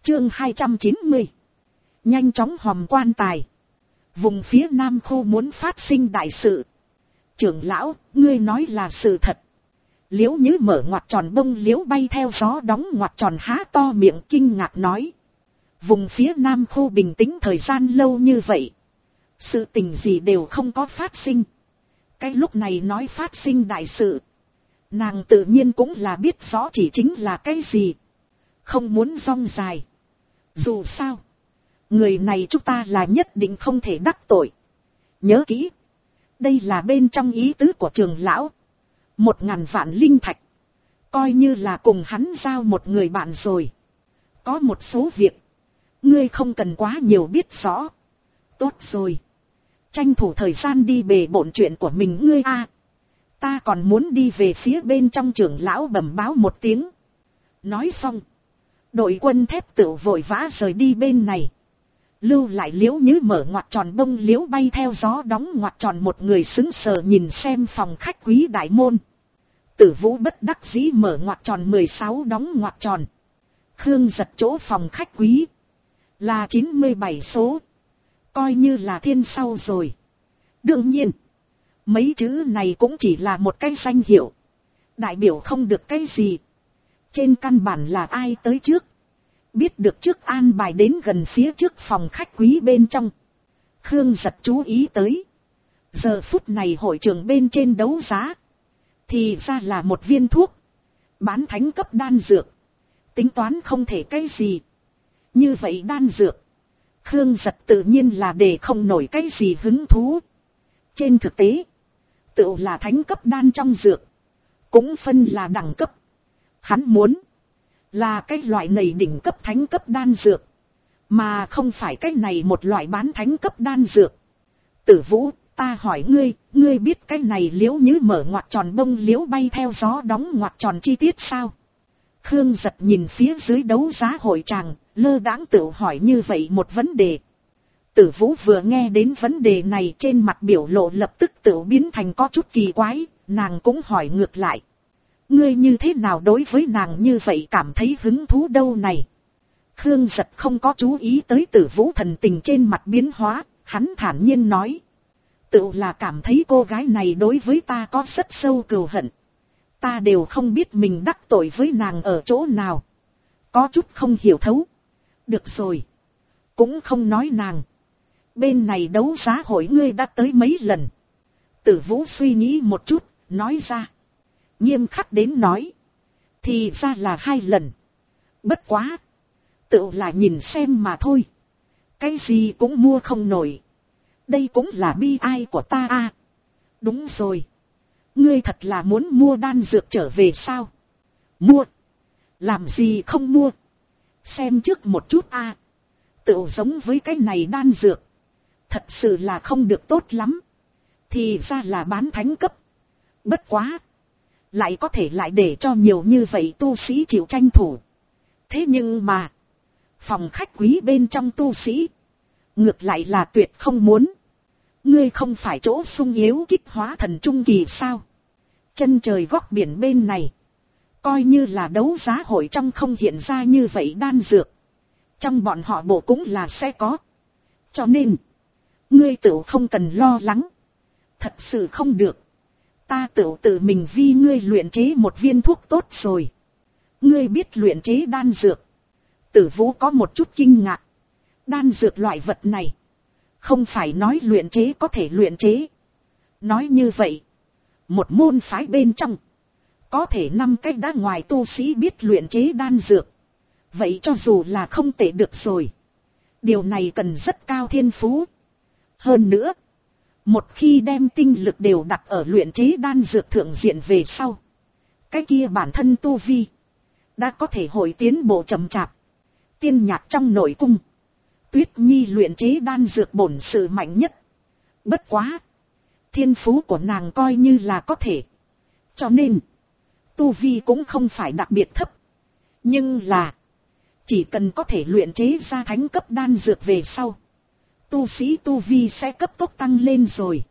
Chương 290. Nhanh chóng hòm quan tài. Vùng phía Nam khu muốn phát sinh đại sự. Trưởng lão, ngươi nói là sự thật. Liễu Nhứ mở ngoặt tròn bông liễu bay theo gió đóng ngoặt tròn há to miệng kinh ngạc nói. Vùng phía Nam khu bình tĩnh thời gian lâu như vậy. Sự tình gì đều không có phát sinh. Cái lúc này nói phát sinh đại sự. Nàng tự nhiên cũng là biết rõ chỉ chính là cái gì. Không muốn rong dài. Dù sao. Người này chúng ta là nhất định không thể đắc tội. Nhớ kỹ. Đây là bên trong ý tứ của trường lão. 1000 vạn linh thạch. Coi như là cùng hắn giao một người bạn rồi. Có một số việc. Ngươi không cần quá nhiều biết rõ. Tốt rồi. Tranh thủ thời gian đi bề bộn chuyện của mình ngươi a. Ta còn muốn đi về phía bên trong trưởng lão bẩm báo một tiếng. Nói xong. Đội quân thép tự vội vã rời đi bên này. Lưu lại Liễu Nhứ mở ngoặt tròn bông liễu bay theo gió đóng ngoặt tròn một người sững sờ nhìn xem phòng khách quý đại môn. Tử Vũ bất đắc dĩ mở ngoặt tròn 16 đóng ngoặt tròn. Khương giật chỗ phòng khách quý. Là 97 số. Coi như là thiên sau rồi. Đương nhiên. Mấy chữ này cũng chỉ là một cái danh hiệu. Đại biểu không được cái gì. Trên căn bản là ai tới trước. Biết được trước an bài đến gần phía trước phòng khách quý bên trong. Khương giật chú ý tới. Giờ phút này hội trường bên trên đấu giá. Thì ra là một viên thuốc. Bán thánh cấp đan dược. Tính toán không thể cái gì. Như vậy đan dược. Khương giật tự nhiên là để không nổi cái gì hứng thú. Trên thực tế. Tự là thánh cấp đan trong dược. Cũng phân là đẳng cấp. Hắn muốn. Là cái loại này đỉnh cấp thánh cấp đan dược. Mà không phải cái này một loại bán thánh cấp đan dược. Tử Vũ, ta hỏi ngươi, ngươi biết cái này Liễu Nhứ mở ngoặt tròn bông liễu bay theo gió đóng ngoặt tròn chi tiết sao? Khương giật nhìn phía dưới đấu giá hội tràng, lơ đãng tự hỏi như vậy một vấn đề. Tử Vũ vừa nghe đến vấn đề này trên mặt biểu lộ lập tức tự biến thành có chút kỳ quái, nàng cũng hỏi ngược lại. Ngươi như thế nào đối với nàng như vậy cảm thấy hứng thú đâu này? Khương giật không có chú ý tới Tử Vũ thần tình trên mặt biến hóa, hắn thản nhiên nói. Tự là cảm thấy cô gái này đối với ta có rất sâu cừu hận. Ta đều không biết mình đắc tội với nàng ở chỗ nào. Có chút không hiểu thấu. Được rồi. Cũng không nói nàng. Bên này đấu giá hội ngươi đã tới mấy lần. Tử Vũ suy nghĩ một chút, nói ra. Nghiêm khắc đến nói. Thì ra là 2 lần. Bất quá. Tự là nhìn xem mà thôi. Cái gì cũng mua không nổi. Đây cũng là bi ai của ta a. Đúng rồi. Ngươi thật là muốn mua đan dược trở về sao? Mua. Làm gì không mua? Xem trước một chút a. Tự giống với cái này đan dược. Thật sự là không được tốt lắm. Thì ra là bán thánh cấp. Bất quá. Lại có thể lại để cho nhiều như vậy tu sĩ chịu tranh thủ. Thế nhưng mà. Phòng khách quý bên trong tu sĩ. Ngược lại là tuyệt không muốn. Ngươi không phải chỗ sung yếu kích hóa thần trung kỳ sao? Chân trời góc biển bên này. Coi như là đấu giá hội trong không hiện ra như vậy đan dược. Trong bọn họ bộ cũng là sẽ có. Cho nên. Ngươi tự không cần lo lắng. Thật sự không được. Ta tự mình vì ngươi luyện chế một viên thuốc tốt rồi. Ngươi biết luyện chế đan dược. Tử Vũ có một chút kinh ngạc. Đan dược loại vật này. Không phải nói luyện chế có thể luyện chế. Nói như vậy. Một môn phái bên trong. Có thể 5 cách đã ngoài tu sĩ biết luyện chế đan dược. Vậy cho dù là không tệ được rồi. Điều này cần rất cao thiên phú. Hơn nữa. Một khi đem tinh lực đều đặt ở luyện chế đan dược thượng diện về sau. Cái kia bản thân tu vi. Đã có thể hội tiến bộ chậm chạp. Tiên nhạc trong nội cung. Tuyết Nhi luyện chế đan dược bổn sự mạnh nhất. Bất quá. Thiên phú của nàng coi như là có thể. Cho nên. Tu vi cũng không phải đặc biệt thấp. Nhưng là. Chỉ cần có thể luyện chế ra thánh cấp đan dược về sau. Tu sĩ tu vi sẽ cấp tốc tăng lên rồi.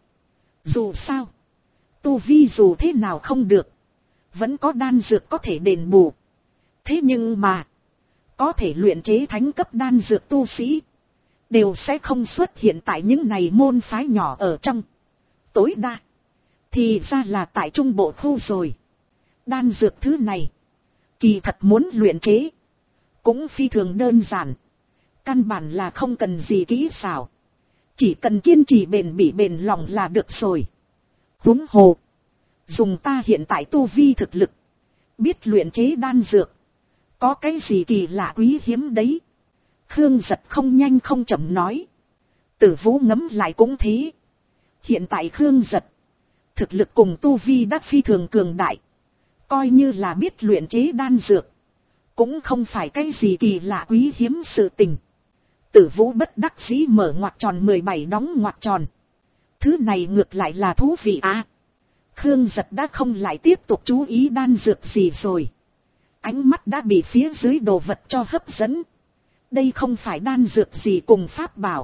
Dù sao. Tu vi dù thế nào không được. Vẫn có đan dược có thể đền bù. Thế nhưng mà. có thể luyện chế thánh cấp đan dược tu sĩ, đều sẽ không xuất hiện tại những này môn phái nhỏ ở trong. Tối đa, thì ra là tại trung bộ khu rồi. Đan dược thứ này, kỳ thật muốn luyện chế, cũng phi thường đơn giản. Căn bản là không cần gì kỹ xảo. Chỉ cần kiên trì bền bỉ bền lòng là được rồi. Huống hồ, dùng ta hiện tại tu vi thực lực, biết luyện chế đan dược, có cái gì kỳ lạ quý hiếm đấy. Khương Giật không nhanh không chậm nói. Tử Vũ ngẫm lại cũng thế. Hiện tại Khương Giật, thực lực cùng tu vi đã phi thường cường đại. Coi như là biết luyện chế đan dược, cũng không phải cái gì kỳ lạ quý hiếm sự tình. Tử Vũ bất đắc dĩ mở ngoặc tròn 17 đóng ngoặc tròn. Thứ này ngược lại là thú vị à. Khương Giật đã không lại tiếp tục chú ý đan dược gì rồi. Ánh mắt đã bị phía dưới đồ vật cho hấp dẫn. Đây không phải đan dược gì cùng pháp bảo,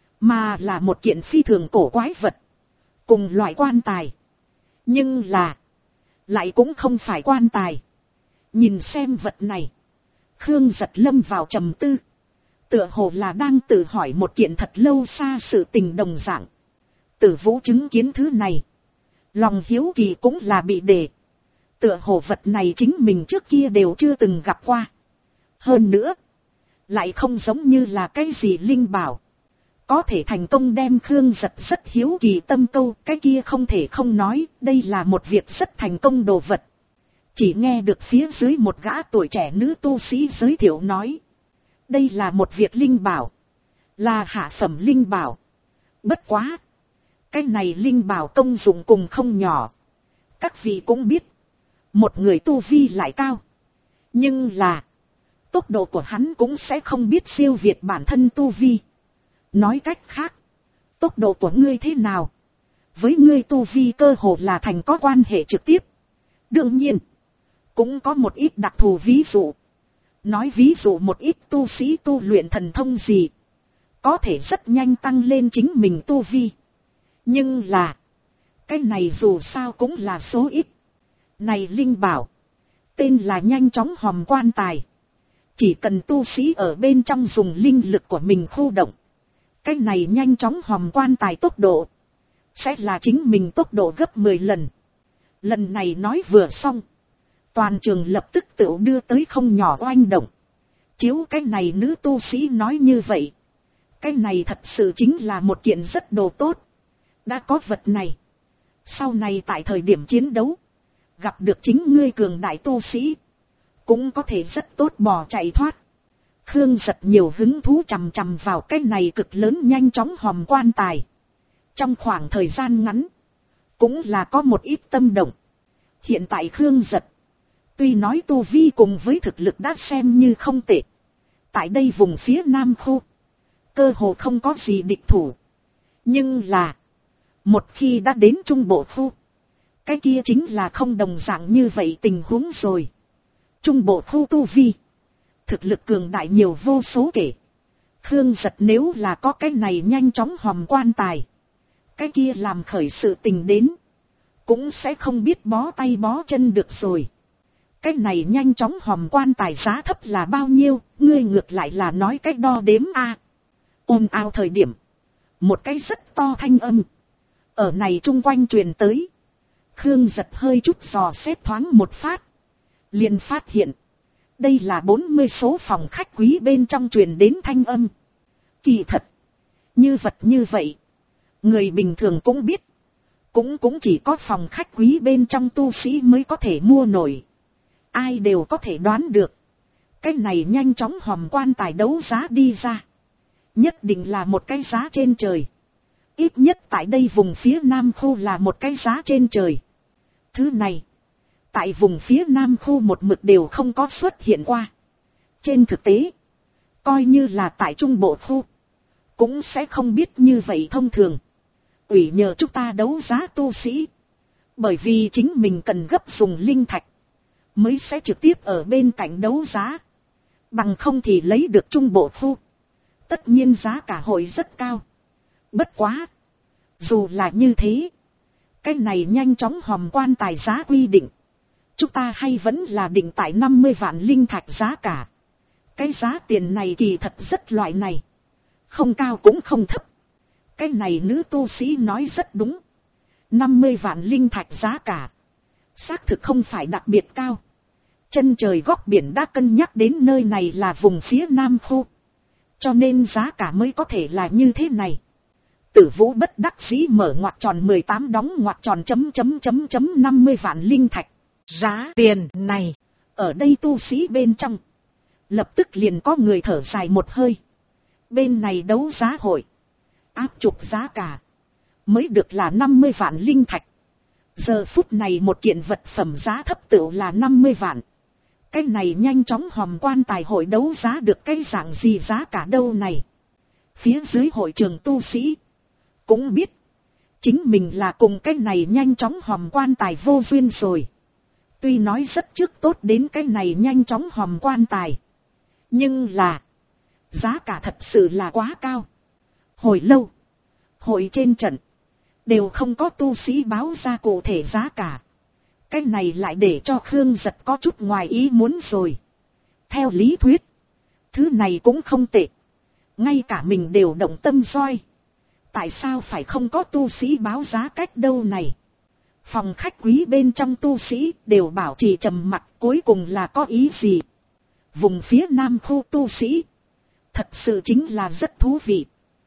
mà là một kiện phi thường cổ quái vật, cùng loại quan tài. Nhưng là, lại cũng không phải quan tài. Nhìn xem vật này, Khương Giật lâm vào trầm tư. Tựa hồ là đang tự hỏi một kiện thật lâu xa sự tình đồng dạng. Tử Vũ chứng kiến thứ này, lòng hiếu kỳ cũng là bị đề. Tựa hồ vật này chính mình trước kia đều chưa từng gặp qua. Hơn nữa, lại không giống như là cái gì linh bảo, có thể thành công đem Khương Giật rất hiếu kỳ tâm câu. Cái kia không thể không nói, đây là một việc rất thành công đồ vật. Chỉ nghe được phía dưới một gã tuổi trẻ nữ tu sĩ giới thiệu nói, đây là một việc linh bảo, là hạ phẩm linh bảo. Bất quá, cái này linh bảo công dụng cùng không nhỏ. Các vị cũng biết, một người tu vi lại cao, nhưng là tốc độ của hắn cũng sẽ không biết siêu việt bản thân tu vi. Nói cách khác, tốc độ của ngươi thế nào, với ngươi tu vi cơ hồ là thành có quan hệ trực tiếp. Đương nhiên, cũng có một ít đặc thù ví dụ. Nói ví dụ một ít tu sĩ tu luyện thần thông gì, có thể rất nhanh tăng lên chính mình tu vi. Nhưng là, cái này dù sao cũng là số ít. Này linh bảo, tên là nhanh chóng hòm quan tài. Chỉ cần tu sĩ ở bên trong dùng linh lực của mình khu động, cái này nhanh chóng hòm quan tài tốc độ sẽ là chính mình tốc độ gấp 10 lần. Lần này nói vừa xong, toàn trường lập tức tự đưa tới không nhỏ oanh động. Chiếu cái này nữ tu sĩ nói như vậy, cái này thật sự chính là một kiện rất đồ tốt. Đã có vật này, sau này tại thời điểm chiến đấu, gặp được chính ngươi cường đại tu sĩ, cũng có thể rất tốt bỏ chạy thoát. Khương Giật nhiều hứng thú chằm chằm vào cái này cực lớn nhanh chóng hòm quan tài. Trong khoảng thời gian ngắn, cũng là có một ít tâm động. Hiện tại Khương Giật, tuy nói tu vi cùng với thực lực đã xem như không tệ, tại đây vùng phía Nam khu, cơ hồ không có gì địch thủ. Nhưng là, một khi đã đến Trung Bộ khu, cái kia chính là không đồng dạng như vậy tình huống rồi. Trung Bộ khu tu vi, thực lực cường đại nhiều vô số kể. Khương Giật nếu là có cái này nhanh chóng hòm quan tài, cái kia làm khởi sự tình đến, cũng sẽ không biết bó tay bó chân được rồi. Cái này nhanh chóng hòm quan tài giá thấp là bao nhiêu, ngươi ngược lại là nói cách đo đếm a. Ồn ào thời điểm, một cái rất to thanh âm ở này chung quanh truyền tới. Khương Giật hơi chút dò xét thoáng một phát, liền phát hiện đây là 40 số phòng khách quý bên trong truyền đến thanh âm. Kỳ thật, như vật như vậy, người bình thường cũng biết, cũng chỉ có phòng khách quý bên trong tu sĩ mới có thể mua nổi. Ai đều có thể đoán được, cái này nhanh chóng hòm quan tài đấu giá đi ra, nhất định là một cái giá trên trời. Ít nhất tại đây vùng phía Nam khu là một cái giá trên trời. Thứ này, tại vùng phía Nam khu một mực đều không có xuất hiện qua. Trên thực tế, coi như là tại Trung Bộ khu, cũng sẽ không biết như vậy thông thường. Ủy nhờ chúng ta đấu giá tu sĩ, bởi vì chính mình cần gấp dùng linh thạch, mới sẽ trực tiếp ở bên cạnh đấu giá. Bằng không thì lấy được Trung Bộ khu, tất nhiên giá cả hội rất cao. Bất quá, dù là như thế, cái này nhanh chóng hòm quan tài giá quy định, chúng ta hay vẫn là định tại 50 vạn linh thạch giá cả. Cái giá tiền này kỳ thật rất loại này. Không cao cũng không thấp. Cái này nữ tu sĩ nói rất đúng. 50 vạn linh thạch giá cả. Xác thực không phải đặc biệt cao. Chân trời góc biển đã cân nhắc đến nơi này là vùng phía Nam khu. Cho nên giá cả mới có thể là như thế này. Tử Vũ bất đắc dĩ mở ngoặc tròn 18 đóng ngoặc tròn chấm 50 vạn linh thạch. Giá tiền này. Ở đây tu sĩ bên trong. Lập tức liền có người thở dài một hơi. Bên này đấu giá hội. Áp trục giá cả. Mới được là 50 vạn linh thạch. Giờ phút này một kiện vật phẩm giá thấp tựu là 50 vạn. Cái này nhanh chóng hòm quan tài hội đấu giá được cái dạng gì giá cả đâu này. Phía dưới hội trường tu sĩ. Cũng biết. Chính mình là cùng cái này nhanh chóng hòm quan tài vô duyên rồi. Tuy nói rất trước tốt đến cái này nhanh chóng hòm quan tài. Nhưng là. Giá cả thật sự là quá cao. Hồi lâu. Hội trên trận. Đều không có tu sĩ báo ra cụ thể giá cả. Cái này lại để cho Khương Giật có chút ngoài ý muốn rồi. Theo lý thuyết. Thứ này cũng không tệ. Ngay cả mình đều động tâm soi. Tại sao phải không có tu sĩ báo giá cách đâu này? Phòng khách quý bên trong tu sĩ đều bảo trì trầm mặc, cuối cùng là có ý gì? Vùng phía Nam khu tu sĩ. Thật sự chính là rất thú vị.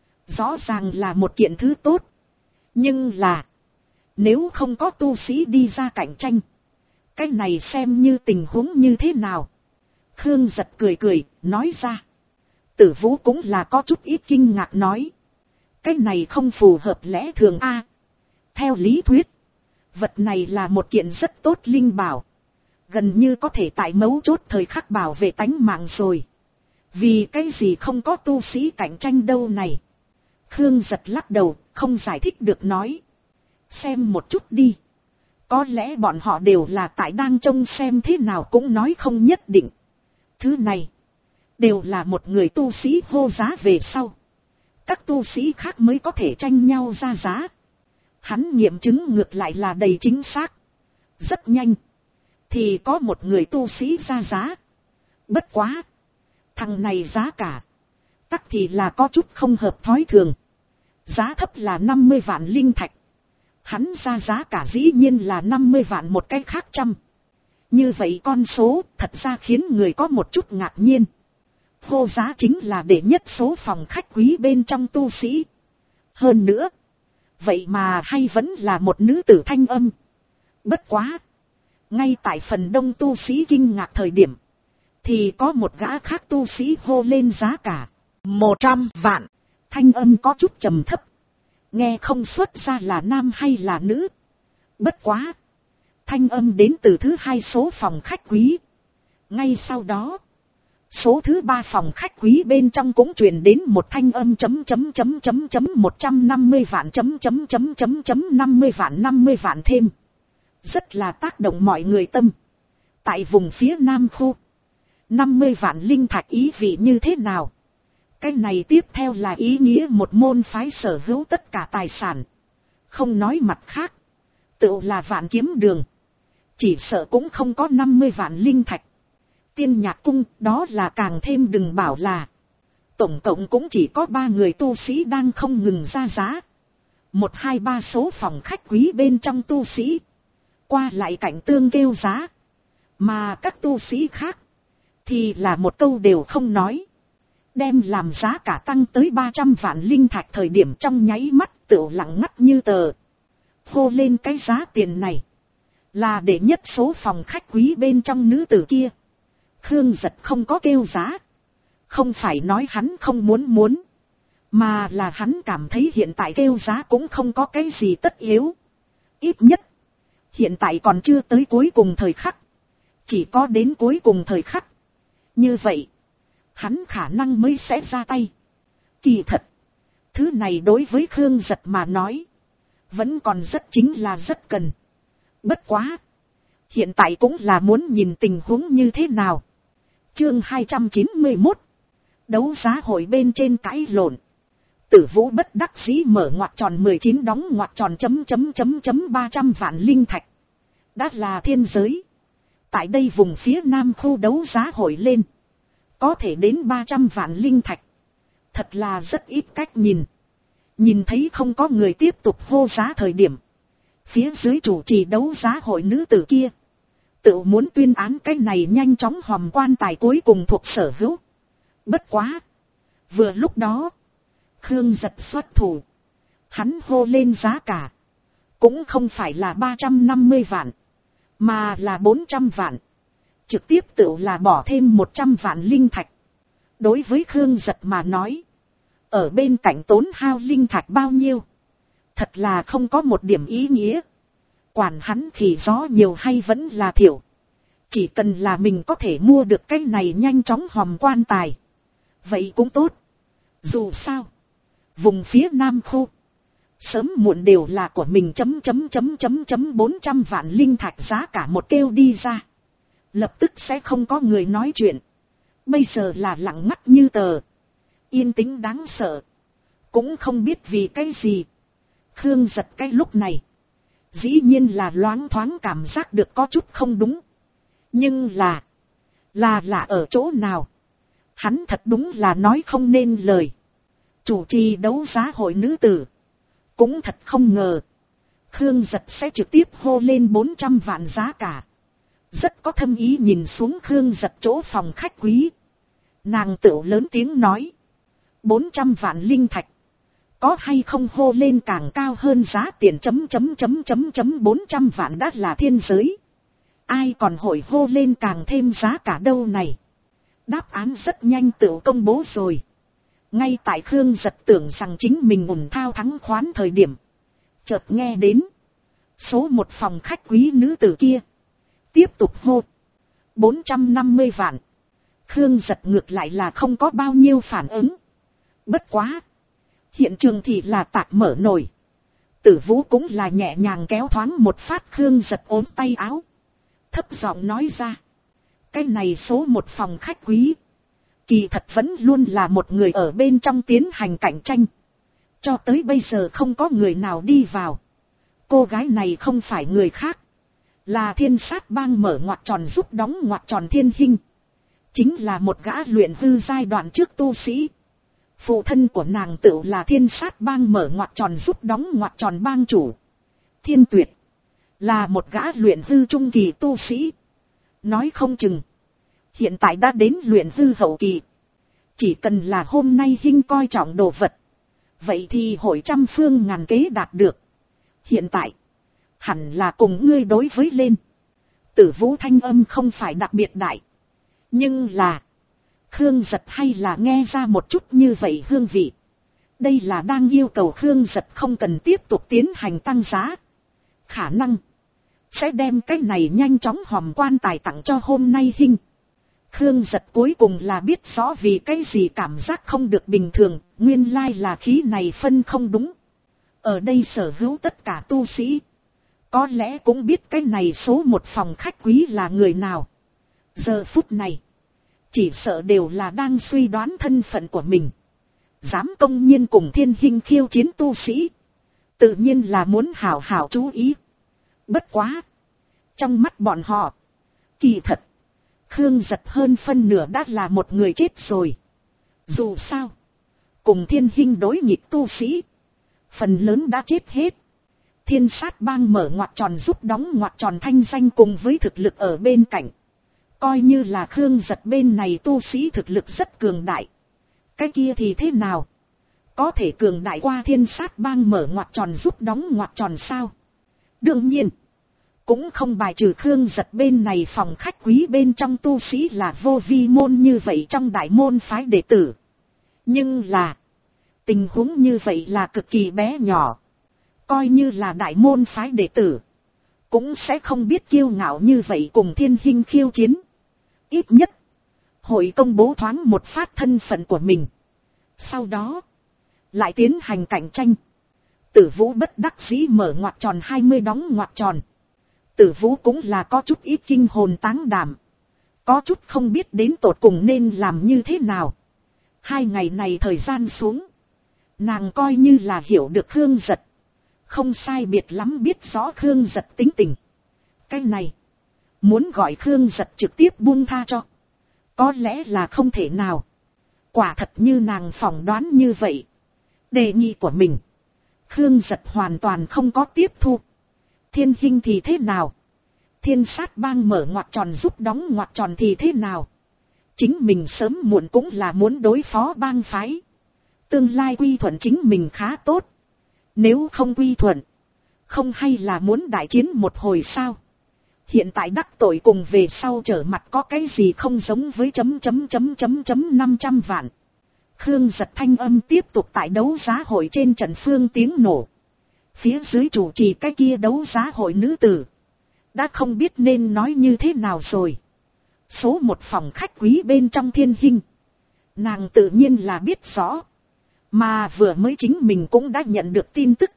Rõ ràng là một kiện thứ tốt. Nhưng là. Nếu không có tu sĩ đi ra cạnh tranh. Cái này xem như tình huống như thế nào? Khương Giật cười cười, nói ra. Tử Vũ cũng là có chút ít kinh ngạc nói. Cái này không phù hợp lẽ thường a. Theo lý thuyết. Vật này là một kiện rất tốt linh bảo. Gần như có thể tại mấu chốt thời khắc bảo vệ tánh mạng rồi. Vì cái gì không có tu sĩ cạnh tranh đâu này? Khương Giật lắc đầu, không giải thích được nói. Xem một chút đi. Có lẽ bọn họ đều là tại đang trông xem thế nào cũng nói không nhất định. Thứ này. Đều là một người tu sĩ hô giá về sau. Các tu sĩ khác mới có thể tranh nhau ra giá. Hắn nghiệm chứng ngược lại là đầy chính xác. Rất nhanh. Thì có một người tu sĩ ra giá. Bất quá. Thằng này giá cả. Tắc thì là có chút không hợp thói thường. Giá thấp là 50 vạn linh thạch. Hắn ra giá cả dĩ nhiên là 50 vạn một cái khác trăm. Như vậy con số thật ra khiến người có một chút ngạc nhiên. Hô giá chính là đệ nhất số phòng khách quý bên trong tu sĩ. Hơn nữa. Vậy mà hay vẫn là một nữ tử thanh âm. Bất quá. Ngay tại phần đông tu sĩ kinh ngạc thời điểm. Thì có một gã khác tu sĩ hô lên giá cả. 100 vạn. Thanh âm có chút trầm thấp. Nghe không xuất ra là nam hay là nữ. Bất quá. Thanh âm đến từ thứ hai số phòng khách quý. Ngay sau đó. Số thứ 3 phòng khách quý bên trong cũng truyền đến một thanh âm 150 vạn 50 vạn 50 vạn thêm. Rất là tác động mọi người tâm. Tại vùng phía Nam khu. 50 vạn linh thạch ý vị như thế nào? Cái này tiếp theo là ý nghĩa một môn phái sở hữu tất cả tài sản. Không nói mặt khác. Tự là vạn kiếm đường. Chỉ sợ cũng không có 50 vạn linh thạch. Tiên Nhạc Cung đó là càng thêm đừng bảo là. Tổng cộng cũng chỉ có 3 người tu sĩ đang không ngừng ra giá. 1, 2, 3 số phòng khách quý bên trong tu sĩ. Qua lại cảnh tương kêu giá. Mà các tu sĩ khác. Thì là một câu đều không nói. Đem làm giá cả tăng tới 300 vạn linh thạch thời điểm trong nháy mắt tựu lặng ngắt như tờ. Hô lên cái giá tiền này. Là để nhất số phòng khách quý bên trong nữ tử kia. Khương Giật không có kêu giá. Không phải nói hắn không muốn. Mà là hắn cảm thấy hiện tại kêu giá cũng không có cái gì tất yếu. Ít nhất. Hiện tại còn chưa tới cuối cùng thời khắc. Chỉ có đến cuối cùng thời khắc. Như vậy. Hắn khả năng mới sẽ ra tay. Kỳ thật. Thứ này đối với Khương Giật mà nói. Vẫn còn rất chính là rất cần. Bất quá. Hiện tại cũng là muốn nhìn tình huống như thế nào. Chương 291. Đấu giá hội bên trên cãi lộn. Tử Vũ bất đắc dĩ mở ngoặc tròn 19 đóng ngoặc tròn chấm 300 vạn linh thạch. Đã là thiên giới. Tại đây vùng phía Nam khu đấu giá hội lên. có thể đến 300 vạn linh thạch. Thật là rất ít cách nhìn. Nhìn thấy không có người tiếp tục hô giá thời điểm. Phía dưới chủ trì đấu giá hội nữ tử kia. Tự muốn tuyên án cái này nhanh chóng hòm quan tài cuối cùng thuộc sở hữu. Bất quá. Vừa lúc đó. Khương Giật xuất thủ. Hắn hô lên giá cả. Cũng không phải là 350 vạn. Mà là 400 vạn. Trực tiếp tự là bỏ thêm 100 vạn linh thạch. Đối với Khương Giật mà nói. Ở bên cạnh tốn hao linh thạch bao nhiêu. Thật là không có một điểm ý nghĩa. Quản hắn khỉ gió nhiều hay vẫn là thiểu. Chỉ cần là mình có thể mua được cái này nhanh chóng hòm quan tài. Vậy cũng tốt. Dù sao. Vùng phía Nam khu. Sớm muộn đều là của mình 400 vạn linh thạch giá cả một kêu đi ra. Lập tức sẽ không có người nói chuyện. Bây giờ là lặng ngắt như tờ. Yên tĩnh đáng sợ. Cũng không biết vì cái gì. Khương Giật cái lúc này. Dĩ nhiên là loáng thoáng cảm giác được có chút không đúng. Nhưng là ở chỗ nào. Hắn thật đúng là nói không nên lời. Chủ trì đấu giá hội nữ tử. Cũng thật không ngờ. Khương Giật sẽ trực tiếp hô lên 400 vạn giá cả. Rất có thâm ý nhìn xuống Khương Giật chỗ phòng khách quý. Nàng tựu lớn tiếng nói. 400 vạn linh thạch. Có hay không hô lên càng cao hơn giá tiền 400 vạn đã là thiên giới. Ai còn hội hô lên càng thêm giá cả đâu này. Đáp án rất nhanh tựu công bố rồi. Ngay tại Khương Giật tưởng rằng chính mình ủng thao thắng khoán thời điểm. Chợt nghe đến. Số một phòng khách quý nữ tử kia. Tiếp tục hô. 450 vạn. Khương Giật ngược lại là không có bao nhiêu phản ứng. Bất quá. Hiện trường thì là tạc mở nổi. Tử Vũ cũng là nhẹ nhàng kéo thoáng một phát Khương Giật ốm tay áo. Thấp giọng nói ra. Cái này số một phòng khách quý. Kỳ thật vẫn luôn là một người ở bên trong tiến hành cạnh tranh. Cho tới bây giờ không có người nào đi vào. Cô gái này không phải người khác. Là Thiên Sát Bang mở ngoặc tròn giúp đóng ngoặc tròn Thiên Hinh. Chính là một gã luyện hư giai đoạn trước tu sĩ. Phụ thân của nàng tựu là Thiên Sát Bang mở ngoặc tròn giúp đóng ngoặc tròn bang chủ. Thiên Tuyệt. Là một gã luyện hư trung kỳ tu sĩ. Nói không chừng. Hiện tại đã đến luyện hư hậu kỳ. Chỉ cần là hôm nay Hinh coi trọng đồ vật. Vậy thì hội trăm phương ngàn kế đạt được. Hiện tại. Hẳn là cùng ngươi đối với lên. Tử Vũ thanh âm không phải đặc biệt đại. Nhưng là. Khương Giật hay là nghe ra một chút như vậy hương vị. Đây là đang yêu cầu Khương Giật không cần tiếp tục tiến hành tăng giá. Khả năng. Sẽ đem cái này nhanh chóng hòm quan tài tặng cho hôm nay Hinh. Khương Giật cuối cùng là biết rõ vì cái gì cảm giác không được bình thường. Nguyên lai là khí này phân không đúng. Ở đây sở hữu tất cả tu sĩ. Có lẽ cũng biết cái này số một phòng khách quý là người nào. Giờ phút này. Chỉ sợ đều là đang suy đoán thân phận của mình. Dám công nhiên cùng Thiên Hinh khiêu chiến tu sĩ. Tự nhiên là muốn hảo hảo chú ý. Bất quá. Trong mắt bọn họ. Kỳ thật. Khương Giật hơn phân nửa đã là một người chết rồi. Dù sao. Cùng Thiên Hinh đối nghịch tu sĩ. Phần lớn đã chết hết. Thiên Sát Bang mở ngoặc tròn giúp đóng ngoặc tròn thanh danh cùng với thực lực ở bên cạnh. Coi như là Khương Giật bên này tu sĩ thực lực rất cường đại. Cái kia thì thế nào? Có thể cường đại qua Thiên Sát Bang mở ngoặc tròn giúp đóng ngoặc tròn sao? Đương nhiên. Cũng không bài trừ Khương Giật bên này phòng khách quý bên trong tu sĩ là vô vi môn như vậy trong đại môn phái đệ tử. Nhưng là. Tình huống như vậy là cực kỳ bé nhỏ. Coi như là đại môn phái đệ tử. Cũng sẽ không biết kiêu ngạo như vậy cùng Thiên Hinh khiêu chiến. Ít nhất. Hội công bố thoáng một phát thân phận của mình. Sau đó. Lại tiến hành cạnh tranh. Tử Vũ bất đắc dĩ mở ngoặc tròn 20 đóng ngoặc tròn. Tử Vũ cũng là có chút ít kinh hồn táng đảm. Có chút không biết đến tột cùng nên làm như thế nào. 2 ngày này thời gian xuống. Nàng coi như là hiểu được Khương Giật. Không sai biệt lắm biết rõ Khương Giật tính tình. Cái này. Muốn gọi Khương Giật trực tiếp buông tha cho. Có lẽ là không thể nào. Quả thật như nàng phỏng đoán như vậy. Đề nghị của mình, Khương Giật hoàn toàn không có tiếp thu. Thiên Hinh thì thế nào? Thiên Sát Bang mở ngoặc tròn giúp đóng ngoặc tròn thì thế nào? Chính mình sớm muộn cũng là muốn đối phó bang phái. Tương lai quy thuận chính mình khá tốt. Nếu không quy thuận, không hay là muốn đại chiến một hồi sao? Hiện tại đắc tội cùng về sau trở mặt có cái gì không giống với 500 vạn. Khương Giật thanh âm tiếp tục tại đấu giá hội trên trận phương tiếng nổ. Phía dưới chủ trì cái kia đấu giá hội nữ tử đã không biết nên nói như thế nào rồi. Số một phòng khách quý bên trong Thiên Hinh, nàng tự nhiên là biết rõ. Mà vừa mới chính mình cũng đã nhận được tin tức.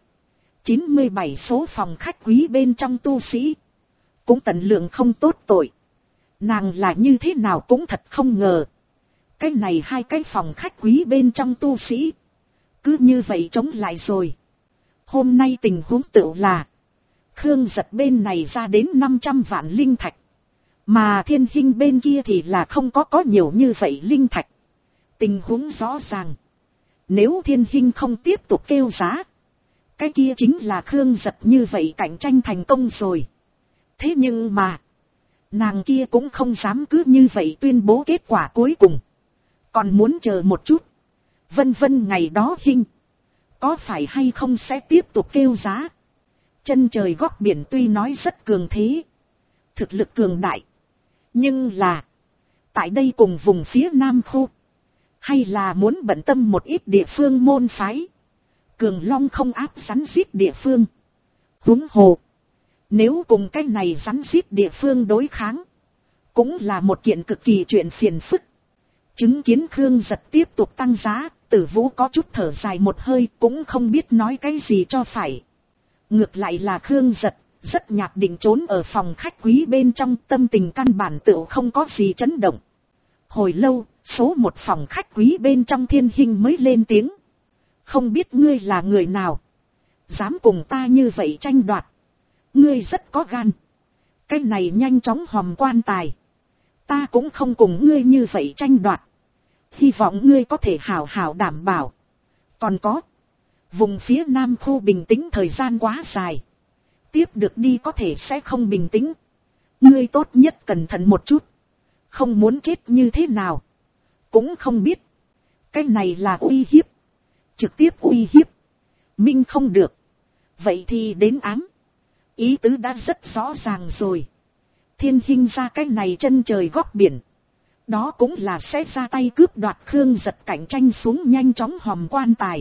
97 số phòng khách quý bên trong tu sĩ cũng tận lượng không tốt tội. Nàng là như thế nào cũng thật không ngờ. Cái này hai cái phòng khách quý bên trong tu sĩ cứ như vậy chống lại rồi. Hôm nay tình huống tựu là Khương Giật bên này ra đến 500 vạn linh thạch. Mà Thiên Hinh bên kia thì là không có nhiều như vậy linh thạch. Tình huống rõ ràng. Nếu Thiên Hinh không tiếp tục kêu giá, cái kia chính là Khương Giật như vậy cạnh tranh thành công rồi. Thế nhưng mà, nàng kia cũng không dám cứ như vậy tuyên bố kết quả cuối cùng. Còn muốn chờ một chút. Vân vân ngày đó Hinh có phải hay không sẽ tiếp tục kêu giá. Chân trời góc biển tuy nói rất cường thế, thực lực cường đại. Nhưng là, tại đây cùng vùng phía Nam khu, hay là muốn bận tâm một ít địa phương môn phái. Cường Long không áp rắn giết địa phương. Huống hồ, nếu cùng cái này rắn giết địa phương đối kháng, cũng là một kiện cực kỳ chuyện phiền phức. Chứng kiến Khương Giật tiếp tục tăng giá, Tử Vũ có chút thở dài một hơi, cũng không biết nói cái gì cho phải. Ngược lại là Khương Giật rất nhạt định trốn ở phòng khách quý bên trong, tâm tình căn bản tựu không có gì chấn động. Hồi lâu, số một phòng khách quý bên trong Thiên Hinh mới lên tiếng. Không biết ngươi là người nào, dám cùng ta như vậy tranh đoạt. Ngươi rất có gan. Cái này nhanh chóng hòm quan tài, ta cũng không cùng ngươi như vậy tranh đoạt. Hy vọng ngươi có thể hảo hảo đảm bảo. Còn có, vùng phía Nam khu bình tĩnh thời gian quá dài, tiếp được đi có thể sẽ không bình tĩnh. Ngươi tốt nhất cẩn thận một chút, không muốn chết như thế nào. Cũng không biết, cái này là uy hiếp, trực tiếp uy hiếp. Minh không được, vậy thì đến ám. Ý tứ đã rất rõ ràng rồi. Thiên Hinh ra cái này chân trời góc biển, đó cũng là sẽ ra tay cướp đoạt Khương Giật cạnh tranh xuống nhanh chóng hòm quan tài.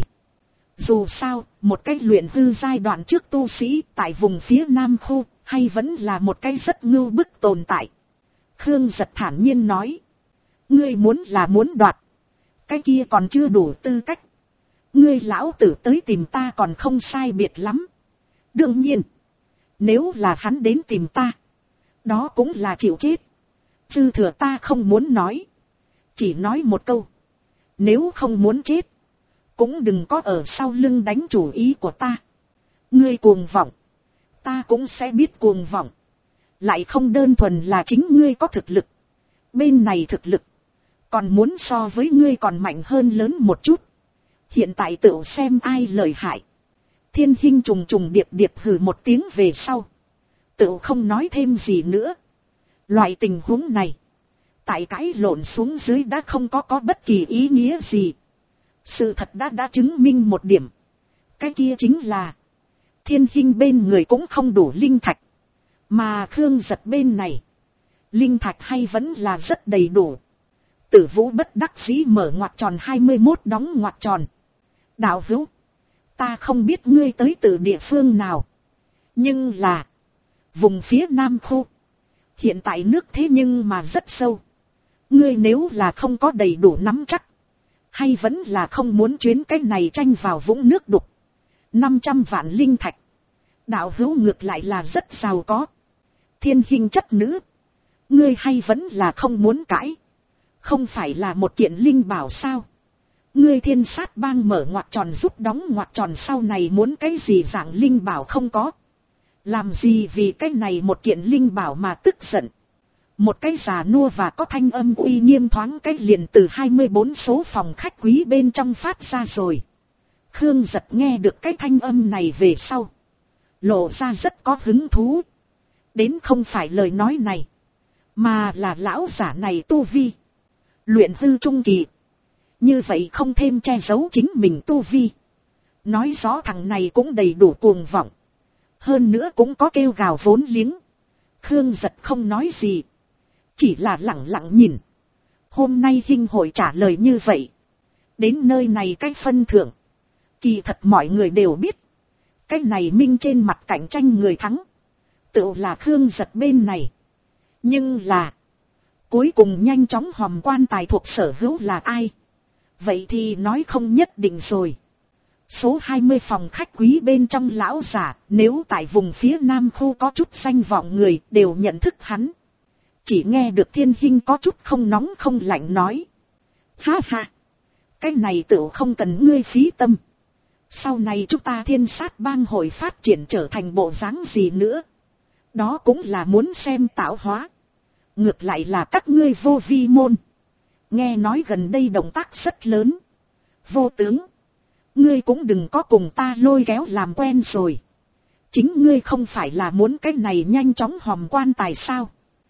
Dù sao, một cái luyện hư giai đoạn trước tu sĩ tại vùng phía Nam khu, hay vẫn là một cái rất ngưu bức tồn tại. Khương Giật thản nhiên nói, ngươi muốn là muốn đoạt, cái kia còn chưa đủ tư cách. Ngươi lão tử tới tìm ta còn không sai biệt lắm. Đương nhiên, nếu là hắn đến tìm ta, đó cũng là chịu chết. Dư thừa ta không muốn nói, chỉ nói một câu, nếu không muốn chết, cũng đừng có ở sau lưng đánh chủ ý của ta. Ngươi cuồng vọng, ta cũng sẽ biết cuồng vọng. Lại không đơn thuần là chính ngươi có thực lực, bên này thực lực còn muốn so với ngươi còn mạnh hơn lớn một chút. Hiện tại tự xem ai lợi hại. Thiên Hinh trùng trùng điệp điệp hừ một tiếng về sau, tự không nói thêm gì nữa. Loại tình huống này, tại cãi lộn xuống dưới đã không có bất kỳ ý nghĩa gì. Sự thật đã chứng minh một điểm. Cái kia chính là, Thiên Hinh bên người cũng không đủ linh thạch. Mà Khương Giật bên này, linh thạch hay vẫn là rất đầy đủ. Tử Vũ bất đắc dĩ mở ngoặc tròn 21 đóng ngoặc tròn. Đạo hữu, ta không biết ngươi tới từ địa phương nào, nhưng là vùng phía Nam khu, hiện tại nước thế nhưng mà rất sâu. Ngươi nếu là không có đầy đủ nắm chắc, hay vẫn là không muốn chuyến cái này tranh vào vũng nước đục. 500 vạn linh thạch, đạo hữu ngược lại là rất giàu có. Thiên Hinh chất nữ, ngươi hay vẫn là không muốn cãi. Không phải là một kiện linh bảo sao? Ngươi Thiên Sát Bang mở ngoặc tròn giúp đóng ngoặc tròn, sau này muốn cái gì dạng linh bảo không có. Làm gì vì cái này một kiện linh bảo mà tức giận. Một cái già nua và có thanh âm uy nghiêm thoáng cái liền từ 24 số phòng khách quý bên trong phát ra rồi. Khương Giật nghe được cái thanh âm này về sau, lộ ra rất có hứng thú. Đến không phải lời nói này, mà là lão giả này tu vi luyện hư trung kỳ. Như vậy không thêm che giấu chính mình tu vi, nói rõ thằng này cũng đầy đủ cuồng vọng. Hơn nữa cũng có kêu gào vốn liếng. Khương Giật không nói gì, chỉ là lẳng lặng nhìn. Hôm nay Hinh hội trả lời như vậy, đến nơi này cái phân thưởng, kỳ thật mọi người đều biết. Cái này minh trên mặt cạnh tranh người thắng, tự là Khương Giật bên này. Nhưng là, cuối cùng nhanh chóng hòm quan tài thuộc sở hữu là ai? Vậy thì nói không nhất định rồi. Số 20 phòng khách quý bên trong lão giả, nếu tại vùng phía Nam khu có chút danh vọng người đều nhận thức hắn. Chỉ nghe được Thiên Hinh có chút không nóng không lạnh nói. Ha ha, cái này tự không cần ngươi phí tâm. Sau này chúng ta Thiên Sát bang hội phát triển trở thành bộ dáng gì nữa, đó cũng là muốn xem tạo hóa. Ngược lại là các ngươi Vô Vi môn, nghe nói gần đây động tác rất lớn. Vô tướng, ngươi cũng đừng có cùng ta lôi kéo làm quen rồi. Chính ngươi không phải là muốn cái này nhanh chóng hòm quan tài sao?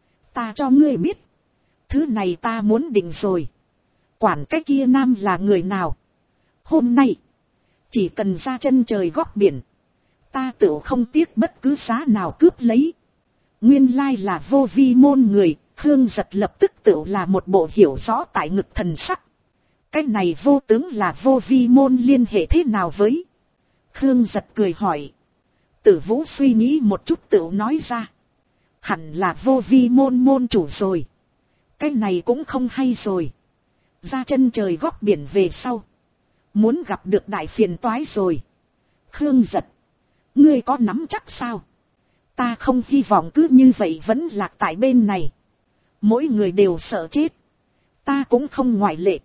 Ta cho ngươi biết, thứ này ta muốn định rồi. Quản cái kia nam là người nào, hôm nay chỉ cần ra chân trời góc biển, ta tự không tiếc bất cứ giá nào cướp lấy. Nguyên lai là Vô Vi môn người. Khương Giật lập tức tự là một bộ hiểu rõ tại ngực thần sắc. Cái này Vô tướng là Vô Vi môn liên hệ thế nào với? Khương Giật cười hỏi. Tử Vũ suy nghĩ một chút tự nói ra. Hẳn là Vô Vi môn môn chủ rồi. Cái này cũng không hay rồi. Ra chân trời góc biển về sau, muốn gặp được đại phiền toái rồi. Khương Giật, ngươi có nắm chắc sao? Ta không hy vọng cứ như vậy vẫn lạc tại bên này. Mỗi người đều sợ chết, ta cũng không ngoại lệ.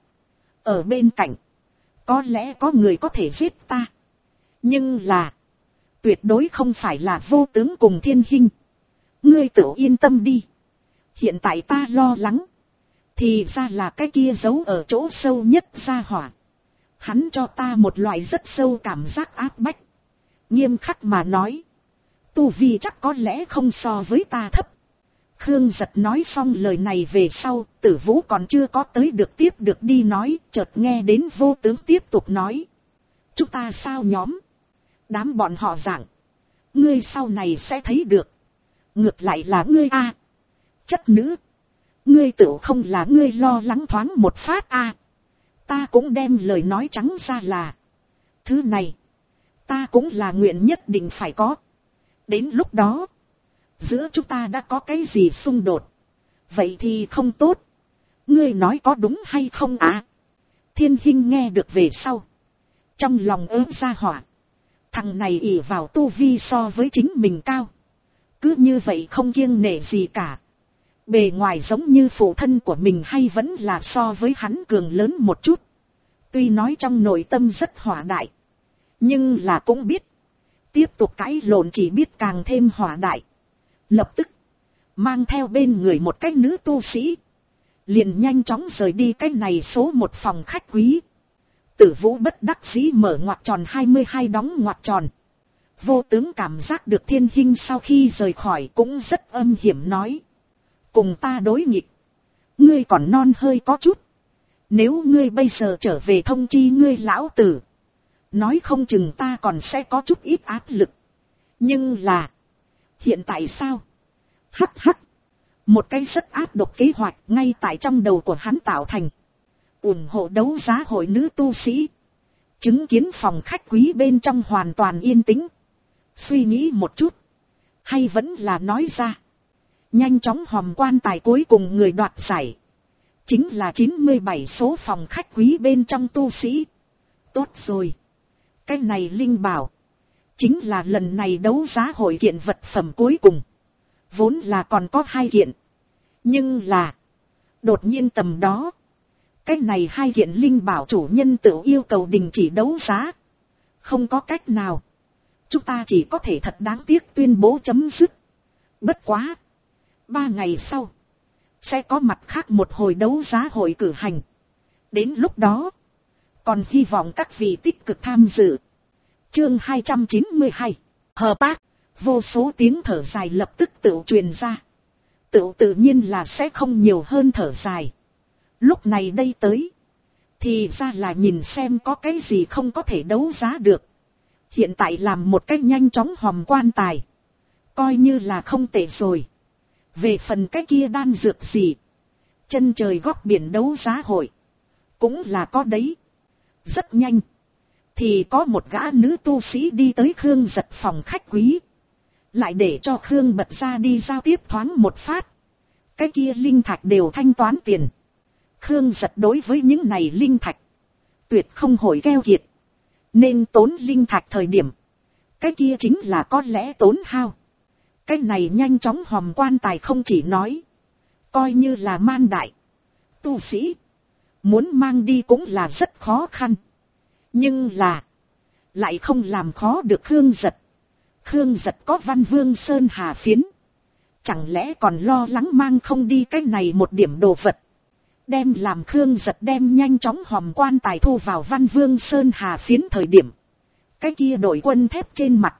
Ở bên cạnh, có lẽ có người có thể giết ta, nhưng là tuyệt đối không phải là Vô tướng cùng Thiên Hinh. Ngươi tự yên tâm đi. Hiện tại ta lo lắng, thì ra là cái kia giấu ở chỗ sâu nhất gia hỏa. Hắn cho ta một loại rất sâu cảm giác áp bách. Nghiêm khắc mà nói, tu vi chắc có lẽ không so với ta thấp. Khương Giật nói xong lời này về sau, Tử Vũ còn chưa có tới được tiếp được đi nói, chợt nghe đến Vô tướng tiếp tục nói. Chúng ta sao nhóm? Đám bọn họ dạng, ngươi sau này sẽ thấy được. Ngược lại là ngươi a, chất nữ, ngươi tự không là ngươi lo lắng thoáng một phát a. Ta cũng đem lời nói trắng ra là, thứ này, ta cũng là nguyện nhất định phải có. Đến lúc đó, giữa chúng ta đã có cái gì xung đột, vậy thì không tốt. Ngươi nói có đúng hay không à? Thiên Hinh nghe được về sau, trong lòng ớn ra hỏa. Thằng này ỷ vào tu vi so với chính mình cao, cứ như vậy không kiêng nể gì cả. Bề ngoài giống như phụ thân của mình hay vẫn là so với hắn cường lớn một chút. Tuy nói trong nội tâm rất hỏa đại, nhưng là cũng biết, tiếp tục cãi lộn chỉ biết càng thêm hỏa đại. Lập tức, mang theo bên người một cái nữ tu sĩ, liền nhanh chóng rời đi cái này số một phòng khách quý. Tử Vũ bất đắc dĩ mở ngoặc tròn 22 đóng ngoặc tròn. Vô tướng cảm giác được Thiên Hinh sau khi rời khỏi cũng rất âm hiểm nói. Cùng ta đối nghịch, ngươi còn non hơi có chút. Nếu ngươi bây giờ trở về thông chi ngươi lão tử, nói không chừng ta còn sẽ có chút ít áp lực. Nhưng là, hiện tại sao? Hắc hắc, một cái rất áp độc kế hoạch ngay tại trong đầu của hắn tạo thành. Ủng hộ đấu giá hội nữ tu sĩ. Chứng kiến phòng khách quý bên trong hoàn toàn yên tĩnh. Suy nghĩ một chút, hay vẫn là nói ra. Nhanh chóng hòm quan tài cuối cùng người đoạt giải, chính là 97 số phòng khách quý bên trong tu sĩ. Tốt rồi, cái này linh bảo, chính là lần này đấu giá hội kiện vật phẩm cuối cùng. Vốn là còn có 2 kiện, nhưng là đột nhiên tầm đó, cái này 2 kiện linh bảo chủ nhân tự yêu cầu đình chỉ đấu giá. Không có cách nào, chúng ta chỉ có thể thật đáng tiếc tuyên bố chấm dứt. Bất quá 3 ngày sau, sẽ có mặt khác một hồi đấu giá hội cử hành. Đến lúc đó, còn hy vọng các vị tích cực tham dự. Chương 292, hợp tác. Vô số tiếng thở dài lập tức tự truyền ra. Tự nhiên là sẽ không nhiều hơn thở dài. Lúc này đây tới, thì ra là nhìn xem có cái gì không có thể đấu giá được. Hiện tại làm một cách nhanh chóng hòm quan tài, coi như là không tệ rồi. Về phần cái kia đan dược gì, chân trời góc biển đấu giá hội, cũng là có đấy. Rất nhanh, thì có một gã nữ tu sĩ đi tới Khương Giật phòng khách quý. Lại để cho Khương bật ra đi giao tiếp thoáng một phát. Cái kia linh thạch đều thanh toán tiền. Khương Giật đối với những này linh thạch, tuyệt không hồi keo kiệt. Nên tốn linh thạch thời điểm, cái kia chính là có lẽ tốn hao. Cái này nhanh chóng hòm quan tài không chỉ nói, coi như là man đại tu sĩ, muốn mang đi cũng là rất khó khăn. Nhưng là, lại không làm khó được Khương Giật. Khương Giật có Văn Vương Sơn Hà phiến, chẳng lẽ còn lo lắng mang không đi cái này một điểm đồ vật. Đem làm Khương Giật đem nhanh chóng hòm quan tài thu vào Văn Vương Sơn Hà phiến thời điểm, cái kia đội quân thép trên mặt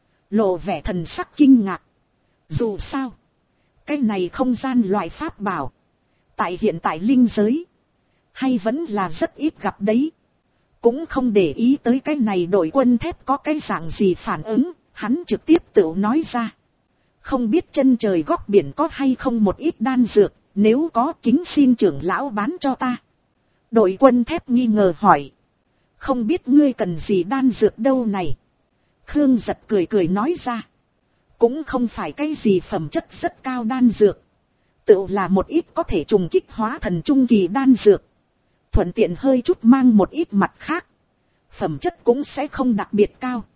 lộ vẻ thần sắc kinh ngạc. Dù sao, cái này không gian loại pháp bảo, tại hiện tại linh giới, hay vẫn là rất ít gặp đấy. Cũng không để ý tới cái này đội quân thép có cái dạng gì phản ứng, hắn trực tiếp tự nói ra. Không biết chân trời góc biển có hay không một ít đan dược, nếu có kính xin trưởng lão bán cho ta. Đội quân thép nghi ngờ hỏi. Không biết ngươi cần gì đan dược đâu này. Khương Giật cười cười nói ra. Cũng không phải cái gì phẩm chất rất cao đan dược. Tự là một ít có thể trùng kích hóa thần trung kỳ đan dược. Thuận tiện hơi chút mang một ít mặt khác. Phẩm chất cũng sẽ không đặc biệt cao.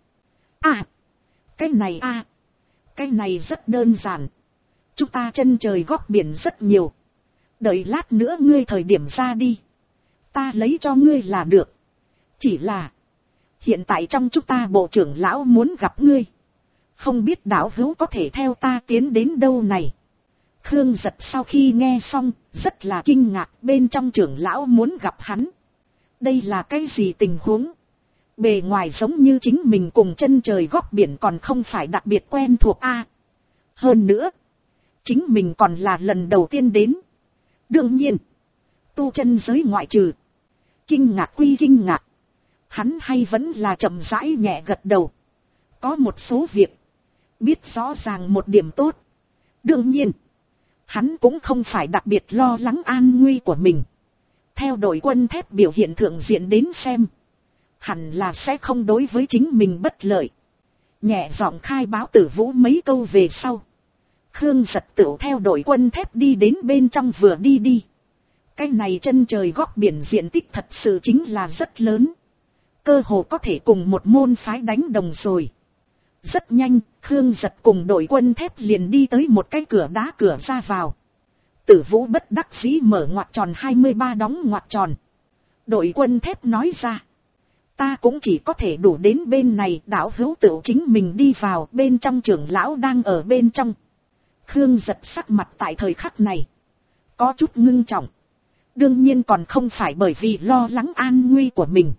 Cái này rất đơn giản. Chúng ta chân trời góc biển rất nhiều. Đợi lát nữa ngươi thời điểm ra đi, ta lấy cho ngươi là được. Chỉ là, hiện tại trong chúng ta bộ trưởng lão muốn gặp ngươi. Không biết đạo hữu có thể theo ta tiến đến đâu này. Khương Giật sau khi nghe xong, rất là kinh ngạc, bên trong trưởng lão muốn gặp hắn. Đây là cái gì tình huống? Bề ngoài giống như chính mình cùng chân trời góc biển còn không phải đặc biệt quen thuộc Hơn nữa, chính mình còn là lần đầu tiên đến. Đương nhiên, tu chân giới ngoại trừ. Kinh ngạc quy kinh ngạc, hắn hay vẫn là chậm rãi nhẹ gật đầu. Có một số việc, biết rõ ràng một điểm tốt. Đương nhiên, hắn cũng không phải đặc biệt lo lắng an nguy của mình. Theo đội quân thép biểu hiện thượng diện đến xem, hẳn là sẽ không đối với chính mình bất lợi. Nhẹ giọng khai báo Tử Vũ mấy câu về sau, Khương Giật tựu theo đội quân thép đi đến bên trong vừa đi. Cái này chân trời góc biển diện tích thật sự chính là rất lớn. Cơ hồ có thể cùng một môn phái đánh đồng rồi. Rất nhanh, Khương Giật cùng đội quân thép liền đi tới một cái cửa đá cửa ra vào. Tử Vũ bất đắc dĩ mở ngoặc tròn 23 đóng ngoặc tròn. Đội quân thép nói ra. Ta cũng chỉ có thể đủ đến bên này, đạo hữu tự chính mình đi vào, bên trong trưởng lão đang ở bên trong. Khương Giật sắc mặt tại thời khắc này có chút ngưng trọng. Đương nhiên còn không phải bởi vì lo lắng an nguy của mình,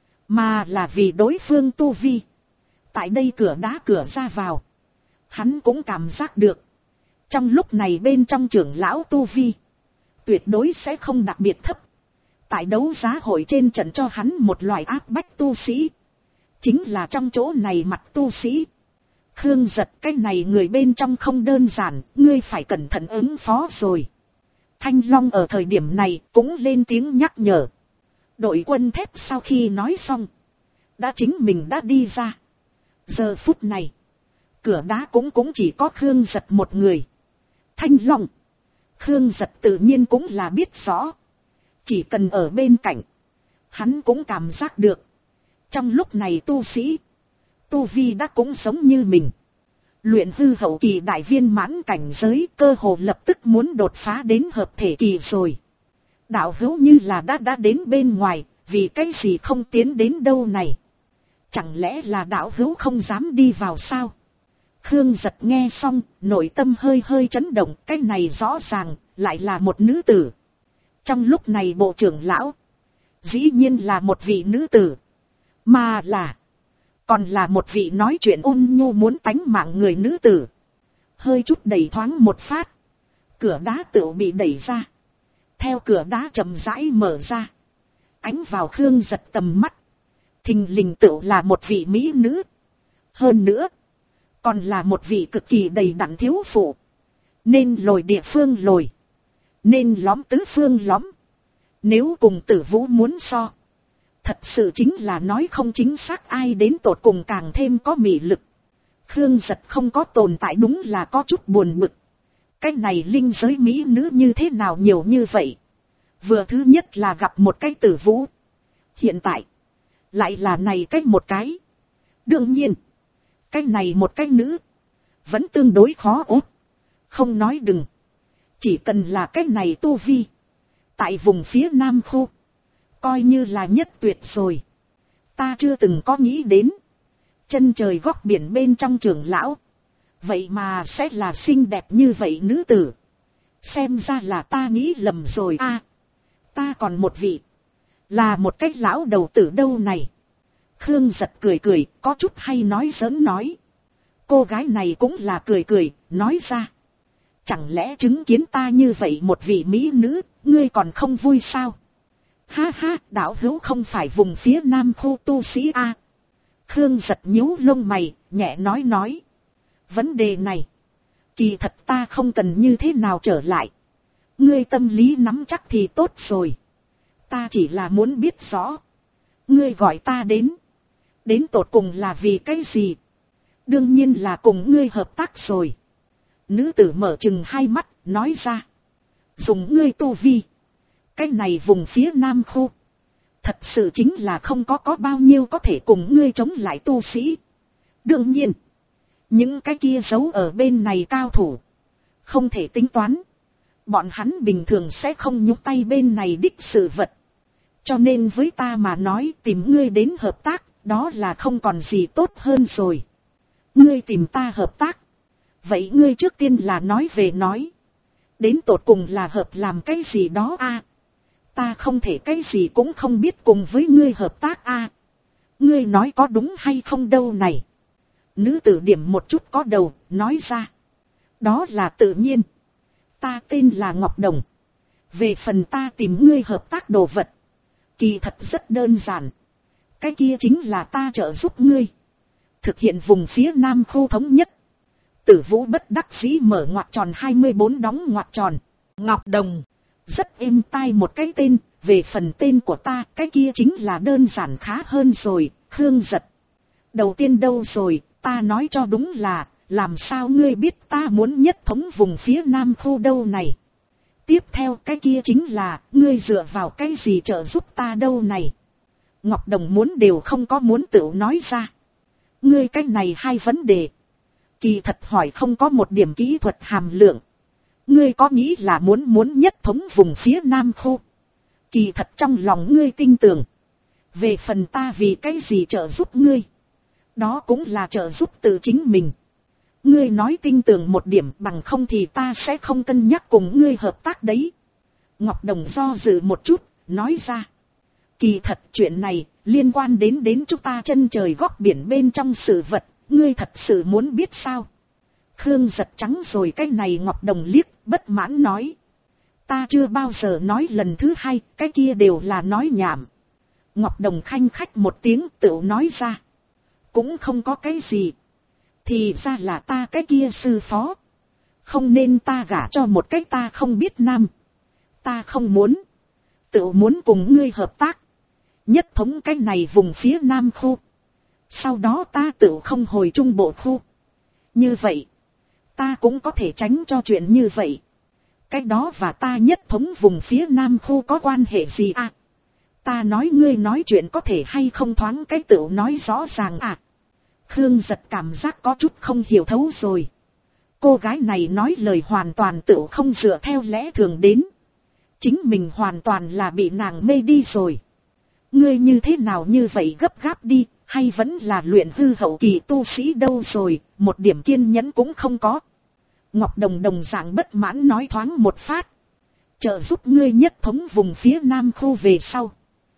mà là vì đối phương tu vi. Tại đây cửa đá cửa ra vào, hắn cũng cảm giác được, trong lúc này bên trong trưởng lão tu vi tuyệt đối sẽ không đặc biệt thấp. Tại đấu giá hội trên trận cho hắn một loại áp bách tu sĩ, chính là trong chỗ này mặt tu sĩ. Khương Giật, cái này người bên trong không đơn giản, ngươi phải cẩn thận ứng phó rồi. Thanh Long ở thời điểm này cũng lên tiếng nhắc nhở. Đội quân thép sau khi nói xong, đã chính mình đã đi ra. Giờ phút này, cửa đá cũng chỉ có Khương Giật một người. Thanh Long, Khương Giật tự nhiên cũng là biết rõ. Chỉ cần ở bên cạnh, hắn cũng cảm giác được. Trong lúc này tu sĩ, tu vi đã cũng giống như mình. Luyện hư hậu kỳ đại viên mãn cảnh giới, cơ hồ lập tức muốn đột phá đến hợp thể kỳ rồi. Đạo hữu như là đã đến bên ngoài, vì cái gì không tiến đến đâu này? Chẳng lẽ là đạo hữu không dám đi vào sao? Khương Giật nghe xong, nội tâm hơi hơi chấn động, cái này rõ ràng, lại là một nữ tử. Trong lúc này bộ trưởng lão, dĩ nhiên là một vị nữ tử, mà là, còn là một vị nói chuyện ôn nhu muốn tánh mạng người nữ tử. Hơi chút đẩy thoáng một phát, cửa đá tựu bị đẩy ra. Theo cửa đá chậm rãi mở ra, ánh vào Khương Giật tầm mắt, thình lình tựu là một vị mỹ nữ. Hơn nữa, còn là một vị cực kỳ đầy đặn thiếu phụ. Nên lồi địa phương lồi, nên lõm tứ phương lõm. Nếu cùng Tử Vũ muốn so, thật sự chính là nói không chính xác ai đến tột cùng càng thêm có mị lực. Khương Giật không có tồn tại đúng là có chút buồn bực. Cái này linh giới mỹ nữ như thế nào nhiều như vậy. Vừa thứ nhất là gặp một cái Tử Vũ, hiện tại lại là này cái một cái. Đương nhiên, cái này một cái nữ vẫn tương đối khó ốt. Không nói đừng, chỉ cần là cái này tu vi, tại vùng phía Nam khu, coi như là nhất tuyệt rồi. Ta chưa từng có nghĩ đến, chân trời góc biển bên trong trưởng lão, vậy mà sẽ là xinh đẹp như vậy nữ tử. Xem ra là ta nghĩ lầm rồi a. Ta còn một vị, là một cái lão đầu tử đâu này. Khương Giật cười cười, có chút hay nói giỡn nói. Cô gái này cũng là cười cười, nói ra. Chẳng lẽ chứng kiến ta như vậy một vị mỹ nữ, ngươi còn không vui sao? Ha ha, đạo hữu không phải vùng phía Nam khu tu sĩ a. Khương Giật nhíu lông mày, nhẹ nói. Vấn đề này, kỳ thật ta không cần như thế nào trở lại. Ngươi tâm lý nắm chắc thì tốt rồi. Ta chỉ là muốn biết rõ, ngươi gọi ta đến tột cùng là vì cái gì? Đương nhiên là cùng ngươi hợp tác rồi. Nữ tử mở chừng hai mắt, nói ra. Dùng ngươi tu vi, cái này vùng phía Nam khu, thật sự chính là không có bao nhiêu có thể cùng ngươi chống lại tu sĩ. Đương nhiên, những cái kia giấu ở bên này cao thủ, không thể tính toán. Bọn hắn bình thường sẽ không nhúc tay bên này đích sự vật. Cho nên với ta mà nói tìm ngươi đến hợp tác, đó là không còn gì tốt hơn rồi. Ngươi tìm ta hợp tác, vậy ngươi trước tiên là nói về nói. Đến tột cùng là hợp làm cái gì đó a? Ta không thể cái gì cũng không biết cùng với ngươi hợp tác a. Ngươi nói có đúng hay không đâu này. Nữ tử điểm một chút có đầu, nói ra. Đó là tự nhiên. Ta tên là Ngọc Đồng. Về phần ta tìm ngươi hợp tác đồ vật, kỳ thật rất đơn giản. Cái kia chính là ta trợ giúp ngươi thực hiện vùng phía Nam khu thống nhất. Tử Vũ bất đắc dĩ mở ngoặc tròn 24 đóng ngoặc tròn. Ngọc Đồng, rất êm tai một cái tên. Về phần tên của ta, cái kia chính là đơn giản khá hơn rồi. Khương Giật, đầu tiên đâu rồi, ta nói cho đúng là, làm sao ngươi biết ta muốn nhất thống vùng phía Nam khu đâu này. Tiếp theo cái kia chính là, ngươi dựa vào cái gì trợ giúp ta đâu này. Ngọc Đồng muốn đều không có muốn tự nói ra. Ngươi cái này hai vấn đề, kỳ thật hỏi không có một điểm kỹ thuật hàm lượng. Ngươi có nghĩ là muốn nhất thống vùng phía Nam khu, kỳ thật trong lòng ngươi tin tưởng. Về phần ta vì cái gì trợ giúp ngươi, đó cũng là trợ giúp từ chính mình. Ngươi nói tin tưởng một điểm, bằng không thì ta sẽ không cân nhắc cùng ngươi hợp tác đấy. Ngọc Đồng do dự một chút, nói ra. Kỳ thật chuyện này liên quan đến chúng ta chân trời góc biển bên trong sự vật, ngươi thật sự muốn biết sao? Khương Giật trắng rồi cái này Ngọc Đồng liếc, bất mãn nói. Ta chưa bao giờ nói lần thứ hai, cái kia đều là nói nhảm. Ngọc Đồng khanh khách một tiếng tự nói ra. Cũng không có cái gì. Thì ra là ta cái kia sư phó. Không nên ta gả cho một cái ta không biết nam. Ta không muốn. Tự muốn cùng ngươi hợp tác. Nhất thống cái này vùng phía Nam khu. Sau đó ta tự không hồi Trung Bộ khu. Như vậy, ta cũng có thể tránh cho chuyện như vậy. Cái đó và ta nhất thống vùng phía Nam khu có quan hệ gì à? Ta nói ngươi nói chuyện có thể hay không thoáng cái tự nói rõ ràng à? Khương Giật cảm giác có chút không hiểu thấu rồi. Cô gái này nói lời hoàn toàn tự không dựa theo lẽ thường đến. Chính mình hoàn toàn là bị nàng mê đi rồi. Ngươi như thế nào như vậy gấp gáp đi, hay vẫn là luyện hư hậu kỳ tu sĩ đâu rồi, một điểm kiên nhẫn cũng không có. Ngọc Đồng đồng dạng bất mãn nói thoáng một phát. Trợ giúp ngươi nhất thống vùng phía nam khu về sau.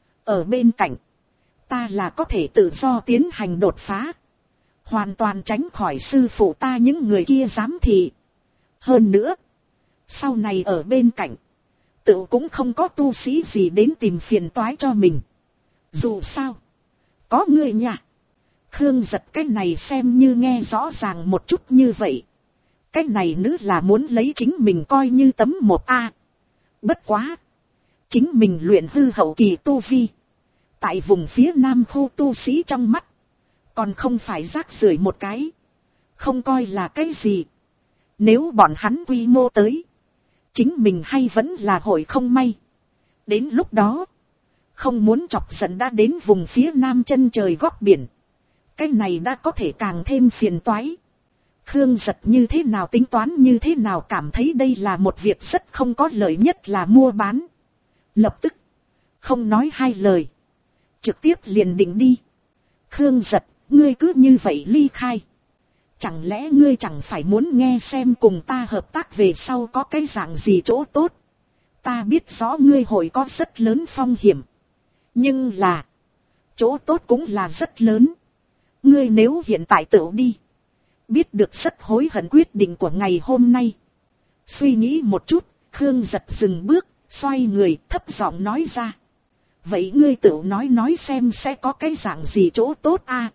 Ở bên cạnh, ta là có thể tự do tiến hành đột phá. Hoàn toàn tránh khỏi sư phụ ta những người kia giám thị. Hơn nữa, sau này ở bên cạnh, tự cũng không có tu sĩ gì đến tìm phiền toái cho mình. Dù sao, có ngươi nha. Khương Giật cái này xem như nghe rõ ràng một chút như vậy. Cái này nữ là muốn lấy chính mình coi như tấm một A. Bất quá, chính mình luyện hư hậu kỳ tu vi. Tại vùng phía nam khu tu sĩ trong mắt, còn không phải rác rưởi một cái. Không coi là cái gì. Nếu bọn hắn quy mô tới, chính mình hay vẫn là hội không may. Đến lúc đó, không muốn chọc giận đã đến vùng phía nam chân trời góc biển. Cái này đã có thể càng thêm phiền toái. Khương Giật như thế nào tính toán như thế nào cảm thấy đây là một việc rất không có lợi nhất là mua bán. Lập tức, không nói hai lời. Trực tiếp liền định đi. Khương Giật, ngươi cứ như vậy ly khai. Chẳng lẽ ngươi chẳng phải muốn nghe xem cùng ta hợp tác về sau có cái dạng gì chỗ tốt. Ta biết rõ ngươi hội có rất lớn phong hiểm. Nhưng là, chỗ tốt cũng là rất lớn. Ngươi nếu hiện tại tự đi, biết được rất hối hận quyết định của ngày hôm nay. Suy nghĩ một chút, Khương Giật dừng bước, xoay người thấp giọng nói ra. Vậy ngươi tự nói xem sẽ có cái dạng gì chỗ tốt a?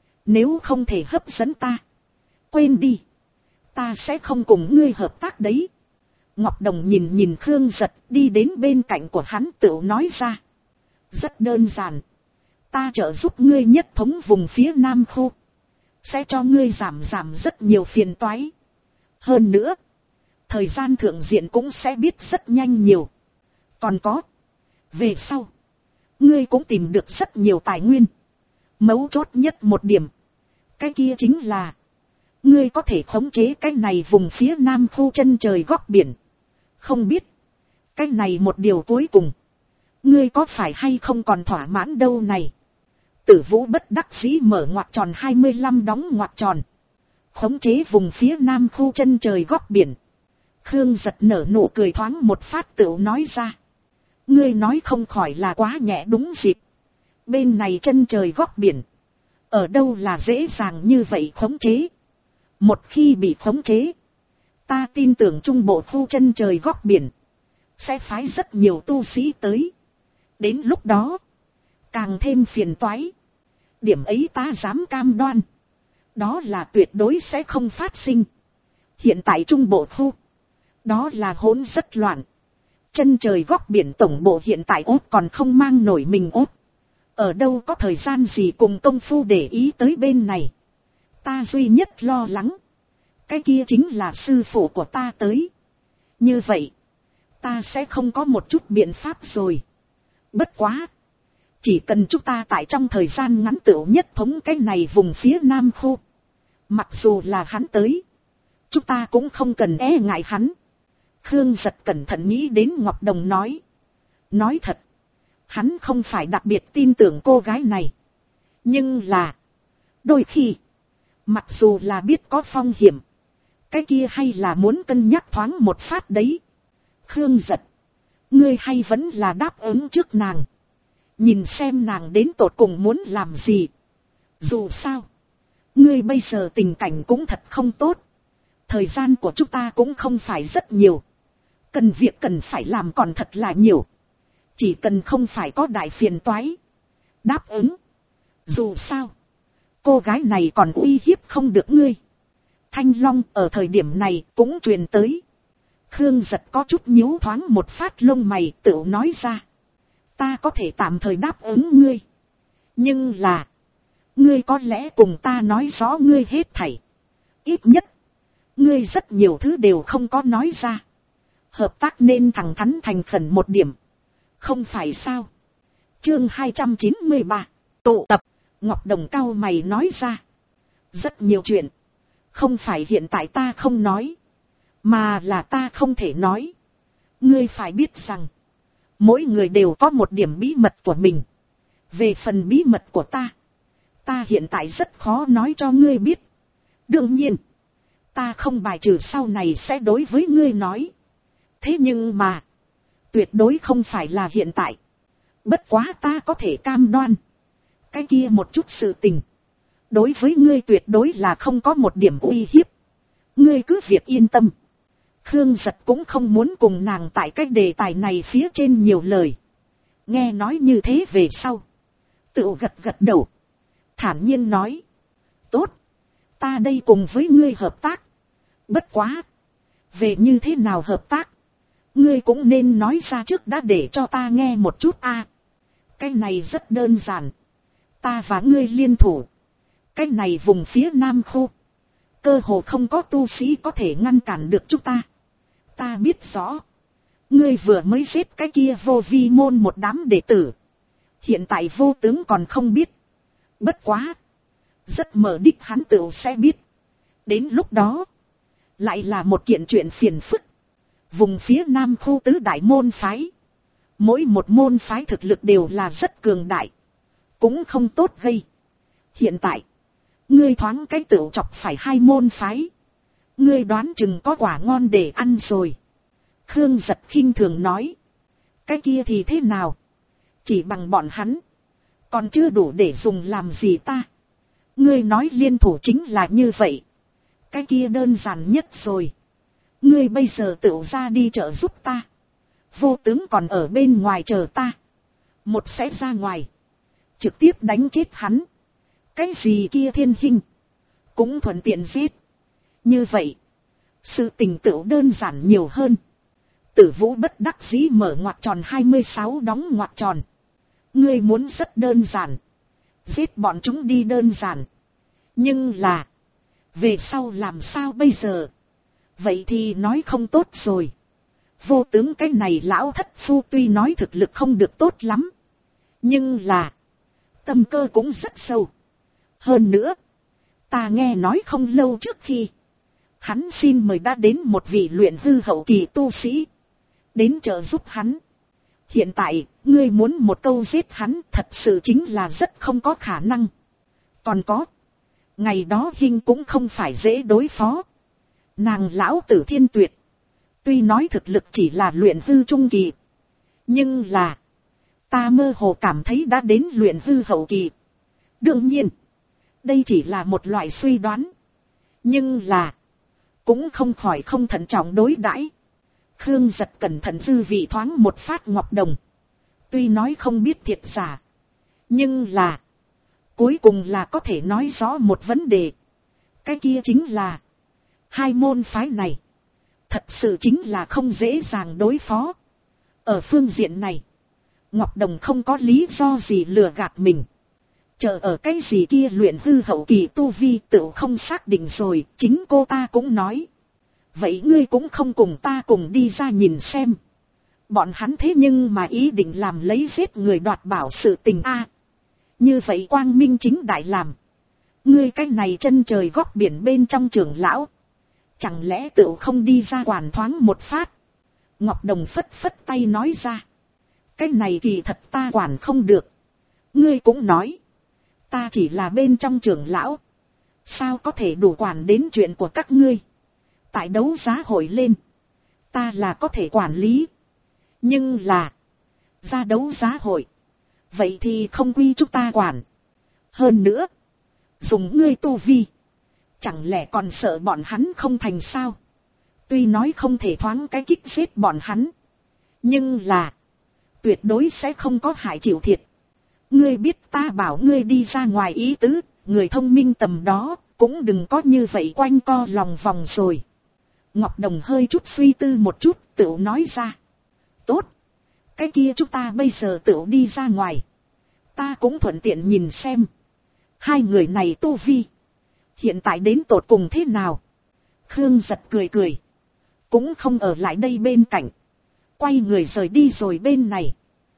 Nếu không thể hấp dẫn ta, quên đi, ta sẽ không cùng ngươi hợp tác đấy. Ngọc Đồng nhìn Khương Giật đi đến bên cạnh của hắn tự nói ra. Rất đơn giản, ta trợ giúp ngươi nhất thống vùng phía nam khu, sẽ cho ngươi giảm rất nhiều phiền toái. Hơn nữa, thời gian thượng diện cũng sẽ biết rất nhanh nhiều. Còn có, về sau, ngươi cũng tìm được rất nhiều tài nguyên. Mấu chốt nhất một điểm, cái kia chính là, ngươi có thể khống chế cái này vùng phía nam khu chân trời góc biển. Không biết, cái này một điều cuối cùng, ngươi có phải hay không còn thỏa mãn đâu này. Tử Vũ bất đắc dĩ mở ngoặc tròn 25 đóng ngoặc tròn. Khống chế vùng phía nam khu chân trời góc biển. Khương Giật nở nụ cười thoáng một phát tựu nói ra. Ngươi nói không khỏi là quá nhẹ đúng dịp. Bên này chân trời góc biển, ở đâu là dễ dàng như vậy khống chế. Một khi bị khống chế, ta tin tưởng trung bộ khu chân trời góc biển sẽ phái rất nhiều tu sĩ tới. Đến lúc đó, càng thêm phiền toái. Điểm ấy ta dám cam đoan, đó là tuyệt đối sẽ không phát sinh. Hiện tại trung bộ khu, đó là hỗn rất loạn. Chân trời góc biển tổng bộ hiện tại ốt còn không mang nổi mình ốt. Ở đâu có thời gian gì cùng công phu để ý tới bên này. Ta duy nhất lo lắng, cái kia chính là sư phụ của ta tới. Như vậy, ta sẽ không có một chút biện pháp rồi. Bất quá, chỉ cần chúng ta tại trong thời gian ngắn tựu nhất thống cái này vùng phía nam khu. Mặc dù là hắn tới, chúng ta cũng không cần e ngại hắn. Khương Giật cẩn thận nghĩ đến Ngọc Đồng nói. Nói thật, hắn không phải đặc biệt tin tưởng cô gái này. Nhưng là, đôi khi, mặc dù là biết có phong hiểm, cái kia hay là muốn cân nhắc thoáng một phát đấy. Khương Giật, ngươi hay vẫn là đáp ứng trước nàng. Nhìn xem nàng đến tột cùng muốn làm gì. Dù sao, ngươi bây giờ tình cảnh cũng thật không tốt. Thời gian của chúng ta cũng không phải rất nhiều. Cần việc cần phải làm còn thật là nhiều. Chỉ cần không phải có đại phiền toái, đáp ứng. Dù sao, cô gái này còn uy hiếp không được ngươi. Thanh Long ở thời điểm này cũng truyền tới. Khương Giật có chút nhíu thoáng một phát lông mày tự nói ra. Ta có thể tạm thời đáp ứng ngươi. Nhưng là, ngươi có lẽ cùng ta nói rõ ngươi hết thảy. Ít nhất, ngươi rất nhiều thứ đều không có nói ra. Hợp tác nên thẳng thắn thành khẩn một điểm. Không phải sao? Chương 293, tụ tập. Ngọc Đồng cau mày nói ra. Rất nhiều chuyện, không phải hiện tại ta không nói, mà là ta không thể nói. Ngươi phải biết rằng, mỗi người đều có một điểm bí mật của mình. Về phần bí mật của ta hiện tại rất khó nói cho ngươi biết. Đương nhiên, ta không bài trừ sau này sẽ đối với ngươi nói. Thế nhưng mà, tuyệt đối không phải là hiện tại. Bất quá ta có thể cam đoan. Cái kia một chút sự tình, đối với ngươi tuyệt đối là không có một điểm uy hiếp. Ngươi cứ việc yên tâm. Khương Giật cũng không muốn cùng nàng tại cái đề tài này phía trên nhiều lời. Nghe nói như thế về sau, tự gật gật đầu, thản nhiên nói. Tốt, ta đây cùng với ngươi hợp tác. Bất quá, về như thế nào hợp tác, ngươi cũng nên nói ra trước đã để cho ta nghe một chút a. Cái này rất đơn giản. Ta và ngươi liên thủ. Cái này vùng phía Nam khu, cơ hồ không có tu sĩ có thể ngăn cản được chúng ta. Ta biết rõ, ngươi vừa mới giết cái kia Vô Vi môn một đám đệ tử. Hiện tại Vô Tướng còn không biết. Bất quá, rất mở đích hắn tựu sẽ biết. Đến lúc đó, lại là một kiện chuyện phiền phức. Vùng phía Nam khu tứ đại môn phái, mỗi một môn phái thực lực đều là rất cường đại, cũng không tốt gây. Hiện tại, ngươi thoáng cái tựu chọc phải hai môn phái, ngươi đoán chừng có quả ngon để ăn rồi. Khương Giật khinh thường nói. Cái kia thì thế nào? Chỉ bằng bọn hắn, còn chưa đủ để dùng làm gì ta. Ngươi nói liên thủ chính là như vậy. Cái kia đơn giản nhất rồi. Ngươi bây giờ tựu ra đi trợ giúp ta. Vô Tướng còn ở bên ngoài chờ ta. Một sẽ ra ngoài, trực tiếp đánh chết hắn. Cái gì kia Thiên Hinh cũng thuận tiện giết. Như vậy, sự tình tựu đơn giản nhiều hơn. Tử Vũ bất đắc dĩ mở ngoặc tròn 26 đóng ngoặc tròn. Ngươi muốn rất đơn giản, giết bọn chúng đi đơn giản. Nhưng là, về sau làm sao bây giờ? Vậy thì nói không tốt rồi. Vô Tướng cái này lão thất phu tuy nói thực lực không được tốt lắm, nhưng là tâm cơ cũng rất sâu. Hơn nữa, ta nghe nói không lâu trước khi, hắn xin mời đã đến một vị luyện hư hậu kỳ tu sĩ, đến trợ giúp hắn. Hiện tại, ngươi muốn một câu giết hắn thật sự chính là rất không có khả năng. Còn có, ngày đó Hinh cũng không phải dễ đối phó. Nàng lão tử Thiên Tuyệt, tuy nói thực lực chỉ là luyện hư trung kỳ, nhưng là, ta mơ hồ cảm thấy đã đến luyện hư hậu kỳ. Đương nhiên, đây chỉ là một loại suy đoán. Nhưng là, cũng không khỏi không thận trọng đối đãi. Khương Giật cẩn thận dư vị thoáng một phát ngọc đồng. Tuy nói không biết thiệt giả, nhưng là, cuối cùng là có thể nói rõ một vấn đề. Cái kia chính là, hai môn phái này, thật sự chính là không dễ dàng đối phó. Ở phương diện này, Ngọc Đồng không có lý do gì lừa gạt mình. Chờ ở cái gì kia luyện hư hậu kỳ tu vi tự không xác định rồi, chính cô ta cũng nói. Vậy ngươi cũng không cùng ta cùng đi ra nhìn xem. Bọn hắn thế nhưng mà ý định làm lấy giết người đoạt bảo sự tình a. Như vậy quang minh chính đại làm. Ngươi cái này chân trời góc biển bên trong trưởng lão, chẳng lẽ tự không đi ra quản thoáng một phát? Ngọc Đồng phất phất tay nói ra. Cái này kỳ thật ta quản không được. Ngươi cũng nói, ta chỉ là bên trong trưởng lão, sao có thể đủ quản đến chuyện của các ngươi? Tại đấu giá hội lên, ta là có thể quản lý. Nhưng là, ra đấu giá hội, vậy thì không quy chúng ta quản. Hơn nữa, dùng ngươi tu vi, chẳng lẽ còn sợ bọn hắn không thành sao? Tuy nói không thể thoáng cái kích giết bọn hắn, nhưng là, tuyệt đối sẽ không có hại chịu thiệt. Ngươi biết ta bảo ngươi đi ra ngoài ý tứ, người thông minh tầm đó, cũng đừng có như vậy quanh co lòng vòng rồi. Ngọc Đồng hơi chút suy tư một chút, tựu nói ra. Tốt, cái kia chúng ta bây giờ tựu đi ra ngoài. Ta cũng thuận tiện nhìn xem, hai người này tu vi, hiện tại đến tột cùng thế nào? Khương Giật cười cười, cũng không ở lại đây bên cạnh, quay người rời đi rồi bên này.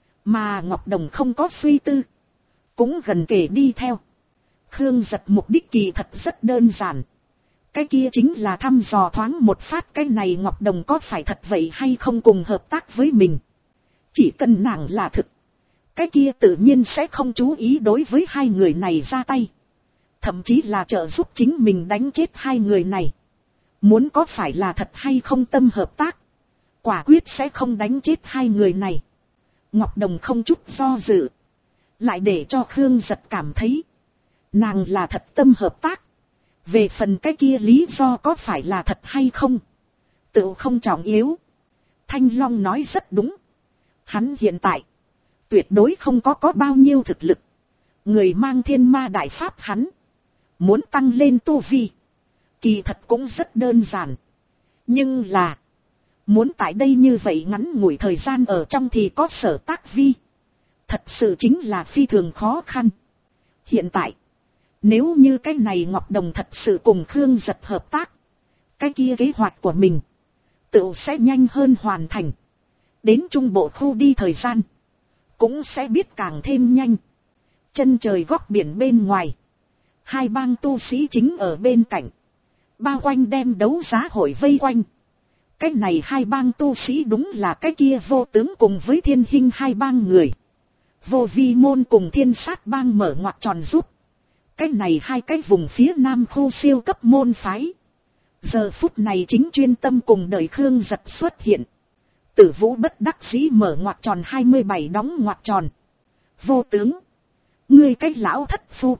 Mà Ngọc Đồng không có suy tư, cũng gần kề đi theo. Khương Giật mục đích kỳ thật rất đơn giản. Cái kia chính là thăm dò thoáng một phát cái này Ngọc Đồng có phải thật vậy hay không cùng hợp tác với mình. Chỉ cần nàng là thực, cái kia tự nhiên sẽ không chú ý đối với hai người này ra tay. Thậm chí là trợ giúp chính mình đánh chết hai người này. Muốn có phải là thật hay không tâm hợp tác, quả quyết sẽ không đánh chết hai người này. Ngọc Đồng không chút do dự, lại để cho Khương Giật cảm thấy nàng là thật tâm hợp tác. Về phần cái kia lý do có phải là thật hay không, tự không trọng yếu. Thanh Long nói rất đúng. Hắn hiện tại tuyệt đối không có bao nhiêu thực lực. Người mang thiên ma đại pháp hắn muốn tăng lên tu vi, kỳ thật cũng rất đơn giản. Nhưng là muốn tại đây như vậy ngắn ngủi thời gian ở trong thì có sở tác vi, thật sự chính là phi thường khó khăn. Hiện tại nếu như cái này Ngọc Đồng thật sự cùng Khương Giật hợp tác, cái kia kế hoạch của mình tự sẽ nhanh hơn hoàn thành. Đến trung bộ khu đi thời gian cũng sẽ biết càng thêm nhanh. Chân trời góc biển bên ngoài, hai bang tu sĩ chính ở bên cạnh, bao quanh đem đấu giá hội vây quanh. Cái này hai bang tu sĩ đúng là cái kia Vô Tướng cùng với Thiên Hinh hai bang người. Vô Vi môn cùng Thiên Sát bang mở ngoặc tròn giúp. Cái này hai cái vùng phía nam khu siêu cấp môn phái, giờ phút này chính chuyên tâm cùng đợi Khương Giật xuất hiện. Tử Vũ bất đắc dĩ mở ngoặc tròn 27 đóng ngoặc tròn. Vô Tướng, ngươi cái lão thất phu,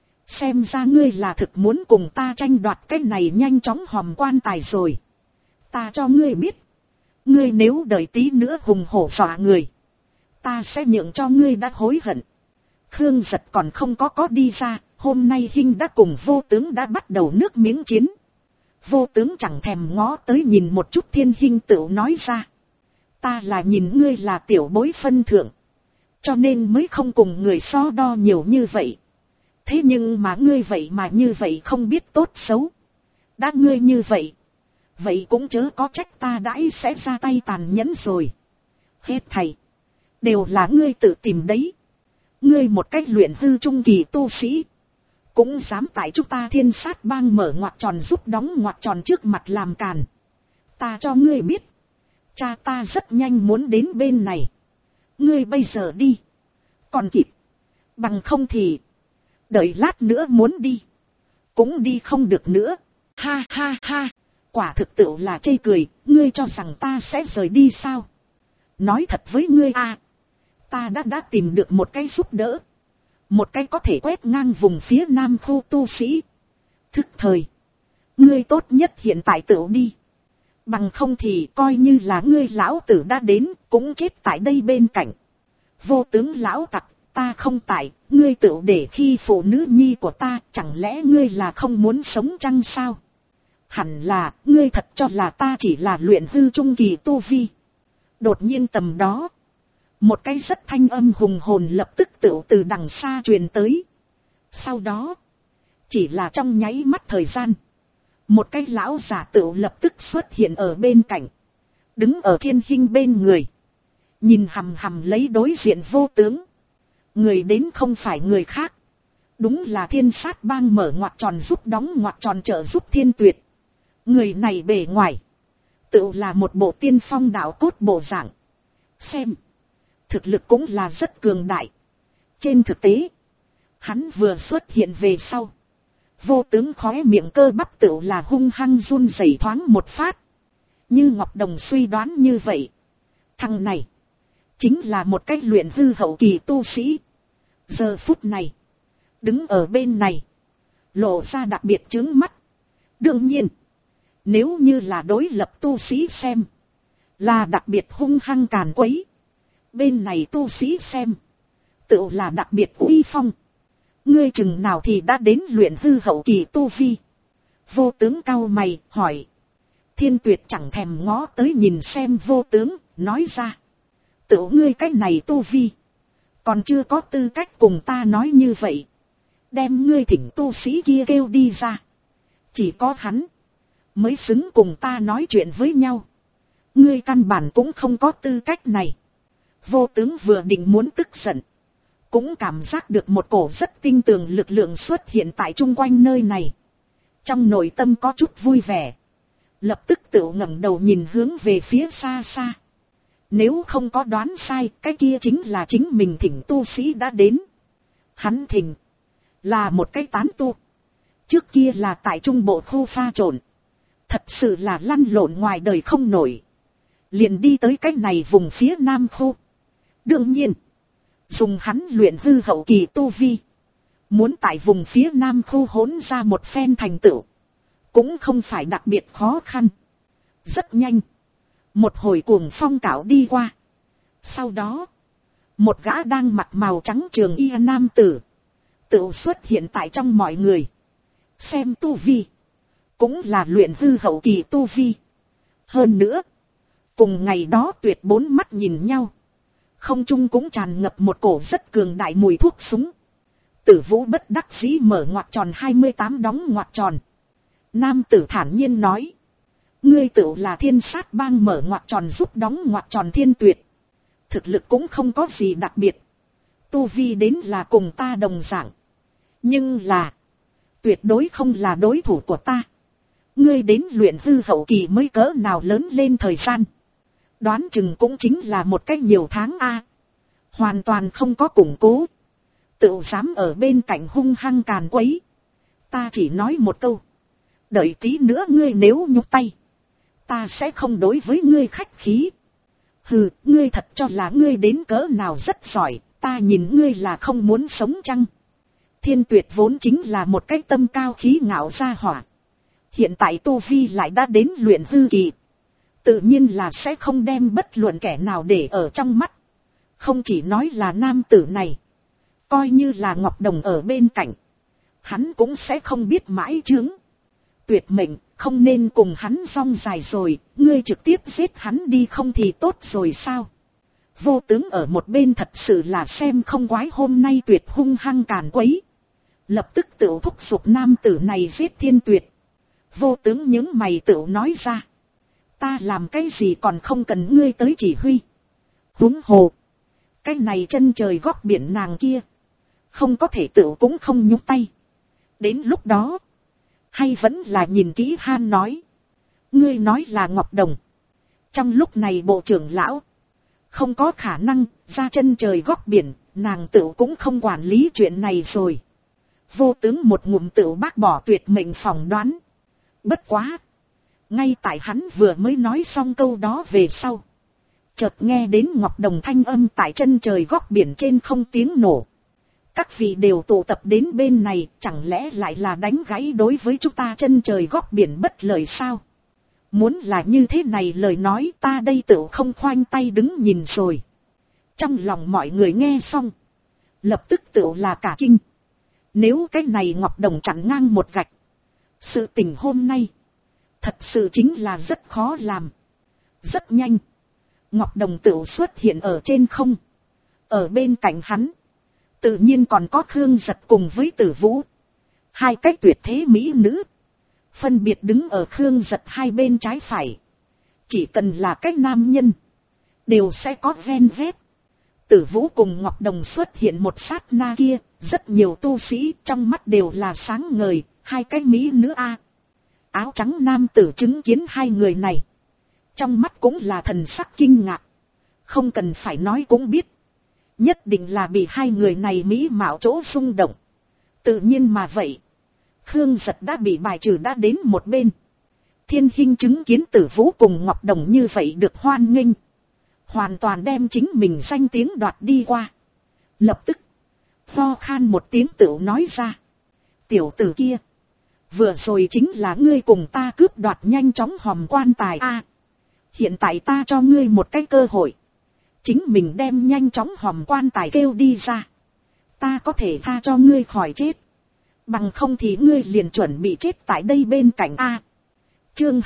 xem ra ngươi là thực muốn cùng ta tranh đoạt cái này nhanh chóng hòm quan tài rồi. Ta cho ngươi biết, ngươi nếu đợi tí nữa hùng hổ dọa người, ta sẽ nhượng cho ngươi đã hối hận. Khương Giật còn không có đi ra, hôm nay Hinh đã cùng Vô Tướng đã bắt đầu nước miếng chiến. Vô Tướng chẳng thèm ngó tới nhìn một chút Thiên Hinh tựu nói ra, ta là nhìn ngươi là tiểu bối phân thượng, cho nên mới không cùng người so đo nhiều như vậy. Thế nhưng mà ngươi vậy mà như vậy không biết tốt xấu. Đã ngươi như vậy, vậy cũng chớ có trách ta đãi sẽ ra tay tàn nhẫn rồi. Hết thầy đều là ngươi tự tìm đấy. Ngươi một cách luyện hư trung kỳ tu sĩ, cũng dám tại chúng ta Thiên Sát bang mở ngoặc tròn giúp đóng ngoặc tròn trước mặt làm càn. Ta cho ngươi biết, cha ta rất nhanh muốn đến bên này. Ngươi bây giờ đi còn kịp, bằng không thì đợi lát nữa muốn đi cũng đi không được nữa. Ha ha ha, quả thực tựu là chê cười. Ngươi cho rằng ta sẽ rời đi sao? Nói thật với ngươi à, ta đã tìm được một cái giúp đỡ, một cái có thể quét ngang vùng phía nam khu tu sĩ. Thức thời, ngươi tốt nhất hiện tại tựu đi, bằng không thì coi như là ngươi lão tử đã đến cũng chết tại đây bên cạnh. Vô Tướng lão tặc, ta không tại, ngươi tựu để khi phụ nữ nhi của ta, chẳng lẽ ngươi là không muốn sống chăng sao? Hẳn là, ngươi thật cho là ta chỉ là luyện hư trung kỳ tu vi. Đột nhiên tầm đó, một cái rất thanh âm hùng hồn lập tức tựu từ đằng xa truyền tới. Sau đó, chỉ là trong nháy mắt thời gian, một cái lão giả tựu lập tức xuất hiện ở bên cạnh, đứng ở Thiên Hinh bên người, nhìn hằm hằm lấy đối diện Vô Tướng. Người đến không phải người khác, đúng là Thiên Sát bang mở ngoặc tròn giúp đóng ngoặc tròn trợ giúp Thiên Tuyệt. Người này bề ngoài tựu là một bộ tiên phong đạo cốt bộ dạng, xem thực lực cũng là rất cường đại. Trên thực tế, hắn vừa xuất hiện về sau, Vô Tướng khóe miệng cơ bắp tựu là hung hăng run rẩy thoáng một phát. Như Ngọc Đồng suy đoán như vậy, thằng này chính là một cách luyện hư hậu kỳ tu sĩ. Giờ phút này, đứng ở bên này, lộ ra đặc biệt chướng mắt. Đương nhiên, nếu như là đối lập tu sĩ xem, là đặc biệt hung hăng càn quấy. Bên này tu sĩ xem, tựu là đặc biệt uy phong. Ngươi chừng nào thì đã đến luyện hư hậu kỳ tu vi? Vô Tướng cau mày hỏi. Thiên Tuyệt chẳng thèm ngó tới nhìn xem Vô Tướng, nói ra, tựu ngươi cái này tu vi, còn chưa có tư cách cùng ta nói như vậy. Đem ngươi thỉnh tu sĩ kia kêu đi ra, chỉ có hắn mới xứng cùng ta nói chuyện với nhau. Ngươi căn bản cũng không có tư cách này. Vô Tướng vừa định muốn tức giận, cũng cảm giác được một cổ rất tinh tường lực lượng xuất hiện tại chung quanh nơi này. Trong nội tâm có chút vui vẻ, lập tức tự ngẩng đầu nhìn hướng về phía xa xa. Nếu không có đoán sai, cái kia chính là chính mình thỉnh tu sĩ đã đến. Hắn thỉnh là một cái tán tu. Trước kia là tại trung bộ khu pha trộn. Thật sự là lăn lộn ngoài đời không nổi. Liền đi tới cái này vùng phía nam khu. Đương nhiên, dùng hắn luyện hư hậu kỳ tu vi. Muốn tại vùng phía nam khu hỗn ra một phen thành tựu. Cũng không phải đặc biệt khó khăn. Rất nhanh. Một hồi cuồng phong cảo đi qua. Sau đó, một gã đang mặc màu trắng trường y nam tử tự xuất hiện tại trong mọi người. Xem tu vi, cũng là luyện hư hậu kỳ tu vi. Hơn nữa, cùng ngày đó tuyệt bốn mắt nhìn nhau. Không trung cũng tràn ngập một cổ rất cường đại mùi thuốc súng. Tử Vũ bất đắc dĩ mở ngoặc tròn 28 đóng ngoặc tròn. Nam tử thản nhiên nói. Ngươi tự là Thiên Sát Bang mở ngoặc tròn giúp đóng ngoặc tròn Thiên Tuyệt. Thực lực cũng không có gì đặc biệt. Tu vi đến là cùng ta đồng dạng. Nhưng là, tuyệt đối không là đối thủ của ta. Ngươi đến luyện hư hậu kỳ mới cỡ nào lớn lên thời gian. Đoán chừng cũng chính là một cách nhiều tháng a. Hoàn toàn không có củng cố. Tự dám ở bên cạnh hung hăng càn quấy. Ta chỉ nói một câu. Đợi tí nữa ngươi nếu nhúc tay, ta sẽ không đối với ngươi khách khí. Hừ, ngươi thật cho là ngươi đến cỡ nào rất giỏi, ta nhìn ngươi là không muốn sống chăng? Thiên Tuyệt vốn chính là một cái tâm cao khí ngạo gia hỏa. Hiện tại tu vi lại đã đến luyện hư kỳ. Tự nhiên là sẽ không đem bất luận kẻ nào để ở trong mắt. Không chỉ nói là nam tử này, coi như là Ngọc Đồng ở bên cạnh, hắn cũng sẽ không biết mãi chướng. Tuyệt mệnh, không nên cùng hắn rong dài rồi, ngươi trực tiếp giết hắn đi không thì tốt rồi sao? Vô tướng ở một bên thật sự là xem không quái hôm nay Tuyệt hung hăng càn quấy. Lập tức tự thúc giục nam tử này giết Thiên Tuyệt. Vô tướng những mày tự nói ra. Ta làm cái gì còn không cần ngươi tới chỉ huy. Huống hồ, cái này chân trời góc biển nàng kia, không có thể tự cũng không nhúc tay. Đến lúc đó, hay vẫn là nhìn kỹ han nói. Ngươi nói là Ngọc Đồng. Trong lúc này bộ trưởng lão, không có khả năng ra chân trời góc biển, nàng tự cũng không quản lý chuyện này rồi. Vô tướng một ngụm tự bác bỏ tuyệt mệnh phỏng đoán. Bất quá, ngay tại hắn vừa mới nói xong câu đó về sau, chợt nghe đến Ngọc Đồng thanh âm tại chân trời góc biển trên không tiếng nổ. Các vị đều tụ tập đến bên này, chẳng lẽ lại là đánh gãy đối với chúng ta chân trời góc biển bất lợi sao? Muốn là như thế này lời nói, ta đây tự không khoanh tay đứng nhìn rồi. Trong lòng mọi người nghe xong, lập tức tự là cả kinh. Nếu cái này Ngọc Đồng chặn ngang một gạch, sự tình hôm nay thật sự chính là rất khó làm. Rất nhanh, Ngọc Đồng tự xuất hiện ở trên không. Ở bên cạnh hắn, tự nhiên còn có Khương Giật cùng với Tử Vũ. Hai cái tuyệt thế mỹ nữ, phân biệt đứng ở Khương Giật hai bên trái phải. Chỉ cần là cái nam nhân, đều sẽ có ven vét. Tử Vũ cùng Ngọc Đồng xuất hiện một sát na kia, rất nhiều tu sĩ trong mắt đều là sáng ngời, hai cái mỹ nữ a. Áo trắng nam tử chứng kiến hai người này, trong mắt cũng là thần sắc kinh ngạc. Không cần phải nói cũng biết, nhất định là bị hai người này mỹ mạo chỗ rung động. Tự nhiên mà vậy, Khương Giật đã bị bài trừ đã đến một bên. Thiên Hinh chứng kiến Tử Vũ cùng Ngọc Đồng như vậy được hoan nghênh, hoàn toàn đem chính mình danh tiếng đoạt đi qua. Lập tức, ho khan một tiếng tựu nói ra. Tiểu tử kia, vừa rồi chính là ngươi cùng ta cướp đoạt nhanh chóng hòm quan tài a. Hiện tại ta cho ngươi một cái cơ hội, chính mình đem nhanh chóng hòm quan tài kêu đi ra, ta có thể tha cho ngươi khỏi chết. Bằng không thì ngươi liền chuẩn bị chết tại đây bên cạnh a. Chương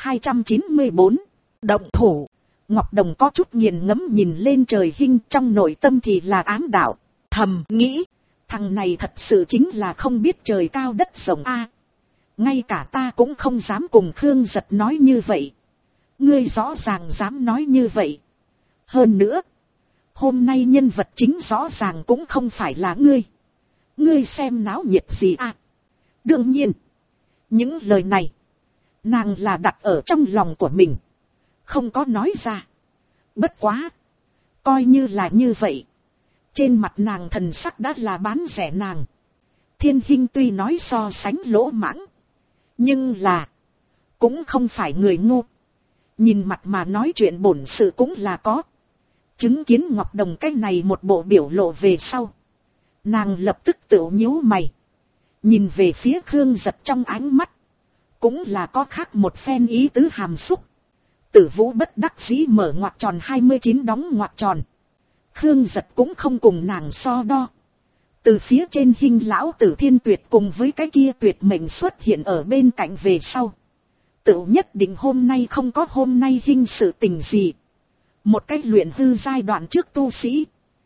294, động thủ. Ngọc Đồng có chút nghiền ngẫm nhìn lên trời Hinh, trong nội tâm thì là ám đạo, thầm nghĩ, thằng này thật sự chính là không biết trời cao đất rộng a. Ngay cả ta cũng không dám cùng Khương Giật nói như vậy, ngươi rõ ràng dám nói như vậy. Hơn nữa, hôm nay nhân vật chính rõ ràng cũng không phải là ngươi. Ngươi xem náo nhiệt gì à? Đương nhiên, những lời này, nàng là đặt ở trong lòng của mình, không có nói ra. Bất quá, Coi như là như vậy. Trên mặt nàng thần sắc đã là bán rẻ nàng. Thiên Hinh tuy nói so sánh lỗ mãng. Nhưng là. Cũng không phải người ngu. Nhìn mặt mà nói chuyện bổn sự cũng là có. Chứng kiến Ngọc Đồng cái này một bộ biểu lộ về sau. Nàng lập tức tự nhíu mày. Nhìn về phía Khương Giật trong ánh mắt. Cũng là có khác một phen ý tứ hàm xúc. Tử Vũ bất đắc dĩ mở ngoặc tròn 29 đóng ngoặc tròn. Khương Giật cũng không cùng nàng so đo. Từ phía trên Hinh lão tử Thiên Tuyệt cùng với cái kia tuyệt mệnh xuất hiện ở bên cạnh về sau. Tự nhất định hôm nay không có hôm nay Hinh sự tình gì. Một cái luyện hư giai đoạn trước tu sĩ.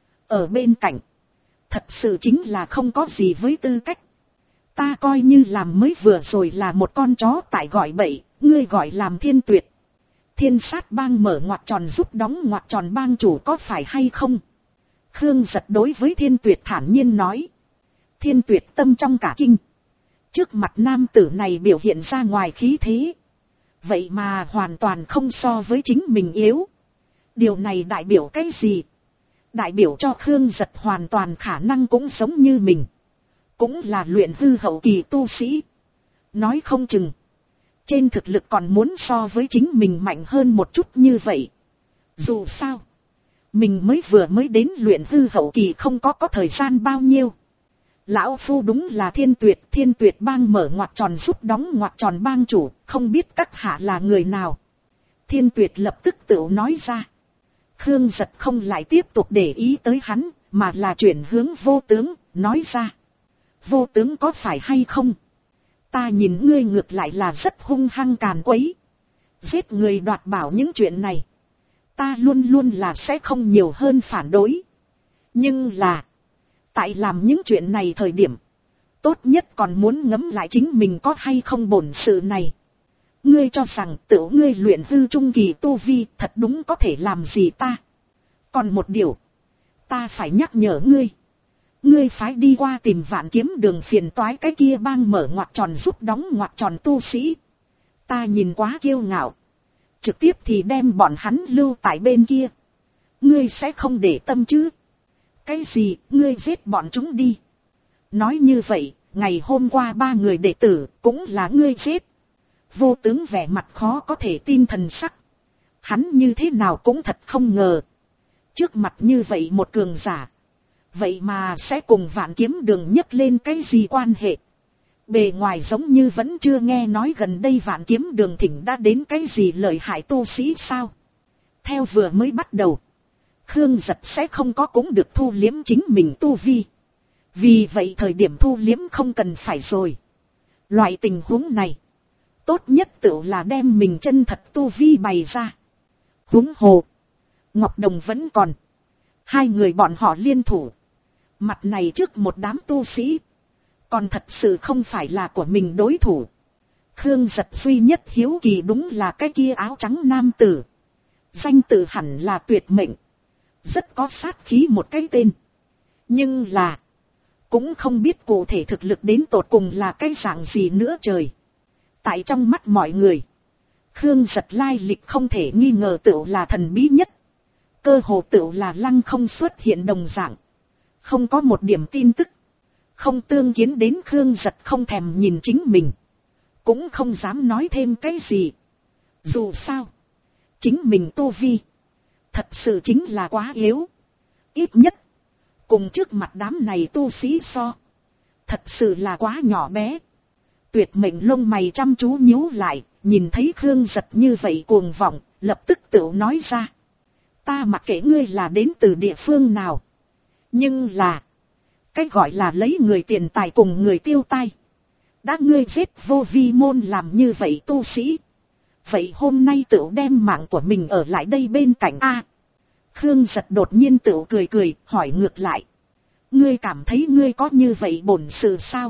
Ở bên cạnh. Thật sự chính là không có gì với tư cách. Ta coi như làm mới vừa rồi là một con chó tại gọi bậy. Ngươi gọi làm Thiên Tuyệt. Thiên Sát Bang mở ngoặc tròn giúp đóng ngoặc tròn bang chủ có phải hay không? Khương Giật đối với Thiên Tuyệt thản nhiên nói. Thiên Tuyệt tâm trong cả kinh. Trước mặt nam tử này biểu hiện ra ngoài khí thế. Vậy mà hoàn toàn không so với chính mình yếu. Điều này đại biểu cái gì? Đại biểu cho Khương Giật hoàn toàn khả năng cũng giống như mình. Cũng là luyện hư hậu kỳ tu sĩ. Nói không chừng. Trên thực lực còn muốn so với chính mình mạnh hơn một chút như vậy. Dù sao. Mình mới đến luyện hư hậu kỳ không có thời gian bao nhiêu. Lão Phu đúng là Thiên Tuyệt bang mở ngoặc tròn giúp đóng ngoặc tròn bang chủ. Không biết các hạ là người nào. Thiên Tuyệt lập tức tự nói ra. Khương Giật không lại tiếp tục để ý tới hắn. Mà là chuyển hướng Vô Tướng, nói ra. Vô Tướng có phải hay không? Ta nhìn ngươi ngược lại là rất hung hăng càn quấy. Giết người đoạt bảo những chuyện này. Ta luôn luôn là sẽ không nhiều hơn phản đối. Nhưng là. Tại làm những chuyện này thời điểm. Tốt nhất còn muốn ngẫm lại chính mình có hay không bổn sự này. Ngươi cho rằng tự ngươi luyện hư trung kỳ tu vi thật đúng có thể làm gì ta. Còn một điều. Ta phải nhắc nhở ngươi. Ngươi phái đi qua tìm Vạn Kiếm Đường phiền toái cái kia bang mở ngoặc tròn giúp đóng ngoặc tròn tu sĩ. Ta nhìn quá kiêu ngạo. Trực tiếp thì đem bọn hắn lưu tại bên kia. Ngươi sẽ không để tâm chứ. Cái gì, ngươi giết bọn chúng đi. Nói như vậy, ngày hôm qua 3 người đệ tử cũng là ngươi giết. Vô Tướng vẻ mặt khó có thể tin thần sắc. Hắn như thế nào cũng thật không ngờ. Trước mặt như vậy một cường giả. Vậy mà sẽ cùng Vạn Kiếm Đường nhấc lên cái gì quan hệ? Bề ngoài giống như vẫn chưa nghe nói gần đây Vạn Kiếm Đường thỉnh đã đến cái gì lợi hại tu sĩ sao? Theo vừa mới bắt đầu, Khương Giật sẽ không có cũng được thu liếm chính mình tu vi. Vì vậy thời điểm thu liếm không cần phải rồi. Loại tình huống này, tốt nhất tự là đem mình chân thật tu vi bày ra. Huống hồ, Ngọc Đồng vẫn còn. 2 người bọn họ liên thủ. Mặt này trước một đám tu sĩ. Còn thật sự không phải là của mình đối thủ. Khương Giật duy nhất hiếu kỳ đúng là cái kia áo trắng nam tử. Danh tự hẳn là Tuyệt Mệnh. Rất có sát khí một cái tên. Nhưng là. Cũng không biết cụ thể thực lực đến tột cùng là cái dạng gì nữa trời. Tại trong mắt mọi người. Khương Giật lai lịch không thể nghi ngờ tựu là thần bí nhất. Cơ hồ tựu là lăng không xuất hiện đồng dạng. Không có một điểm tin tức. Không tương kiến đến Khương Giật không thèm nhìn chính mình. Cũng không dám nói thêm cái gì. Dù sao. Chính mình tu vi. Thật sự chính là quá yếu. Ít nhất. Cùng trước mặt đám này tu sĩ so. Thật sự là quá nhỏ bé. Tuyệt Mệnh lông mày chăm chú nhíu lại. Nhìn thấy Khương Giật như vậy cuồng vọng. Lập tức tự nói ra. Ta mặc kệ ngươi là đến từ địa phương nào. Nhưng là. Cái gọi là lấy người tiền tài cùng người tiêu tai. Đã ngươi giết Vô Vi môn làm như vậy tu sĩ. Vậy hôm nay tự đem mạng của mình ở lại đây bên cạnh A. Khương Giật đột nhiên tự cười hỏi ngược lại. Ngươi cảm thấy ngươi có như vậy bổn sự sao?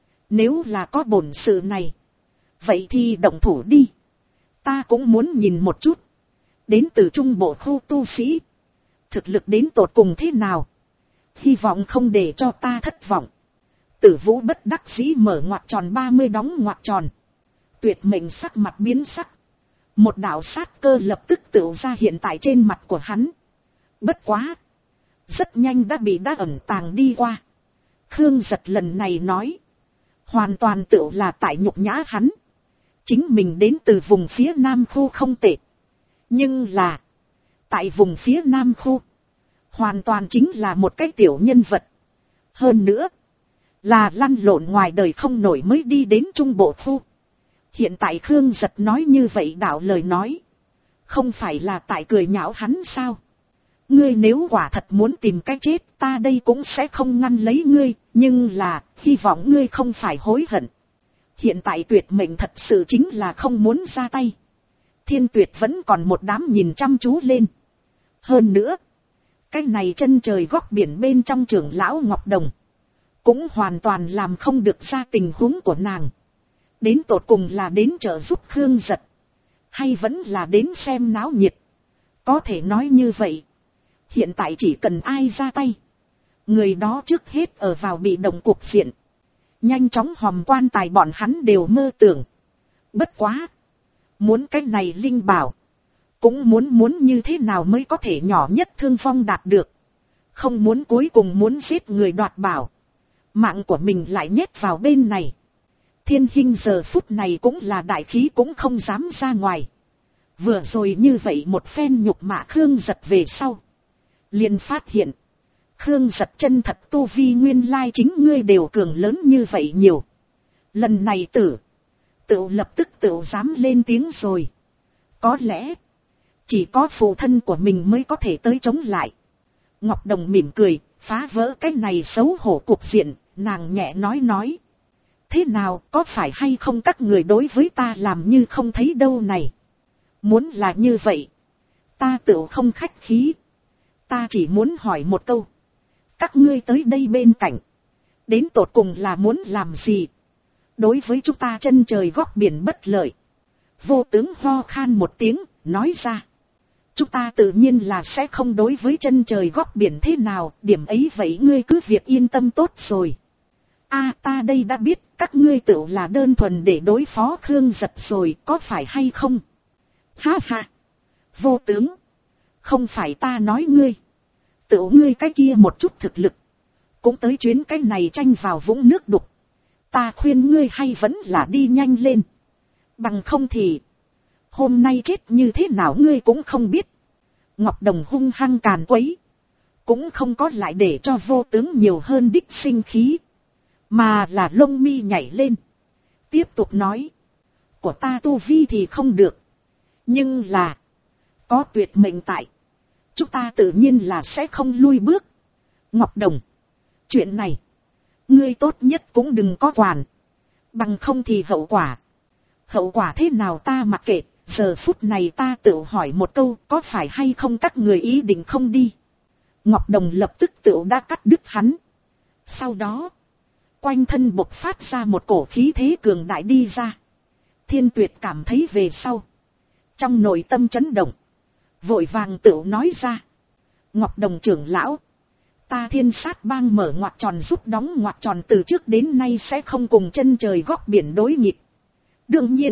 Nếu là có bổn sự này. Vậy thì động thủ đi. Ta cũng muốn nhìn một chút. Đến từ trung bộ khu tu sĩ. Thực lực đến tột cùng thế nào? Hy vọng không để cho ta thất vọng. Tử Vũ bất đắc dĩ mở ngoặc tròn 30 đóng ngoặc tròn. Tuyệt Mệnh sắc mặt biến sắc. Một đạo sát cơ lập tức tựu ra hiện tại trên mặt của hắn. Bất quá. Rất nhanh đã ẩn tàng đi qua. Khương Giật lần này nói. Hoàn toàn tựu là tại nhục nhã hắn. Chính mình đến từ vùng phía Nam khu không tệ. Nhưng là. Tại vùng phía Nam khu. Hoàn toàn chính là một cái tiểu nhân vật. Hơn nữa. Là lăn lộn ngoài đời không nổi mới đi đến Trung Bộ khu. Hiện tại Khương Giật nói như vậy đạo lời nói. Không phải là tại cười nhạo hắn sao? Ngươi nếu quả thật muốn tìm cách chết, ta đây cũng sẽ không ngăn lấy ngươi, nhưng là, hy vọng ngươi không phải hối hận. Hiện tại Tuyệt mệnh thật sự chính là không muốn ra tay. Thiên Tuyệt vẫn còn một đám nhìn chăm chú lên. Hơn nữa, cái này chân trời góc biển bên trong trưởng lão Ngọc Đồng, cũng hoàn toàn làm không được ra tình huống của nàng. Đến tột cùng là đến trợ giúp Khương Giật, hay vẫn là đến xem náo nhiệt. Có thể nói như vậy. Hiện tại chỉ cần ai ra tay, người đó trước hết ở vào bị động cuộc diện. Nhanh chóng hòm quan tài bọn hắn đều mơ tưởng. Bất quá. Muốn cái này linh bảo. Cũng muốn như thế nào mới có thể nhỏ nhất thương vong đạt được. Không muốn cuối cùng muốn giết người đoạt bảo. Mạng của mình lại nhét vào bên này. Thiên Hinh giờ phút này cũng là đại khí cũng không dám ra ngoài. Vừa rồi như vậy một phen nhục mạ Khương Giật về sau. Liền phát hiện. Khương Giật chân thật tu vi nguyên lai chính ngươi đều cường lớn như vậy nhiều. Lần này tự lập tức dám lên tiếng rồi. Có lẽ. Chỉ có phụ thân của mình mới có thể tới chống lại. Ngọc Đồng mỉm cười. Phá vỡ cái này xấu hổ cục diện. Nàng nhẹ nói. Thế nào có phải hay không các người đối với ta làm như không thấy đâu này. Muốn là như vậy. Ta tự không khách khí. Ta chỉ muốn hỏi một câu. Các ngươi tới đây bên cạnh. Đến tột cùng là muốn làm gì? Đối với chúng ta chân trời góc biển bất lợi. Vô tướng ho khan một tiếng, nói ra. Chúng ta tự nhiên là sẽ không đối với chân trời góc biển thế nào. Điểm ấy vậy ngươi cứ việc yên tâm tốt rồi. Ta đây đã biết các ngươi tự là đơn thuần để đối phó Khương Giật rồi, có phải hay không? Ha ha. Vô tướng. Không phải ta nói ngươi. Tự ngươi cái kia một chút thực lực. Cũng tới chuyến cái này tranh vào vũng nước đục. Ta khuyên ngươi hay vẫn là đi nhanh lên. Bằng không thì. Hôm nay chết như thế nào ngươi cũng không biết. Ngọc Đồng hung hăng càn quấy. Cũng không có lại để cho vô tướng nhiều hơn đích sinh khí. Mà là lông mi nhảy lên. Tiếp tục nói. Của ta tu vi thì không được. Nhưng là. Có tuyệt mệnh tại. Chúng ta tự nhiên là sẽ không lui bước. Ngọc Đồng. Chuyện này. Ngươi tốt nhất cũng đừng có quản. Bằng không thì hậu quả. Hậu quả thế nào ta mặc kệ. Giờ phút này ta tự hỏi một câu. Có phải hay không các người ý định không đi. Ngọc Đồng lập tức tự đã cắt đứt hắn. Sau đó. Quanh thân bộc phát ra một cổ khí thế cường đại đi ra. Thiên Tuyệt cảm thấy về sau. Trong nội tâm chấn động. Vội vàng tự nói ra. Ngọc Đồng trưởng lão. Ta Thiên Sát bang mở ngoặc tròn giúp đóng ngoặc tròn từ trước đến nay sẽ không cùng chân trời góc biển đối nghịch. Đương nhiên.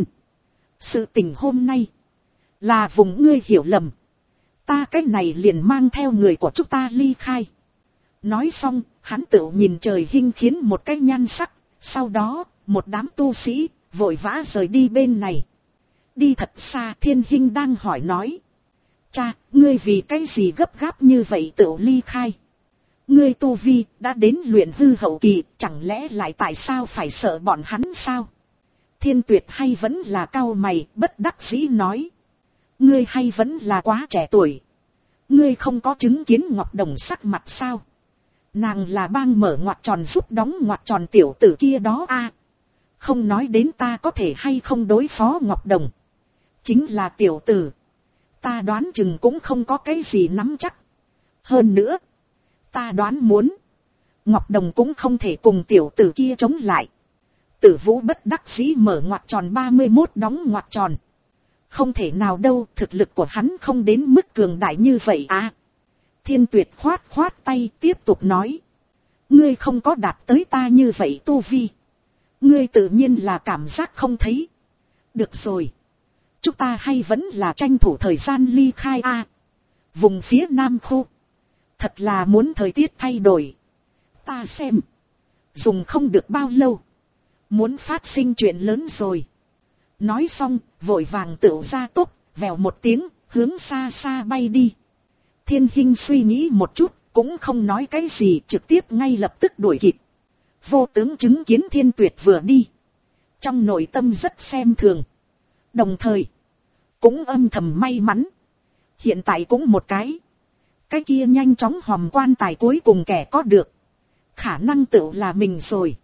Sự tình hôm nay. Là vùng ngươi hiểu lầm. Ta cái này liền mang theo người của chúng ta ly khai. Nói xong. Hắn tự nhìn trời hinh khiến một cái nhan sắc. Sau đó. Một đám tu sĩ. Vội vã rời đi bên này. Đi thật xa Thiên Hinh đang hỏi nói. Cha, ngươi vì cái gì gấp gáp như vậy tự ly khai? Ngươi tu vi đã đến luyện hư hậu kỳ, chẳng lẽ lại tại sao phải sợ bọn hắn sao? Thiên Tuyệt hay vẫn là cao mày, bất đắc dĩ nói. Ngươi hay vẫn là quá trẻ tuổi. Ngươi không có chứng kiến Ngọc Đồng sắc mặt sao? Nàng là bang mở ngoặc tròn giúp đóng ngoặc tròn tiểu tử kia đó a. Không nói đến ta có thể hay không đối phó Ngọc Đồng. Chính là tiểu tử. Ta đoán chừng cũng không có cái gì nắm chắc. Hơn nữa. Ta đoán muốn. Ngọc Đồng cũng không thể cùng tiểu tử kia chống lại. Tử Vũ bất đắc dĩ mở ngoặc tròn 31 đóng ngoặc tròn. Không thể nào đâu, thực lực của hắn không đến mức cường đại như vậy à. Thiên Tuyệt khoát tay tiếp tục nói. Ngươi không có đạt tới ta như vậy tu vi. Ngươi tự nhiên là cảm giác không thấy. Được rồi. Chúng ta hay vẫn là tranh thủ thời gian ly khai a. Vùng phía Nam khu. Thật là muốn thời tiết thay đổi. Ta xem. Dùng không được bao lâu. Muốn phát sinh chuyện lớn rồi. Nói xong, vội vàng tựu ra tốc, vèo một tiếng, hướng xa xa bay đi. Thiên Hinh suy nghĩ một chút, cũng không nói cái gì, trực tiếp ngay lập tức đuổi kịp. Vô tướng chứng kiến Thiên Tuyệt vừa đi. Trong nội tâm rất xem thường. Đồng thời, cũng âm thầm may mắn. Hiện tại cũng một cái kia nhanh chóng hòm quan tài cuối cùng kẻ có được. Khả năng tựu là mình rồi.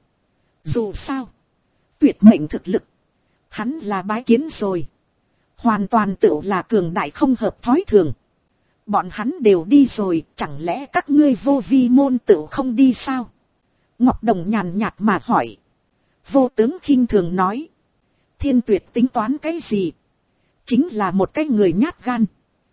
Dù sao, tuyệt mệnh thực lực, hắn là bái kiến rồi. Hoàn toàn tựu là cường đại không hợp thói thường. Bọn hắn đều đi rồi, chẳng lẽ các ngươi vô vi môn tựu không đi sao? Ngọc Đồng nhàn nhạt mà hỏi. Vô tướng khinh thường nói. Thiên Tuyệt tính toán cái gì? Chính là một cái người nhát gan.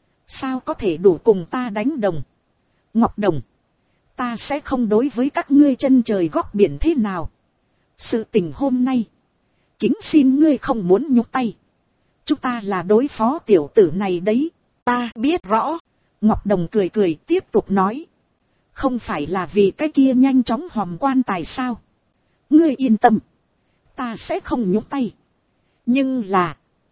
Sao có thể đủ cùng ta đánh đồng? Ngọc Đồng, ta sẽ không đối với các ngươi chân trời góc biển thế nào. Sự tình hôm nay, kính xin ngươi không muốn nhúc tay. Chúng ta là đối phó tiểu tử này đấy. Ta biết rõ. Ngọc Đồng cười cười tiếp tục nói. Không phải là vì cái kia nhanh chóng hòm quan tài sao? Ngươi yên tâm. Ta sẽ không nhúc tay. Nhưng là,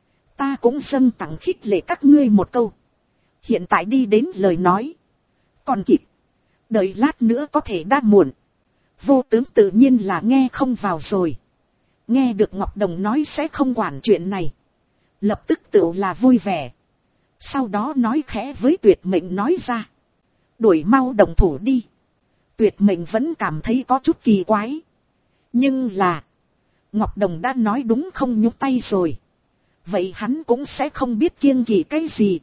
ta cũng dâng tặng khích lệ các ngươi một câu. Hiện tại đi đến lời nói. Còn kịp. Đợi lát nữa có thể đã muộn. Vô tướng tự nhiên là nghe không vào rồi. Nghe được Ngọc Đồng nói sẽ không quản chuyện này. Lập tức tự là vui vẻ. Sau đó nói khẽ với Tuyệt Mệnh nói ra. Đuổi mau động thủ đi. Tuyệt Mệnh vẫn cảm thấy có chút kỳ quái. Nhưng là, Ngọc Đồng đã nói đúng không nhúc tay rồi. Vậy hắn cũng sẽ không biết kiêng kỵ cái gì.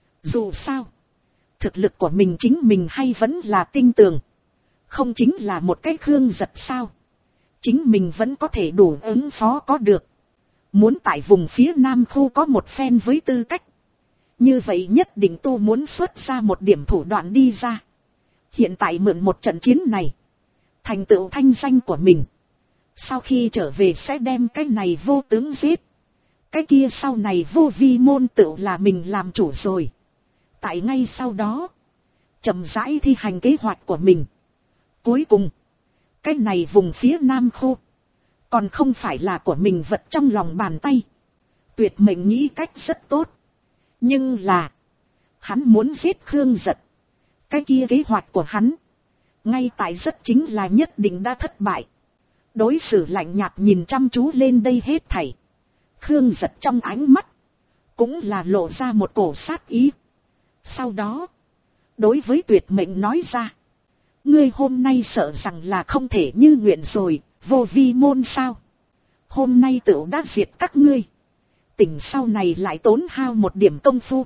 Dù sao, thực lực của mình chính mình hay vẫn là tinh tường. Không chính là một cái Khương Giật sao. Chính mình vẫn có thể đủ ứng phó có được. Muốn tại vùng phía Nam khu có một phen với tư cách. Như vậy nhất định tu muốn xuất ra một điểm thủ đoạn đi ra. Hiện tại mượn một trận chiến này. Thành tựu thanh danh của mình. Sau khi trở về sẽ đem cái này vô tướng giết. Cái kia sau này vô vi môn tựu là mình làm chủ rồi. Tại ngay sau đó, chậm rãi thi hành kế hoạch của mình. Cuối cùng, cái này vùng phía Nam khu, còn không phải là của mình vật trong lòng bàn tay. Tuyệt Mệnh nghĩ cách rất tốt. Nhưng là, hắn muốn giết Khương Giật. Cái kia kế hoạch của hắn, ngay tại rất chính là nhất định đã thất bại. Đối xử lạnh nhạt nhìn chăm chú lên đây hết thảy. Khương Giật trong ánh mắt, cũng là lộ ra một cổ sát ý. Sau đó, đối với Tuyệt Mệnh nói ra. Ngươi hôm nay sợ rằng là không thể như nguyện rồi, vô vi môn sao? Hôm nay tựu đã diệt các ngươi. Tỉnh sau này lại tốn hao một điểm công phu.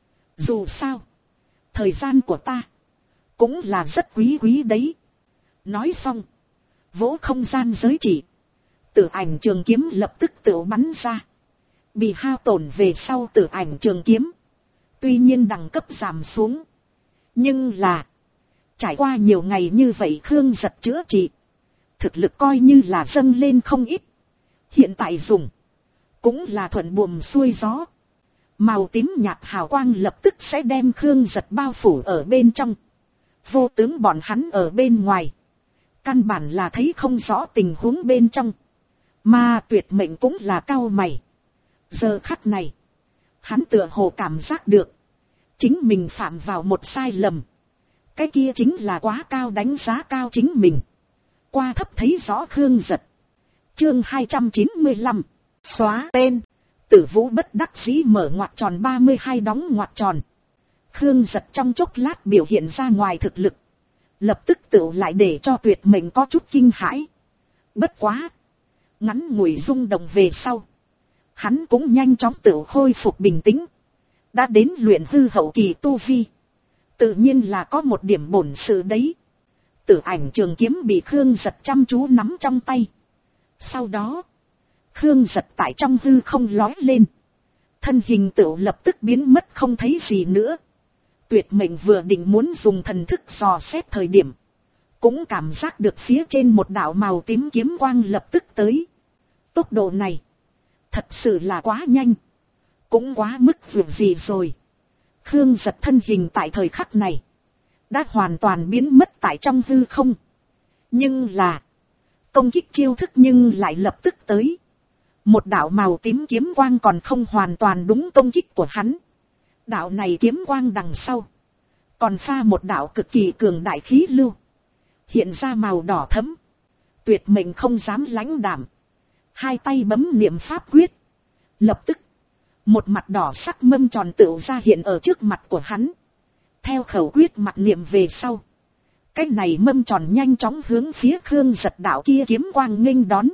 Dù sao, thời gian của ta cũng là rất quý đấy. Nói xong, vỗ không gian giới chỉ. Tử Ảnh trường kiếm lập tức tựu bắn ra. Bị hao tổn về sau Tử Ảnh trường kiếm, tuy nhiên đẳng cấp giảm xuống. Nhưng là, trải qua nhiều ngày như vậy Khương Giật chữa trị, thực lực coi như là dâng lên không ít. Hiện tại dùng, cũng là thuận buồm xuôi gió. Màu tím nhạt hào quang lập tức sẽ đem Khương Giật bao phủ ở bên trong. Vô tướng bọn hắn ở bên ngoài, căn bản là thấy không rõ tình huống bên trong. Mà Tuyệt Mệnh cũng là cau mày. Giờ khắc này, hắn tựa hồ cảm giác được chính mình phạm vào một sai lầm. Cái kia chính là quá cao đánh giá cao chính mình, qua thấp thấy rõ Khương Giật. Chương 295, xóa tên. Tử Vũ bất đắc dĩ mở ngoặc tròn 32 đóng ngoặc tròn. Khương Giật trong chốc lát biểu hiện ra ngoài thực lực, lập tức tự lại để cho Tuyệt Mệnh có chút kinh hãi. Bất quá, ngắn ngủi rung động về sau, hắn cũng nhanh chóng tự khôi phục bình tĩnh. Đã đến luyện hư hậu kỳ tu vi, tự nhiên là có một điểm bổn sự đấy. Tử Ảnh trường kiếm bị Khương Giật chăm chú nắm trong tay. Sau đó, Khương Giật tại trong hư không lói lên, thân hình tựu lập tức biến mất không thấy gì nữa. Tuyệt Mệnh vừa định muốn dùng thần thức dò xét thời điểm, cũng cảm giác được phía trên một đạo màu tím kiếm quang lập tức tới. Tốc độ này, thật sự là quá nhanh, cũng quá mức việc gì rồi. Khương Giật thân hình tại thời khắc này, đã hoàn toàn biến mất tại trong hư không. Nhưng là, công kích chiêu thức nhưng lại lập tức tới. Một đạo màu tím kiếm quang còn không hoàn toàn đúng công kích của hắn. Đạo này kiếm quang đằng sau, còn pha một đạo cực kỳ cường đại khí lưu, hiện ra màu đỏ thẫm. Tuyệt mệnh không dám lãnh đạm, hai tay bấm niệm pháp quyết. Lập tức, một mặt đỏ sắc mâm tròn tựu ra hiện ở trước mặt của hắn. Theo khẩu quyết mặt niệm về sau, cái này mâm tròn nhanh chóng hướng phía Khương Giật đạo kia kiếm quang nghênh đón.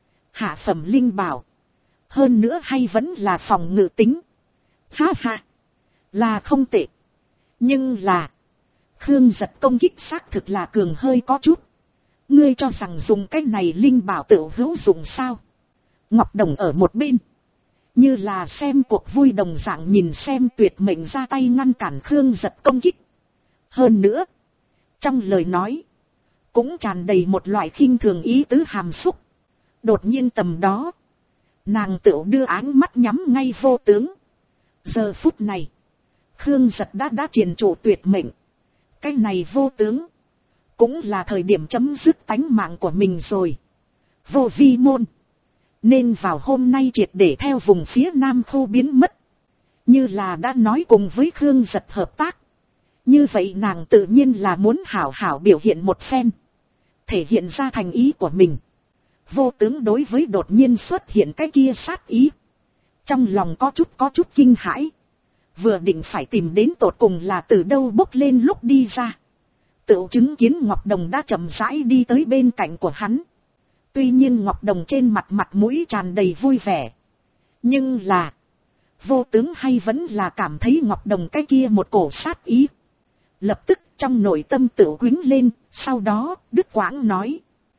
Hạ phẩm linh bảo, hơn nữa hay vẫn là phòng ngự tính. Ha ha, là không tệ. Nhưng là, Khương Giật công kích xác thực là cường hơi có chút. Ngươi cho rằng dùng cái này linh bảo tự hữu dụng sao? Ngọc Đồng ở một bên, như là xem cuộc vui đồng dạng nhìn xem Tuyệt mệnh ra tay ngăn cản Khương Giật công kích. Hơn nữa, trong lời nói, cũng tràn đầy một loại khinh thường ý tứ hàm xúc. Đột nhiên tầm đó, nàng tựu đưa áng mắt nhắm ngay Vô Tướng. Giờ phút này, Khương Giật đã triền trụ Tuyệt mệnh. Cái này Vô Tướng, cũng là thời điểm chấm dứt tánh mạng của mình rồi. Vô Vi môn, nên vào hôm nay triệt để theo vùng phía Nam khu biến mất. Như là đã nói cùng với Khương Giật hợp tác. Như vậy nàng tự nhiên là muốn hảo hảo biểu hiện một phen, thể hiện ra thành ý của mình. Vô Tướng đối với đột nhiên xuất hiện cái kia sát ý, trong lòng có chút kinh hãi. Vừa định phải tìm đến tột cùng là từ đâu bốc lên lúc đi ra, tự chứng kiến Ngọc Đồng đã chậm rãi đi tới bên cạnh của hắn. Tuy nhiên Ngọc Đồng trên mặt mũi tràn đầy vui vẻ. Nhưng là, Vô Tướng hay vẫn là cảm thấy Ngọc Đồng cái kia một cổ sát ý. Lập tức trong nội tâm tự quýnh lên, sau đó đứt quãng nói.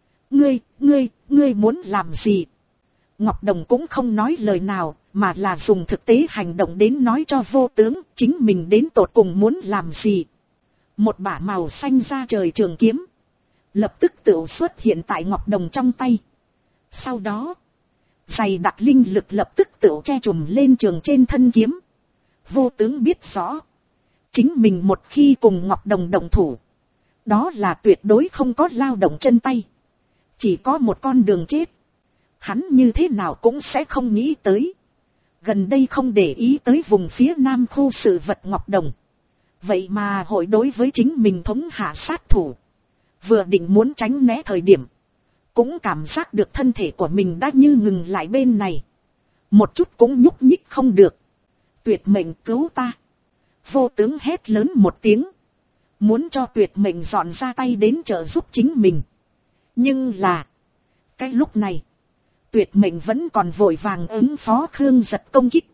Ngươi muốn làm gì? Ngọc Đồng cũng không nói lời nào, mà là dùng thực tế hành động đến nói cho Vô Tướng chính mình đến tột cùng muốn làm gì. Một bả màu xanh ra trời trường kiếm, lập tức tự xuất hiện tại Ngọc Đồng trong tay. Sau đó, dày đặc linh lực lập tức tự che trùm lên trường trên thân kiếm. Vô Tướng biết rõ, chính mình một khi cùng Ngọc Đồng động thủ, đó là tuyệt đối không có lao động chân tay, chỉ có một con đường chết. Hắn như thế nào cũng sẽ không nghĩ tới, gần đây không để ý tới vùng phía Nam khu sự vật Ngọc Đồng, vậy mà hội đối với chính mình thống hạ sát thủ. Vừa định muốn tránh né thời điểm, cũng cảm giác được thân thể của mình đã như ngừng lại bên này, một chút cũng nhúc nhích không được. Tuyệt mệnh cứu ta! Vô Tướng hét lớn một tiếng, muốn cho Tuyệt mệnh dọn ra tay đến trợ giúp chính mình. Nhưng là, cái lúc này, Tuyệt mệnh vẫn còn vội vàng ứng phó Khương Giật công kích,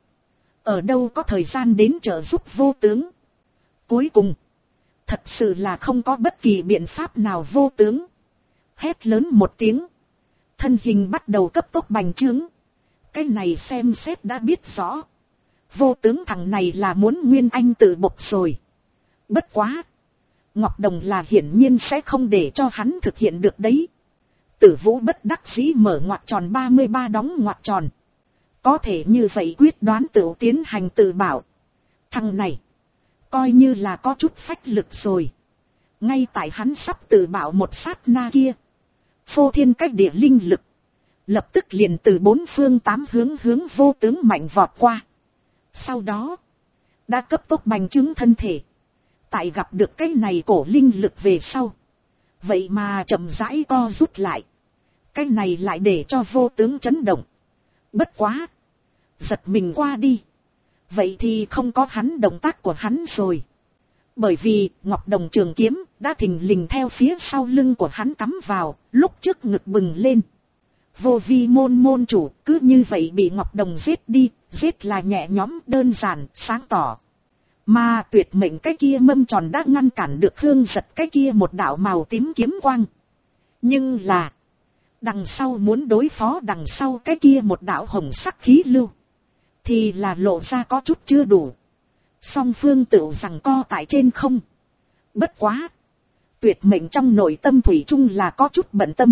ở đâu có thời gian đến trợ giúp Vô Tướng. Cuối cùng, thật sự là không có bất kỳ biện pháp nào. Vô Tướng hét lớn một tiếng, thân hình bắt đầu cấp tốc bành trướng. Cái này xem xét đã biết rõ, Vô Tướng thằng này là muốn nguyên anh tự bộc rồi. Bất quá, Ngọc Đồng là hiển nhiên sẽ không để cho hắn thực hiện được đấy. Tử Vũ bất đắc dĩ mở ngoặc tròn 33 đóng ngoặc tròn. Có thể như vậy quyết đoán tự tiến hành tự bảo. Thằng này, coi như là có chút phách lực rồi. Ngay tại hắn sắp tự bảo một sát na kia, phô thiên cách địa linh lực, lập tức liền từ bốn phương tám hướng Vô Tướng mạnh vọt qua. Sau đó, đã cấp tốc bành trướng thân thể. Tại gặp được cái này cổ linh lực về sau, vậy mà chậm rãi co rút lại. Cái này lại để cho Vô Tướng chấn động. Bất quá, giật mình qua đi, vậy thì không có hắn động tác của hắn rồi. Bởi vì Ngọc Đồng trường kiếm đã thình lình theo phía sau lưng của hắn cắm vào, lúc trước ngực bừng lên. Vô Vi môn môn chủ cứ như vậy bị Ngọc Đồng giết đi, giết là nhẹ nhõm, đơn giản, sáng tỏ. Mà Tuyệt mệnh cái kia mâm tròn đã ngăn cản được Khương Giật cái kia một đạo màu tím kiếm quang. Nhưng là, đằng sau muốn đối phó đằng sau cái kia một đạo hồng sắc khí lưu, thì là lộ ra có chút chưa đủ. Song phương tự rằng co tại trên không. Bất quá, Tuyệt mệnh trong nội tâm thủy chung là có chút bận tâm.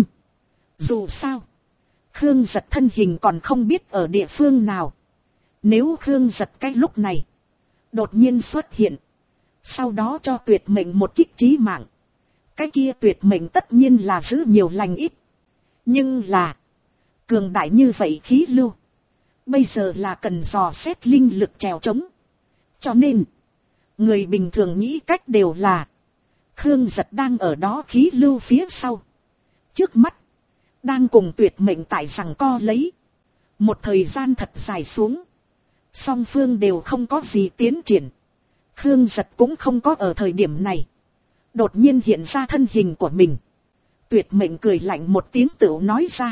Dù sao, Khương Giật thân hình còn không biết ở địa phương nào. Nếu Khương Giật cái lúc này đột nhiên xuất hiện, sau đó cho tuyệt mệnh một kích chí mạng. Cái kia tuyệt mệnh tất nhiên là giữ nhiều lành ít. Nhưng là, cường đại như vậy khí lưu, bây giờ là cần dò xét linh lực trèo trống. Cho nên, người bình thường nghĩ cách đều là, Khương Giật đang ở đó khí lưu phía sau. Trước mắt, đang cùng tuyệt mệnh tại giằng co lấy. Một thời gian thật dài xuống, song phương đều không có gì tiến triển. Khương Giật cũng không có ở thời điểm này đột nhiên hiện ra thân hình của mình. Tuyệt mệnh cười lạnh một tiếng tựu nói ra.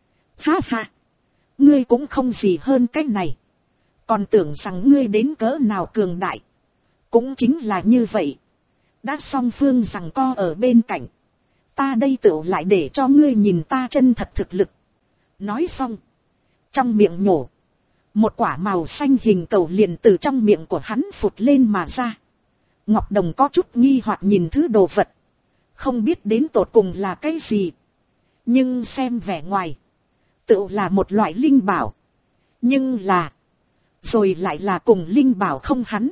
Ha ha, ngươi cũng không gì hơn cái này. Còn tưởng rằng ngươi đến cỡ nào cường đại. Cũng chính là như vậy. Đã song phương giằng co ở bên cạnh, ta đây tựu lại để cho ngươi nhìn ta chân thật thực lực. Nói xong, trong miệng nhổ, một quả màu xanh hình cầu liền từ trong miệng của hắn phụt lên mà ra. Ngọc Đồng có chút nghi hoặc nhìn thứ đồ vật, không biết đến tột cùng là cái gì. Nhưng xem vẻ ngoài, tựu là một loại linh bảo. Nhưng là, rồi lại là cùng linh bảo không hắn.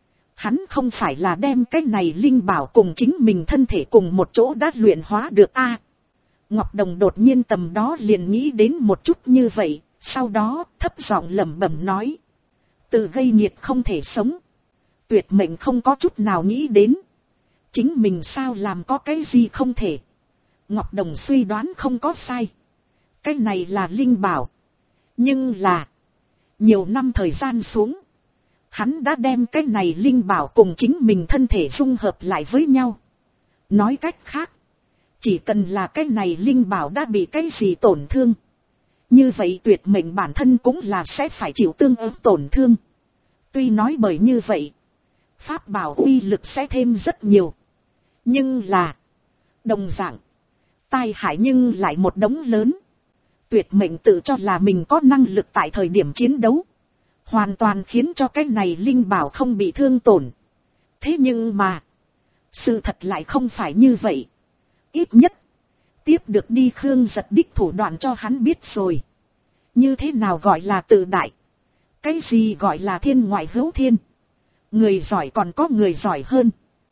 Hắn không phải là đem cái này linh bảo cùng chính mình thân thể cùng một chỗ đã luyện hóa được a. Ngọc Đồng đột nhiên tầm đó liền nghĩ đến một chút như vậy, sau đó thấp giọng lẩm bẩm nói. Tự gây nghiệt không thể sống. Tuyệt mệnh không có chút nào nghĩ đến, chính mình sao làm có cái gì không thể. Ngọc Đồng suy đoán không có sai. Cái này là linh bảo. Nhưng là, nhiều năm thời gian xuống, hắn đã đem cái này linh bảo cùng chính mình thân thể dung hợp lại với nhau. Nói cách khác, chỉ cần là cái này linh bảo đã bị cái gì tổn thương, như vậy tuyệt mệnh bản thân cũng là sẽ phải chịu tương ứng tổn thương. Tuy nói bởi như vậy, pháp bảo uy lực sẽ thêm rất nhiều. Nhưng là, đồng dạng, tai hại nhưng lại một đống lớn. Tuyệt mệnh tự cho là mình có năng lực tại thời điểm chiến đấu, hoàn toàn khiến cho cái này linh bảo không bị thương tổn. Thế nhưng mà, sự thật lại không phải như vậy. Ít nhất, tiếp được đi Khương Giật đích thủ đoạn cho hắn biết rồi. Như thế nào gọi là tự đại? Cái gì gọi là thiên ngoại hữu thiên? Người giỏi còn có người giỏi hơn.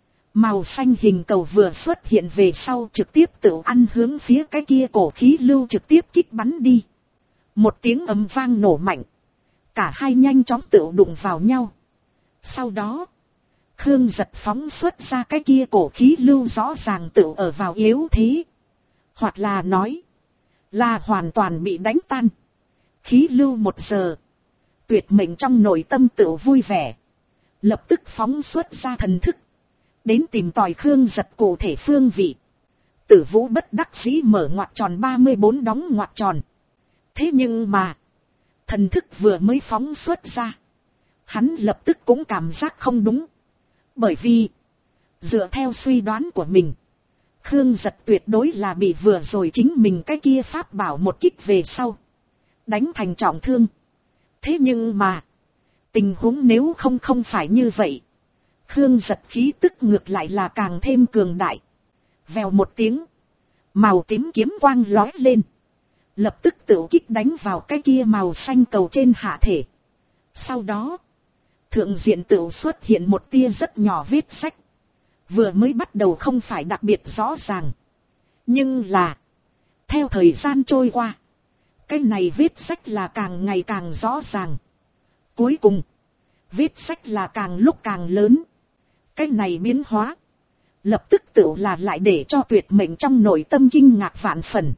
Màu xanh hình cầu vừa xuất hiện về sau trực tiếp tự ăn hướng phía cái kia cổ khí lưu trực tiếp kích bắn đi. Một tiếng ầm vang nổ mạnh. Cả hai nhanh chóng tự đụng vào nhau. Sau đó, Khương Giật phóng xuất ra cái kia cổ khí lưu rõ ràng tự ở vào yếu thế. Hoặc là nói, là hoàn toàn bị đánh tan. Khí lưu 1 giờ. Tuyệt mệnh trong nội tâm tự vui vẻ. Lập tức phóng xuất ra thần thức. Đến tìm tòi Khương Giật cụ thể phương vị. Tử Vũ bất đắc dĩ mở ngoặc tròn 34 đóng ngoặc tròn. Thế nhưng mà, thần thức vừa mới phóng xuất ra, hắn lập tức cũng cảm giác không đúng. Bởi vì, dựa theo suy đoán của mình, Khương Giật tuyệt đối là bị vừa rồi chính mình cái kia pháp bảo một kích về sau, đánh thành trọng thương. Thế nhưng mà, tình huống nếu không phải như vậy, Khương Giật khí tức ngược lại là càng thêm cường đại. Vèo một tiếng, màu tím kiếm quang lói lên, lập tức tự kích đánh vào cái kia màu xanh cầu trên hạ thể. Sau đó, thượng diện tự xuất hiện một tia rất nhỏ vết sách. Vừa mới bắt đầu không phải đặc biệt rõ ràng. Nhưng là, theo thời gian trôi qua, cái này vết sách là càng ngày càng rõ ràng. Cuối cùng, vết sách là càng lúc càng lớn. Cái này biến hóa, lập tức tự là lại để cho tuyệt mệnh trong nội tâm kinh ngạc vạn phần.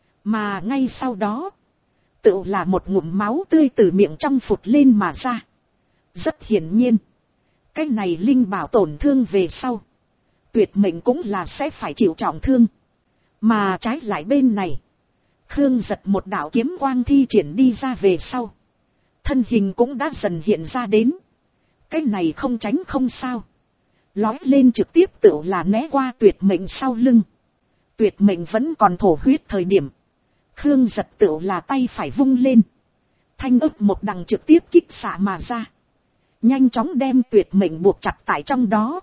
Mà ngay sau đó, tự là một ngụm máu tươi từ miệng trong phụt lên mà ra. Rất hiển nhiên, cái này linh bảo tổn thương về sau, tuyệt mệnh cũng là sẽ phải chịu trọng thương. Mà trái lại bên này, Khương Giật một đạo kiếm quang thi triển đi ra về sau, thân hình cũng đã dần hiện ra đến. Cái này không tránh không sao, lói lên trực tiếp tự là né qua tuyệt mệnh sau lưng. Tuyệt mệnh vẫn còn thổ huyết thời điểm, Khương Giật tự là tay phải vung lên, thanh ức một đằng trực tiếp kích xạ mà ra, nhanh chóng đem tuyệt mệnh buộc chặt tại trong đó.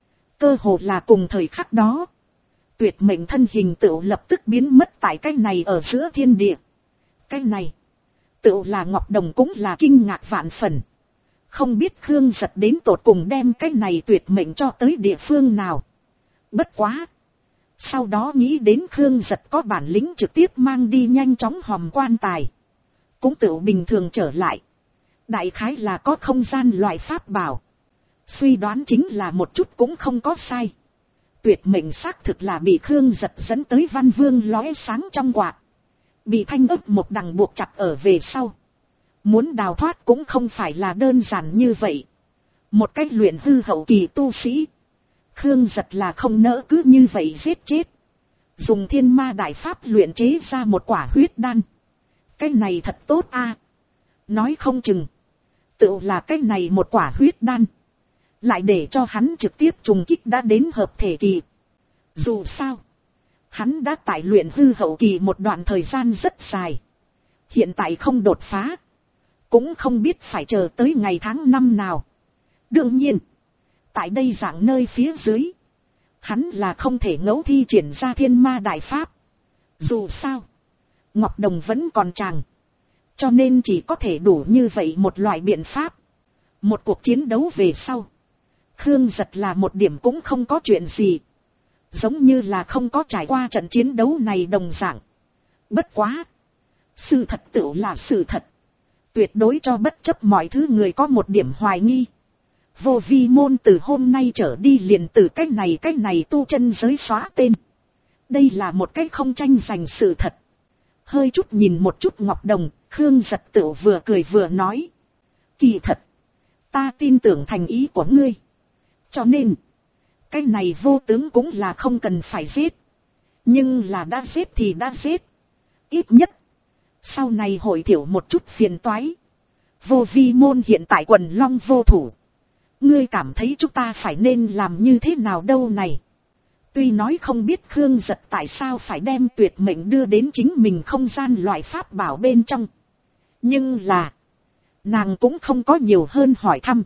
Cơ hồ là cùng thời khắc đó, tuyệt mệnh thân hình tự lập tức biến mất tại cái này ở giữa thiên địa. Cái này, tự là Ngọc Đồng cũng là kinh ngạc vạn phần. Không biết Khương Giật đến tột cùng đem cái này tuyệt mệnh cho tới địa phương nào. Bất quá. Sau đó nghĩ đến Khương Giật có bản lĩnh trực tiếp mang đi nhanh chóng hòm quan tài. Cũng tự bình thường trở lại. Đại khái là có không gian loại pháp bảo. Suy đoán chính là một chút cũng không có sai. Tuyệt mệnh xác thực là bị Khương Giật dẫn tới Văn Vương lóe sáng trong quạt. Bị thanh ức một đằng buộc chặt ở về sau. Muốn đào thoát cũng không phải là đơn giản như vậy. Một cách luyện hư hậu kỳ tu sĩ. Khương Giật là không nỡ cứ như vậy giết chết. Dùng thiên ma đại pháp luyện chế ra một quả huyết đan. Cái này thật tốt a. Nói không chừng. Tự là cái này một quả huyết đan. Lại để cho hắn trực tiếp trùng kích đã đến hợp thể kỳ. Dù sao. Hắn đã tại luyện hư hậu kỳ một đoạn thời gian rất dài. Hiện tại không đột phá. Cũng không biết phải chờ tới ngày tháng năm nào. Đương nhiên. Tại đây dạng nơi phía dưới. Hắn là không thể ngẫu thi triển ra thiên ma đại pháp. Dù sao. Ngọc Đồng vẫn còn chàng. Cho nên chỉ có thể đủ như vậy một loại biện pháp. Một cuộc chiến đấu về sau. Khương Giật là một điểm cũng không có chuyện gì. Giống như là không có trải qua trận chiến đấu này đồng dạng. Bất quá. Sự thật tựu là sự thật. Tuyệt đối cho bất chấp mọi thứ người có một điểm hoài nghi. Vô vi môn từ hôm nay trở đi liền từ cách này tu chân giới xóa tên. Đây là một cách không tranh giành sự thật. Hơi chút nhìn một chút Ngọc Đồng, Khương Giật tựu vừa cười vừa nói. Kỳ thật. Ta tin tưởng thành ý của ngươi. Cho nên. Cái này vô tướng cũng là không cần phải giết. Nhưng là đã giết thì đã giết. Ít nhất. Sau này hội thiểu một chút phiền toái. Vô vi môn hiện tại quần long vô thủ. Ngươi cảm thấy chúng ta phải nên làm như thế nào đâu này. Tuy nói không biết Khương Giật tại sao phải đem tuyệt mệnh đưa đến chính mình không gian loại pháp bảo bên trong. Nhưng là. Nàng cũng không có nhiều hơn hỏi thăm.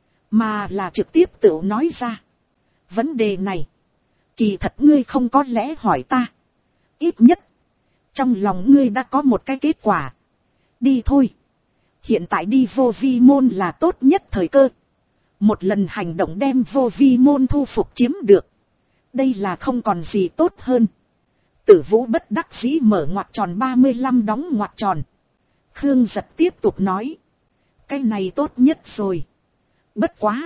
Mà là trực tiếp tự nói ra. Vấn đề này. Kỳ thật ngươi không có lẽ hỏi ta. Ít nhất. Trong lòng ngươi đã có một cái kết quả. Đi thôi. Hiện tại đi vô vi môn là tốt nhất thời cơ. Một lần hành động đem vô vi môn thu phục chiếm được. Đây là không còn gì tốt hơn. Tử Vũ bất đắc dĩ mở ngoặc tròn 35 đóng ngoặc tròn. Khương Giật tiếp tục nói. Cái này tốt nhất rồi. Bất quá.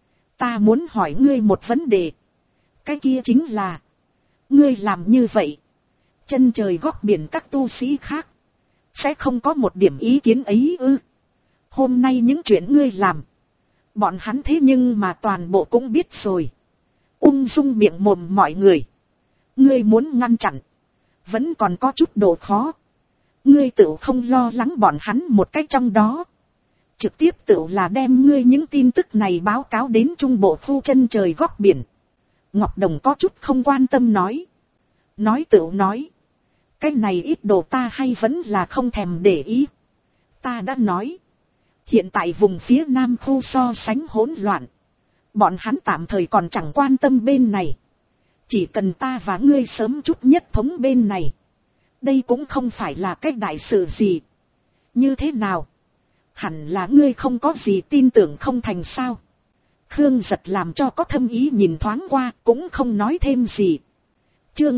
Ta muốn hỏi ngươi một vấn đề. Cái kia chính là. Ngươi làm như vậy. Chân trời góc biển các tu sĩ khác. Sẽ không có một điểm ý kiến ấy ư. Hôm nay những chuyện ngươi làm. Bọn hắn thế nhưng mà toàn bộ cũng biết rồi. Ung dung miệng mồm mọi người. Ngươi muốn ngăn chặn. Vẫn còn có chút độ khó. Ngươi tự không lo lắng bọn hắn một cách trong đó. Trực tiếp tự là đem ngươi những tin tức này báo cáo đến trung bộ khu chân trời góc biển. Ngọc Đồng có chút không quan tâm nói. Nói tự nói. Cái này ít đồ ta hay vẫn là không thèm để ý. Ta đã nói. Hiện tại vùng phía nam khu so sánh hỗn loạn. Bọn hắn tạm thời còn chẳng quan tâm bên này. Chỉ cần ta và ngươi sớm chút nhất thống bên này. Đây cũng không phải là cái đại sự gì. Như thế nào? Hẳn là ngươi không có gì tin tưởng không thành sao. Khương Giật làm cho có thâm ý nhìn thoáng qua cũng không nói thêm gì. Chương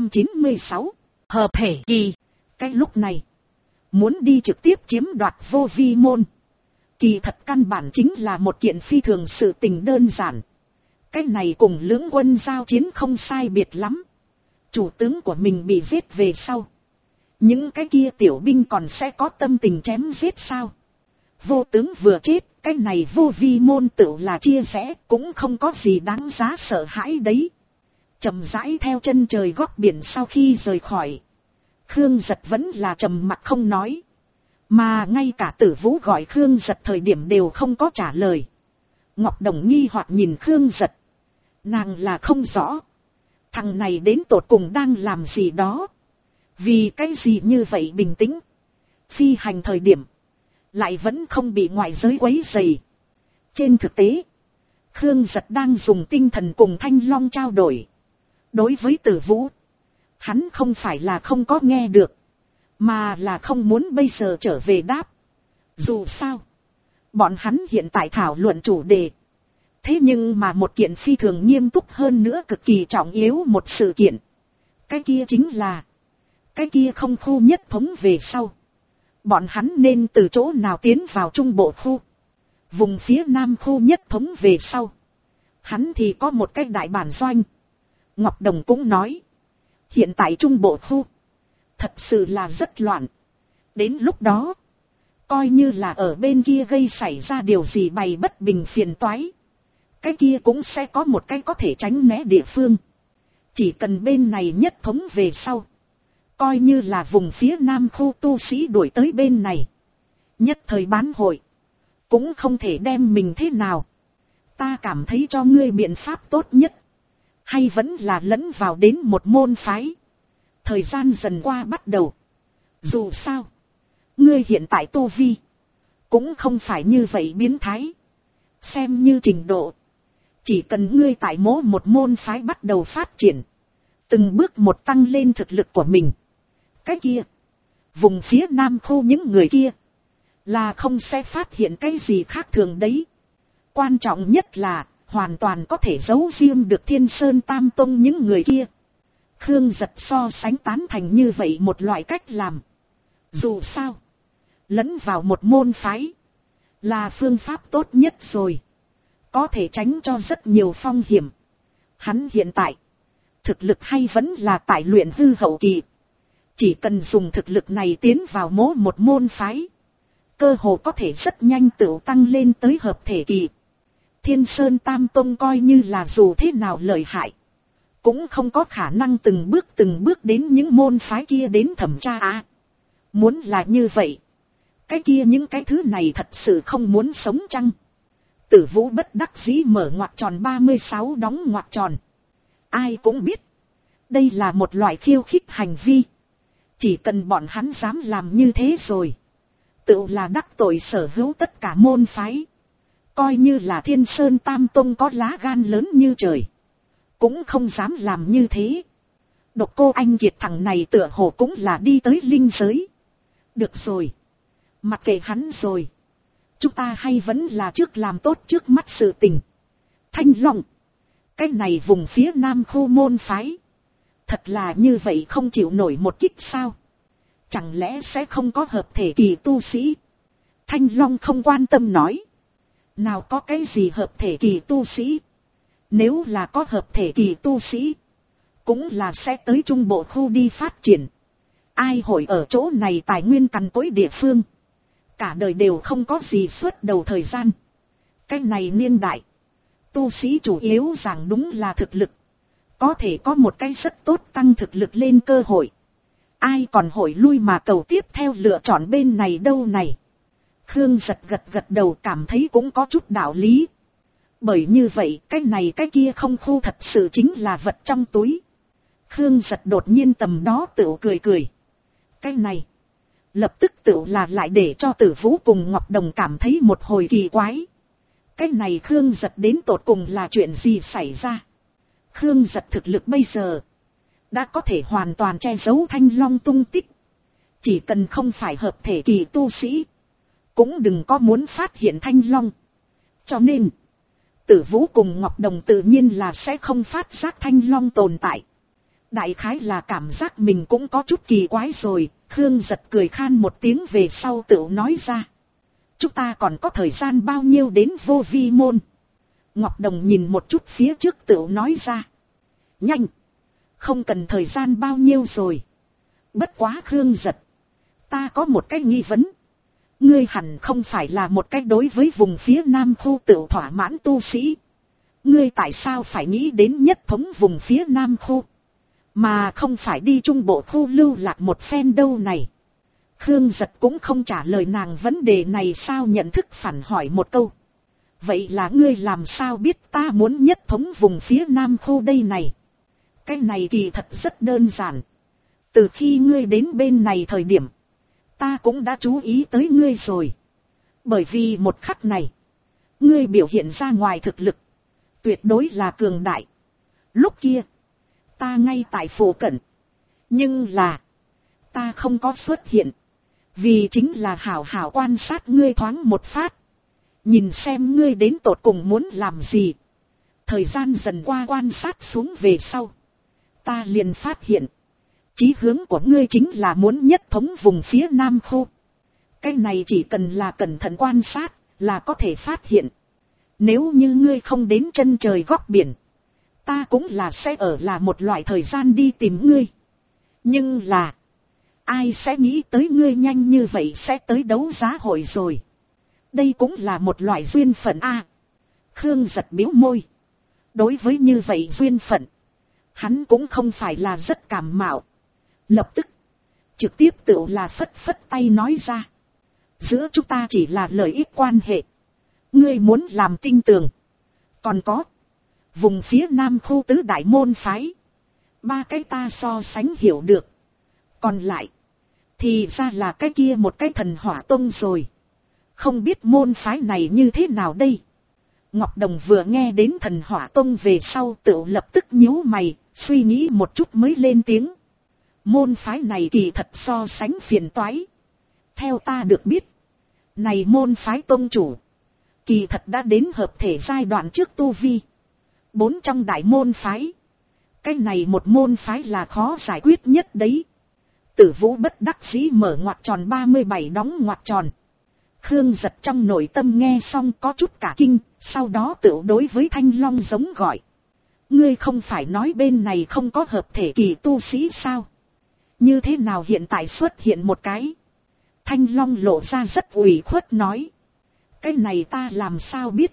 296. Hợp thể kỳ. Cái lúc này. Muốn đi trực tiếp chiếm đoạt vô vi môn. Kỳ thật căn bản chính là một kiện phi thường sự tình đơn giản. Cái này cùng lưỡng quân giao chiến không sai biệt lắm. Chủ tướng của mình bị giết về sau. Những cái kia tiểu binh còn sẽ có tâm tình chém giết sao? Vô tướng vừa chết, cái này vô vi môn tự là chia rẽ, cũng không có gì đáng giá sợ hãi đấy. Chậm rãi theo chân trời góc biển sau khi rời khỏi. Khương Giật vẫn là trầm mặc không nói. Mà ngay cả Tử Vũ gọi Khương Giật thời điểm đều không có trả lời. Ngọc Đồng nghi hoặc nhìn Khương Giật. Nàng là không rõ. Thằng này đến tột cùng đang làm gì đó. Vì cái gì như vậy bình tĩnh. Phi hành thời điểm. Lại vẫn không bị ngoại giới quấy rầy. Trên thực tế. Khương Giật đang dùng tinh thần cùng Thanh Long trao đổi. Đối với Tử Vũ. Hắn không phải là không có nghe được. Mà là không muốn bây giờ trở về đáp. Dù sao. Bọn hắn hiện tại thảo luận chủ đề. Thế nhưng mà một kiện phi thường nghiêm túc hơn nữa cực kỳ trọng yếu một sự kiện. Cái kia chính là, cái kia không khu nhất thống về sau. Bọn hắn nên từ chỗ nào tiến vào trung bộ khu. Vùng phía nam khu nhất thống về sau. Hắn thì có một cái đại bản doanh. Ngọc Đồng cũng nói. Hiện tại trung bộ khu. Thật sự là rất loạn. Đến lúc đó. Coi như là ở bên kia gây xảy ra điều gì bày bất bình phiền toái. Cái kia cũng sẽ có một cái có thể tránh né địa phương. Chỉ cần bên này nhất thống về sau. Coi như là vùng phía nam khu tu sĩ đuổi tới bên này. Nhất thời bán hội. Cũng không thể đem mình thế nào. Ta cảm thấy cho ngươi biện pháp tốt nhất. Hay vẫn là lẫn vào đến một môn phái. Thời gian dần qua bắt đầu. Dù sao. Ngươi hiện tại tu vi. Cũng không phải như vậy biến thái. Xem như trình độ. Chỉ cần ngươi tại một môn phái bắt đầu phát triển. Từng bước một tăng lên thực lực của mình. Cái kia. Vùng phía nam khu những người kia. Là không sẽ phát hiện cái gì khác thường đấy. Quan trọng nhất là. Hoàn toàn có thể giấu riêng được Thiên Sơn Tam Tông những người kia. Khương Giật so sánh tán thành như vậy một loại cách làm. Dù sao. Lẫn vào một môn phái. Là phương pháp tốt nhất rồi. Có thể tránh cho rất nhiều phong hiểm. Hắn hiện tại. Thực lực hay vẫn là tại luyện hư hậu kỳ. Chỉ cần dùng thực lực này tiến vào một môn phái. Cơ hồ có thể rất nhanh tự tăng lên tới hợp thể kỳ. Thiên Sơn Tam Tông coi như là dù thế nào lợi hại. Cũng không có khả năng từng bước đến những môn phái kia đến thẩm tra à. Muốn là như vậy. Cái kia những cái thứ này thật sự không muốn sống chăng. Tử Vũ bất đắc dĩ mở ngoặc tròn 36 đóng ngoặc tròn. Ai cũng biết. Đây là một loại khiêu khích hành vi. Chỉ cần bọn hắn dám làm như thế rồi. Tự là đắc tội sở hữu tất cả môn phái. Coi như là Thiên Sơn Tam Tông có lá gan lớn như trời. Cũng không dám làm như thế. Độc Cô Anh Kiệt thằng này tựa hồ cũng là đi tới linh giới. Được rồi. Mặc kệ hắn rồi. Chúng ta hay vẫn là trước làm tốt trước mắt sự tình. Thanh Long. Cái này vùng phía nam khu môn phái. Thật là như vậy không chịu nổi một kích sao. Chẳng lẽ sẽ không có hợp thể kỳ tu sĩ. Thanh Long không quan tâm nói. Nào có cái gì hợp thể kỳ tu sĩ. Nếu là có hợp thể kỳ tu sĩ. Cũng là sẽ tới trung bộ khu đi phát triển. Ai hội ở chỗ này tài nguyên cằn cỗi địa phương. Cả đời đều không có gì suốt đầu thời gian. Cái này niên đại. Tu sĩ chủ yếu rằng đúng là thực lực. Có thể có một cái rất tốt tăng thực lực lên cơ hội. Ai còn hội lui mà cầu tiếp theo lựa chọn bên này đâu này. Khương Giật gật đầu cảm thấy cũng có chút đạo lý. Bởi như vậy cái này cái kia không khu thật sự chính là vật trong túi. Khương Giật đột nhiên tầm đó tựu cười. Cái này. Lập tức tựu là lại để cho Tử Vũ cùng Ngọc Đồng cảm thấy một hồi kỳ quái. Cái này Khương Giật đến tột cùng là chuyện gì xảy ra. Khương Giật thực lực bây giờ. Đã có thể hoàn toàn che giấu Thanh Long tung tích. Chỉ cần không phải hợp thể kỳ tu sĩ. Cũng đừng có muốn phát hiện Thanh Long. Cho nên. Tử Vũ cùng Ngọc Đồng tự nhiên là sẽ không phát giác Thanh Long tồn tại. Đại khái là cảm giác mình cũng có chút kỳ quái rồi. Khương Giật cười khan một tiếng về sau tự nói ra. Chúng ta còn có thời gian bao nhiêu đến Vô Vi môn. Ngọc Đồng nhìn một chút phía trước tự nói ra. Nhanh. Không cần thời gian bao nhiêu rồi. Bất quá Khương Giật. Ta có một cái nghi vấn. Ngươi hẳn không phải là một cái đối với vùng phía nam khu tự thỏa mãn tu sĩ. Ngươi tại sao phải nghĩ đến nhất thống vùng phía nam khu. Mà không phải đi trung bộ khu lưu lạc một phen đâu này. Khương Giật cũng không trả lời nàng vấn đề này sao nhận thức phản hỏi một câu. Vậy là ngươi làm sao biết ta muốn nhất thống vùng phía nam khu đây này. Cái này kỳ thật rất đơn giản. Từ khi ngươi đến bên này thời điểm. Ta cũng đã chú ý tới ngươi rồi. Bởi vì một khắc này. Ngươi biểu hiện ra ngoài thực lực. Tuyệt đối là cường đại. Lúc kia. Ta ngay tại phủ cận. Nhưng là. Ta không có xuất hiện. Vì chính là hảo hảo quan sát ngươi thoáng một phát. Nhìn xem ngươi đến tột cùng muốn làm gì. Thời gian dần qua quan sát xuống về sau. Ta liền phát hiện. Chí hướng của ngươi chính là muốn nhất thống vùng phía Nam khu. Cái này chỉ cần là cẩn thận quan sát là có thể phát hiện. Nếu như ngươi không đến chân trời góc biển. Ta cũng là sẽ ở là một loại thời gian đi tìm ngươi. Nhưng là. Ai sẽ nghĩ tới ngươi nhanh như vậy sẽ tới đấu giá hội rồi. Đây cũng là một loại duyên phận a. Khương giật bĩu môi. Đối với như vậy duyên phận. Hắn cũng không phải là rất cảm mạo. Lập tức. Trực tiếp tự là phất phất tay nói ra. Giữa chúng ta chỉ là lợi ích quan hệ. Ngươi muốn làm tinh tường. Còn có. Vùng phía Nam khu tứ đại môn phái. 3 cái ta so sánh hiểu được. Còn lại. Thì ra là cái kia một cái thần hỏa tông rồi. Không biết môn phái này như thế nào đây. Ngọc Đồng vừa nghe đến thần hỏa tông về sau tự lập tức nhíu mày. Suy nghĩ một chút mới lên tiếng. Môn phái này kỳ thật so sánh phiền toái. Theo ta được biết. Này môn phái tông chủ. Kỳ thật đã đến hợp thể giai đoạn trước tu vi. 4 trong đại môn phái. Cái này một môn phái là khó giải quyết nhất đấy. Tử Vũ bất đắc dĩ mở ngoặc tròn 37 đóng ngoặc tròn. Khương giật trong nội tâm nghe xong có chút cả kinh. Sau đó tự đối với Thanh Long giống gọi. Ngươi không phải nói bên này không có hợp thể kỳ tu sĩ sao? Như thế nào hiện tại xuất hiện một cái? Thanh Long lộ ra rất ủy khuất nói. Cái này ta làm sao biết?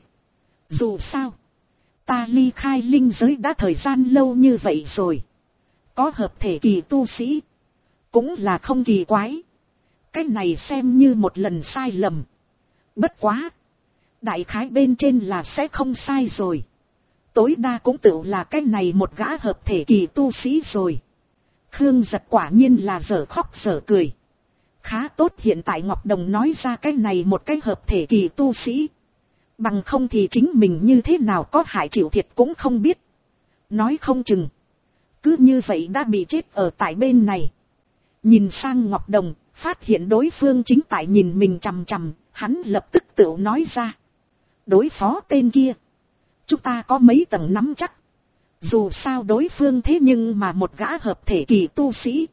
Dù sao. Ta ly khai linh giới đã thời gian lâu như vậy rồi. Có hợp thể kỳ tu sĩ. Cũng là không kỳ quái. Cái này xem như một lần sai lầm. Bất quá. Đại khái bên trên là sẽ không sai rồi. Tối đa cũng tự là cái này một gã hợp thể kỳ tu sĩ rồi. Khương giật quả nhiên là dở khóc dở cười. Khá tốt hiện tại Ngọc Đồng nói ra cái này một cái hợp thể kỳ tu sĩ. Bằng không thì chính mình như thế nào có hại chịu thiệt cũng không biết. Nói không chừng. Cứ như vậy đã bị chết ở tại bên này. Nhìn sang Ngọc Đồng, phát hiện đối phương chính tại nhìn mình chằm chằm, hắn lập tức tự nói ra. Đối phó tên kia. Chúng ta có mấy tầng nắm chắc. Dù sao đối phương thế nhưng mà một gã hợp thể kỳ tu sĩ.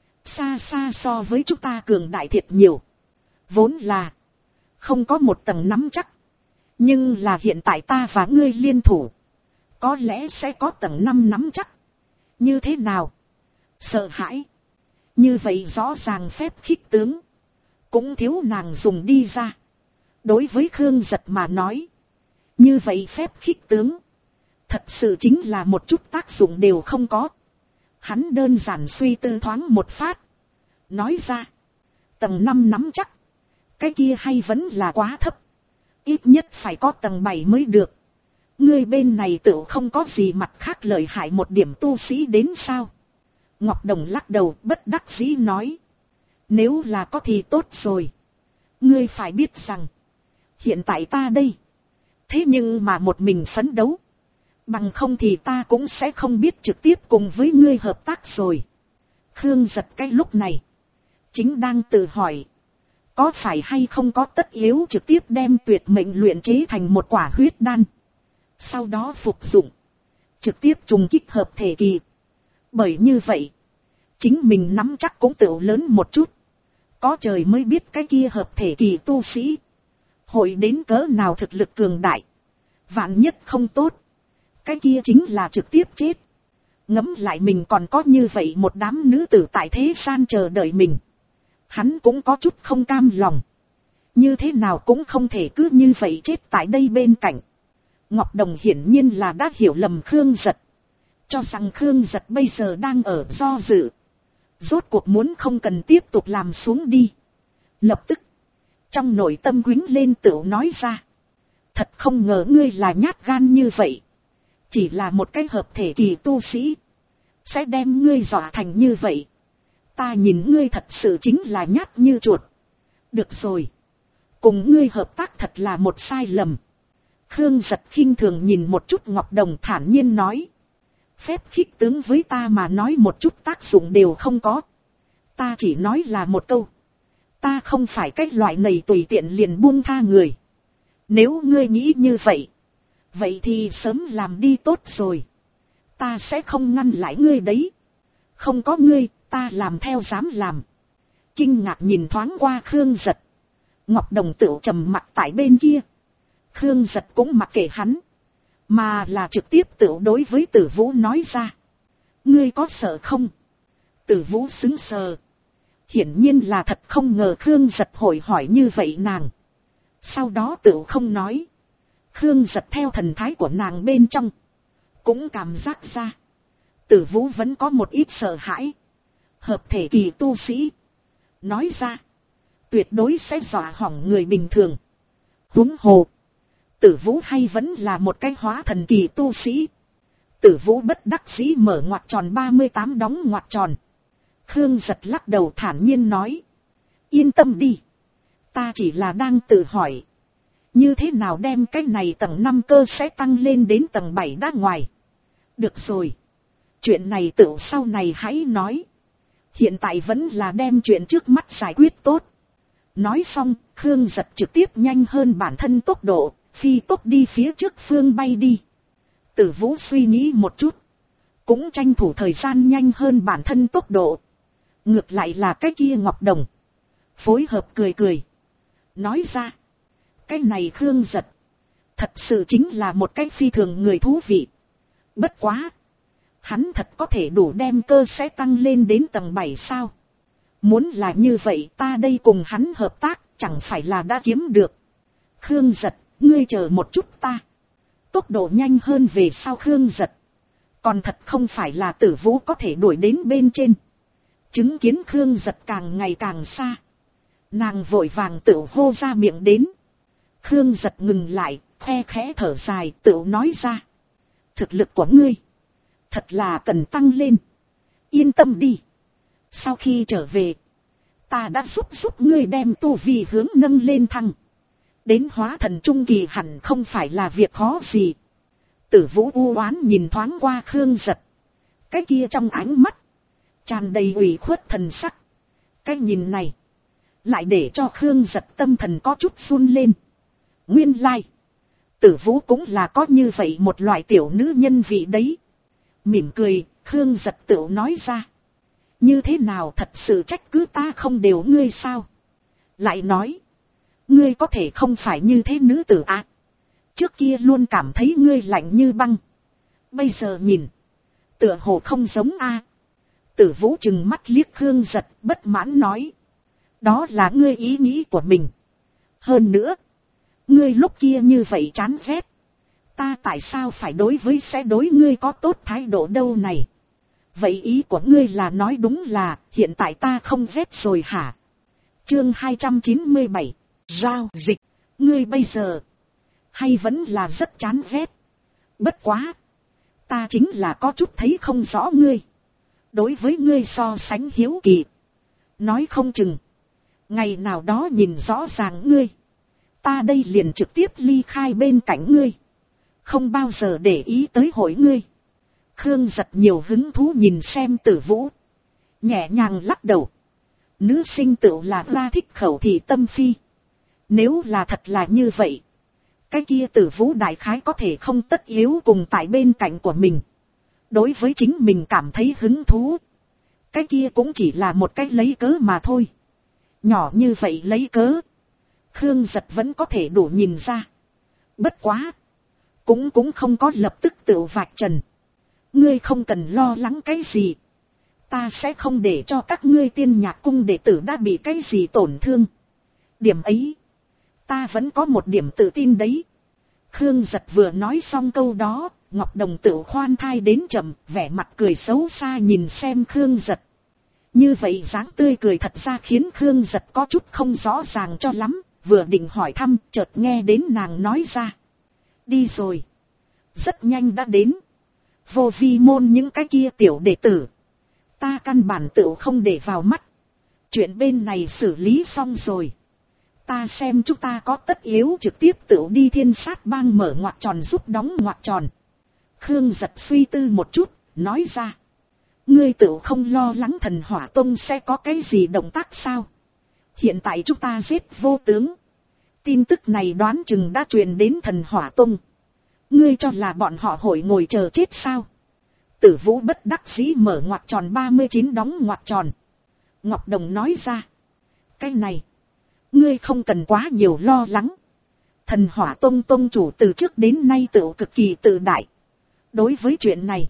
Xa xa so với chúng ta cường đại thiệt nhiều. Vốn là không có một tầng nắm chắc. Nhưng là hiện tại ta và ngươi liên thủ. Có lẽ sẽ có tầng 5 nắm chắc. Như thế nào? Sợ hãi. Như vậy rõ ràng phép khích tướng. Cũng thiếu nàng dùng đi ra. Đối với Khương giật mà nói. Như vậy phép khích tướng. Thật sự chính là một chút tác dụng đều không có. Hắn đơn giản suy tư thoáng một phát. Nói ra. Tầng 5 nắm chắc. Cái kia hay vẫn là quá thấp. Ít nhất phải có tầng 7 mới được. Ngươi bên này tự không có gì mặt khác lợi hại một điểm tu sĩ đến sao? Ngọc Đồng lắc đầu bất đắc dĩ nói. Nếu là có thì tốt rồi. Ngươi phải biết rằng. Hiện tại ta đây. Thế nhưng mà một mình phấn đấu. Bằng không thì ta cũng sẽ không biết trực tiếp cùng với ngươi hợp tác rồi. Khương giật cái lúc này. Chính đang tự hỏi. Có phải hay không có tất yếu trực tiếp đem tuyệt mệnh luyện chế thành một quả huyết đan. Sau đó phục dụng. Trực tiếp trùng kích hợp thể kỳ. Bởi như vậy. Chính mình nắm chắc cũng tự lớn một chút. Có trời mới biết cái kia hợp thể kỳ tu sĩ. Hội đến cỡ nào thực lực cường đại. Vạn nhất không tốt. Cái kia chính là trực tiếp chết. Ngẫm lại mình còn có như vậy một đám nữ tử tại thế gian chờ đợi mình. Hắn cũng có chút không cam lòng. Như thế nào cũng không thể cứ như vậy chết tại đây bên cạnh. Ngọc Đồng hiển nhiên là đã hiểu lầm Khương giật. Cho rằng Khương giật bây giờ đang ở do dự. Rốt cuộc muốn không cần tiếp tục làm xuống đi. Lập tức. Trong nội tâm quýnh lên tựu nói ra. Thật không ngờ ngươi là nhát gan như vậy. Chỉ là một cái hợp thể kỳ tu sĩ. Sẽ đem ngươi dọa thành như vậy. Ta nhìn ngươi thật sự chính là nhát như chuột. Được rồi. Cùng ngươi hợp tác thật là một sai lầm. Khương giật khinh thường nhìn một chút Ngọc Đồng thản nhiên nói. Phép khích tướng với ta mà nói một chút tác dụng đều không có. Ta chỉ nói là một câu. Ta không phải cái loại này tùy tiện liền buông tha người. Nếu ngươi nghĩ như vậy, vậy thì sớm làm đi tốt rồi. Ta sẽ không ngăn lại ngươi đấy. Không có ngươi, ta làm theo dám làm. Kinh ngạc nhìn thoáng qua Khương Giật. Ngọc Đồng Tửu trầm mặc tại bên kia. Khương Giật cũng mặc kệ hắn, mà là trực tiếp tửu đối với Tử Vũ nói ra. Ngươi có sợ không? Tử Vũ sững sờ. Hiển nhiên là thật không ngờ Khương Giật hội hỏi như vậy nàng. Sau đó tửu không nói. Khương Giật theo thần thái của nàng bên trong, cũng cảm giác ra Tử Vũ vẫn có một ít sợ hãi. Hợp thể kỳ tu sĩ, nói ra tuyệt đối sẽ dọa hỏng người bình thường. Huống hồ Tử Vũ hay vẫn là một cái hóa thần kỳ tu sĩ. Tử Vũ bất đắc dĩ mở ngoặc tròn 38 đóng ngoặc tròn. Khương Giật lắc đầu thản nhiên nói. Yên tâm đi. Ta chỉ là đang tự hỏi, như thế nào đem cái này tầng 5 cơ sẽ tăng lên đến tầng 7 đã ngoài. Được rồi. Chuyện này tự sau này hãy nói. Hiện tại vẫn là đem chuyện trước mắt giải quyết tốt. Nói xong, Khương Giật trực tiếp nhanh hơn bản thân tốc độ, phi tốc đi phía trước phương bay đi. Tử Vũ suy nghĩ một chút, cũng tranh thủ thời gian nhanh hơn bản thân tốc độ. Ngược lại là cái kia Ngọc Đồng phối hợp cười cười, nói ra. Cái này Khương Giật thật sự chính là một cái phi thường người thú vị. Bất quá, hắn thật có thể đủ đem cơ sẽ tăng lên đến tầng 7 sao? Muốn là như vậy, ta đây cùng hắn hợp tác chẳng phải là đã kiếm được. Khương Giật, ngươi chờ một chút ta. Tốc độ nhanh hơn về sau Khương Giật, còn thật không phải là Tử Vũ có thể đuổi đến bên trên. Chứng kiến Khương Giật càng ngày càng xa, nàng vội vàng tự hô ra miệng đến. Khương Giật ngừng lại, khe khẽ thở dài, tự nói ra. Thực lực của ngươi thật là cần tăng lên. Yên tâm đi. Sau khi trở về, ta đã giúp ngươi đem tu vi hướng nâng lên thăng. Đến hóa thần trung kỳ hẳn không phải là việc khó gì. Tử Vũ u oán nhìn thoáng qua Khương Giật. Cái kia trong ánh mắt tràn đầy ủy khuất thần sắc. Cái nhìn này lại để cho Khương Giật tâm thần có chút run lên. Nguyên lai Tử Vũ cũng là có như vậy một loại tiểu nữ nhân vị đấy. Mỉm cười, Khương Giật tự nói ra. Như thế nào, thật sự trách cứ ta không đều ngươi sao? Lại nói, ngươi có thể không phải như thế nữ tử à? Trước kia luôn cảm thấy ngươi lạnh như băng, bây giờ nhìn tựa hồ không giống a. Tử Vũ trừng mắt liếc Khương Giật, bất mãn nói. Đó là ngươi ý nghĩ của mình. Hơn nữa, ngươi lúc kia như vậy chán ghét, ta tại sao phải đối ngươi có tốt thái độ đâu này? Vậy ý của ngươi là nói đúng là hiện tại ta không ghét rồi hả? Chương 297, giao dịch. Ngươi bây giờ hay vẫn là rất chán ghét. Bất quá, ta chính là có chút thấy không rõ ngươi. Đối với ngươi so sánh hiếu kỳ. Nói không chừng, ngày nào đó nhìn rõ ràng ngươi, ta đây liền trực tiếp ly khai bên cạnh ngươi, không bao giờ để ý tới hội ngươi. Khương Giật nhiều hứng thú nhìn xem Tử Vũ, nhẹ nhàng lắc đầu. Nữ sinh tựu là ra thích khẩu thị tâm phi. Nếu là thật là như vậy, cái kia Tử Vũ đại khái có thể không tất yếu cùng tại bên cạnh của mình. Đối với chính mình cảm thấy hứng thú, cái kia cũng chỉ là một cái lấy cớ mà thôi. Nhỏ như vậy lấy cớ, Khương Giật vẫn có thể đủ nhìn ra. Bất quá, cũng không có lập tức tự vạch trần. Ngươi không cần lo lắng cái gì. Ta sẽ không để cho các ngươi Tiên Nhạc cung đệ tử đã bị cái gì tổn thương. Điểm ấy, ta vẫn có một điểm tự tin đấy. Khương Giật vừa nói xong câu đó, Ngọc Đồng tự khoan thai đến chậm, vẻ mặt cười xấu xa nhìn xem Khương Giật. Như vậy dáng tươi cười thật ra khiến Khương Giật có chút không rõ ràng cho lắm, vừa định hỏi thăm, chợt nghe đến nàng nói ra. Đi rồi. Rất nhanh đã đến. Vô vi môn những cái kia tiểu đệ tử, ta căn bản tự không để vào mắt. Chuyện bên này xử lý xong rồi, ta xem chúng ta có tất yếu trực tiếp tự đi Thiên Sát Bang mở ngoặc tròn giúp đóng ngoặc tròn. Khương Giật suy tư một chút, nói ra. Ngươi tự không lo lắng Thần Hỏa Tông sẽ có cái gì động tác sao? Hiện tại chúng ta giết vô tướng, tin tức này đoán chừng đã truyền đến Thần Hỏa Tông. Ngươi cho là bọn họ hội ngồi chờ chết sao? Tử Vũ bất đắc dĩ mở ngoặc tròn 39 đóng ngoặc tròn. Ngọc Đồng nói ra. Cái này, ngươi không cần quá nhiều lo lắng. Thần Hỏa Tông tông chủ từ trước đến nay tự cực kỳ tự đại. Đối với chuyện này,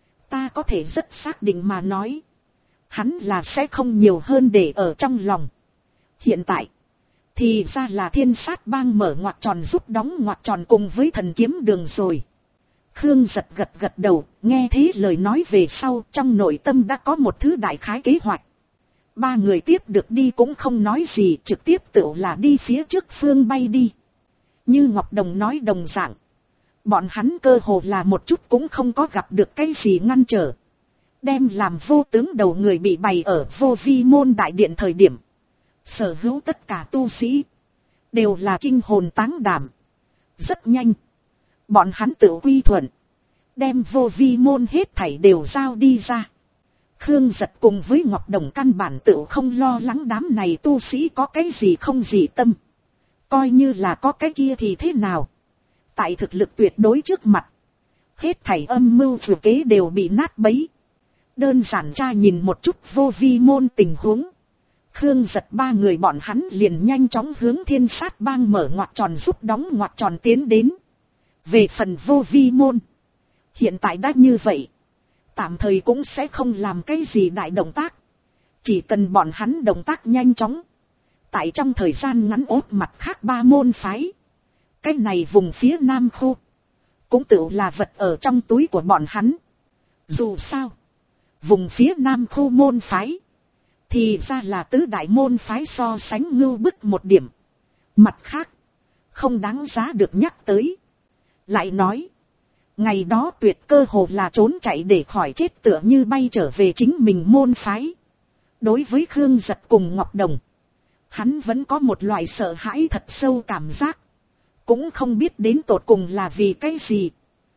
ta có thể rất xác định mà nói. Hắn là sẽ không nhiều hơn để ở trong lòng. Hiện tại, thì ra là Thiên Sát Bang mở ngoặc tròn giúp đóng ngoặc tròn cùng với Thần Kiếm Đường rồi. Khương Giật gật đầu, nghe thế lời nói về sau, trong nội tâm đã có một thứ đại khái kế hoạch. Ba người tiếp được đi cũng không nói gì, trực tiếp tự là đi phía trước phương bay đi. Như Ngọc Đồng nói đồng dạng, bọn hắn cơ hồ là một chút cũng không có gặp được cái gì ngăn trở. Đem làm vô tướng đầu người bị bày ở Vô Vi môn đại điện thời điểm. Sở hữu tất cả tu sĩ đều là kinh hồn táng đảm. Rất nhanh, bọn hắn tự quy thuận, đem Vô Vi môn hết thảy đều giao đi ra. Khương Giật cùng với Ngọc Đồng căn bản tự không lo lắng đám này tu sĩ có cái gì không gì tâm. Coi như là có cái kia thì thế nào. Tại thực lực tuyệt đối trước mặt, hết thảy âm mưu vừa kế đều bị nát bấy. Đơn giản tra nhìn một chút Vô Vi môn tình huống. Khương Giật ba người bọn hắn liền nhanh chóng hướng Thiên Sát Bang mở ngoặc tròn giúp đóng ngoặc tròn tiến đến. Về phần Vô Vi môn, hiện tại đã như vậy, tạm thời cũng sẽ không làm cái gì đại động tác. Chỉ cần bọn hắn động tác nhanh chóng, tại trong thời gian ngắn ốt mặt khác ba môn phái. Cái này vùng phía Nam khu cũng tự là vật ở trong túi của bọn hắn. Dù sao, vùng phía Nam khu môn phái thì ra là tứ đại môn phái so sánh ngưu bức một điểm. Mặt khác, không đáng giá được nhắc tới. Lại nói, ngày đó tuyệt cơ hồ là trốn chạy để khỏi chết tựa như bay trở về chính mình môn phái. Đối với Khương Giật cùng Ngọc Đồng, hắn vẫn có một loại sợ hãi thật sâu cảm giác. Cũng không biết đến tột cùng là vì cái gì.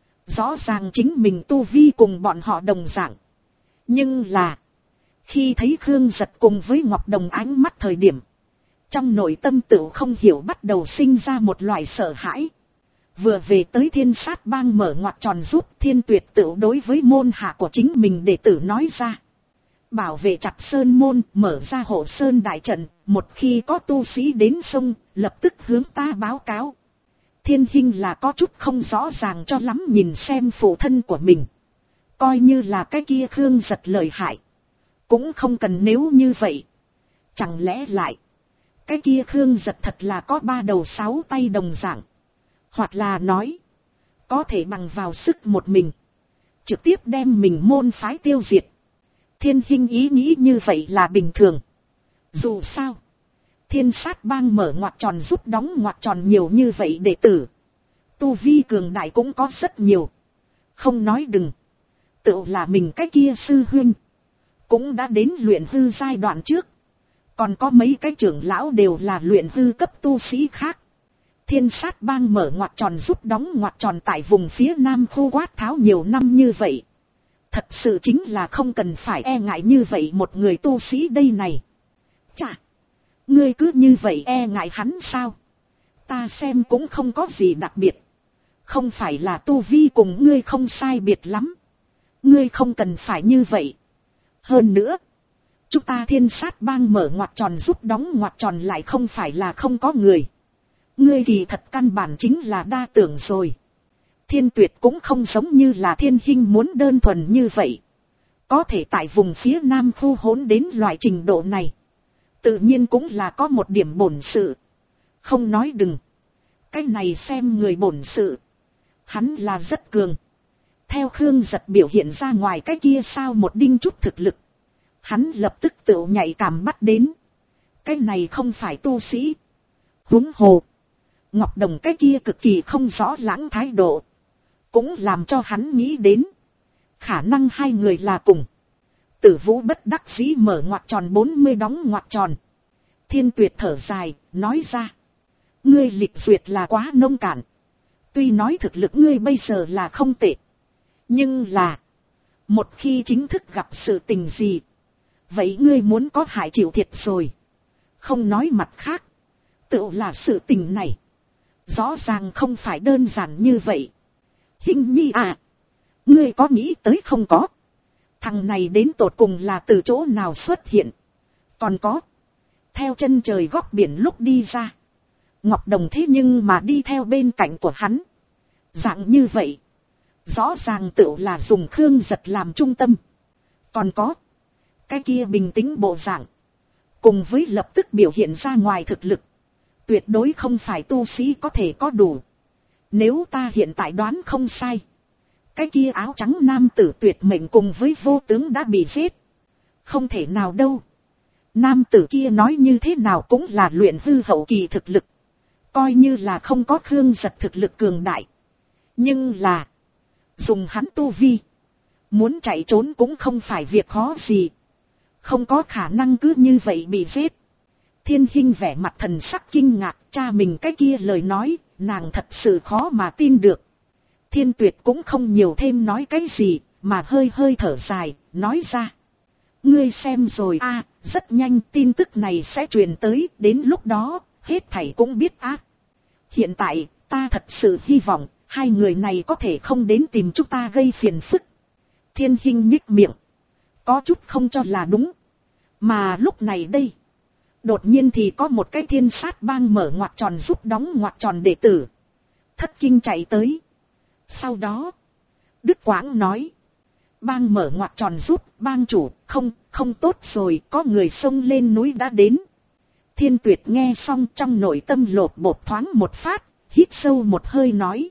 Rõ ràng chính mình tu vi cùng bọn họ đồng dạng. Nhưng là, khi thấy Khương Giật cùng với Ngọc Đồng ánh mắt thời điểm, trong nội tâm tự không hiểu bắt đầu sinh ra một loại sợ hãi. Vừa về tới Thiên Sát Bang mở ngoặc tròn giúp Thiên Tuyệt tự đối với môn hạ của chính mình đệ tử nói ra. Bảo vệ chặt sơn môn, mở ra hộ sơn đại trận, một khi có tu sĩ đến sông, lập tức hướng ta báo cáo. Thiên Hinh là có chút không rõ ràng cho lắm nhìn xem phụ thân của mình. Coi như là cái kia Khương Giật lợi hại, cũng không cần nếu như vậy. Chẳng lẽ lại, cái kia Khương Giật thật là có 3 đầu 6 tay đồng dạng. Hoặc là nói, có thể bằng vào sức một mình, trực tiếp đem mình môn phái tiêu diệt. Thiên Hinh ý nghĩ như vậy là bình thường. Dù sao, Thiên Sát Bang mở ngoặc tròn giúp đóng ngoặc tròn nhiều như vậy đệ tử. Tu vi cường đại cũng có rất nhiều. Không nói đừng, tự là mình cái kia sư huynh cũng đã đến luyện hư giai đoạn trước. Còn có mấy cái trưởng lão đều là luyện hư cấp tu sĩ khác. Thiên Sát Bang mở ngoặc tròn giúp đóng ngoặc tròn tại vùng phía Nam khu quát tháo nhiều năm như vậy. Thật sự chính là không cần phải e ngại như vậy một người tu sĩ đây này. Chà, ngươi cứ như vậy e ngại hắn sao? Ta xem cũng không có gì đặc biệt. Không phải là tu vi cùng ngươi không sai biệt lắm. Ngươi không cần phải như vậy. Hơn nữa, chúng ta Thiên Sát Bang mở ngoặc tròn giúp đóng ngoặc tròn lại không phải là không có người. Ngươi thì thật căn bản chính là đa tưởng rồi. Thiên Tuyệt cũng không giống như là Thiên Hinh muốn đơn thuần như vậy. Có thể tại vùng phía Nam khu hỗn đến loại trình độ này, tự nhiên cũng là có một điểm bổn sự. Không nói đừng, cái này xem người bổn sự, hắn là rất cường. Theo Khương Giật biểu hiện ra ngoài cái kia sao một đinh chút thực lực, hắn lập tức tự nhạy cảm bắt đến. Cái này không phải tu sĩ. Huống hồ, Ngọc Đồng cái kia cực kỳ không rõ lãng thái độ, cũng làm cho hắn nghĩ đến khả năng hai người là cùng. Tử Vũ bất đắc dĩ mở ngoặc tròn 40 đóng ngoặc tròn. Thiên Tuyệt thở dài, nói ra. Ngươi lịch duyệt là quá nông cạn. Tuy nói thực lực ngươi bây giờ là không tệ, nhưng là, một khi chính thức gặp sự tình gì, vậy ngươi muốn có hại chịu thiệt rồi. Không nói mặt khác, Tựu là sự tình này. Rõ ràng không phải đơn giản như vậy. Hình nhi à. Ngươi có nghĩ tới không có? Thằng này đến tột cùng là từ chỗ nào xuất hiện? Còn có. Theo chân trời góc biển lúc đi ra. Ngọc Đồng thế nhưng mà đi theo bên cạnh của hắn. Dạng như vậy. Rõ ràng tựu là dùng Khương Giật làm trung tâm. Còn có. Cái kia bình tĩnh bộ dạng. Cùng với lập tức biểu hiện ra ngoài thực lực. Tuyệt đối không phải tu sĩ có thể có đủ. Nếu ta hiện tại đoán không sai. Cái kia áo trắng nam tử tuyệt mệnh cùng với vô tướng đã bị giết. Không thể nào đâu. Nam tử kia nói như thế nào cũng là luyện hư hậu kỳ thực lực. Coi như là không có Khương Giật thực lực cường đại. Nhưng là. Dùng hắn tu vi. Muốn chạy trốn cũng không phải việc khó gì. Không có khả năng cứ như vậy bị giết. Thiên Hinh vẻ mặt thần sắc kinh ngạc, cha mình cái kia lời nói, nàng thật sự khó mà tin được. Thiên Tuyệt cũng không nhiều thêm nói cái gì, mà hơi hơi thở dài, nói ra. Ngươi xem rồi a, rất nhanh tin tức này sẽ truyền tới, đến lúc đó, hết thảy cũng biết á. Hiện tại, ta thật sự hy vọng, hai người này có thể không đến tìm chúng ta gây phiền phức. Thiên Hinh nhích miệng, có chút không cho là đúng. Mà lúc này đây, đột nhiên thì có một cái thiên sát bang mở ngoặc tròn giúp đóng ngoặc tròn đệ tử. Thất kinh chạy tới. Sau đó, Đức Quãng nói. Bang mở ngoặc tròn giúp bang chủ, không tốt rồi, có người xông lên núi đã đến. Thiên Tuyệt nghe xong trong nội tâm lột bột thoáng một phát, hít sâu một hơi nói.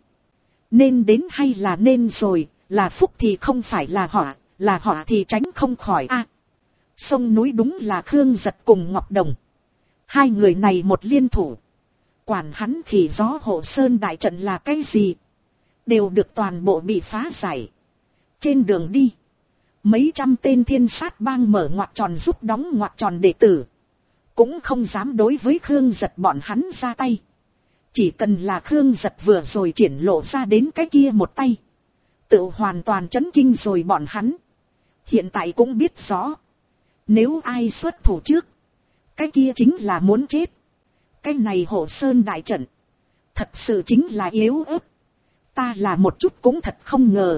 Nên đến hay là nên rồi, là phúc thì không phải là họa thì tránh không khỏi a. Sông núi đúng là Khương Giật cùng Ngọc Đồng. Hai người này một liên thủ. Quản hắn khỉ gió hộ sơn đại trận là cái gì? Đều được toàn bộ bị phá giải. Trên đường đi. Mấy trăm tên thiên sát bang mở ngoặc tròn giúp đóng ngoặc tròn đệ tử. Cũng không dám đối với Khương Giật bọn hắn ra tay. Chỉ cần là Khương Giật vừa rồi triển lộ ra đến cái kia một tay. Tự hoàn toàn chấn kinh rồi bọn hắn. Hiện tại cũng biết rõ. Nếu ai xuất thủ trước. Cái kia chính là muốn chết. Cái này hộ sơn đại trận. Thật sự chính là yếu ớt. Ta là một chút cũng thật không ngờ.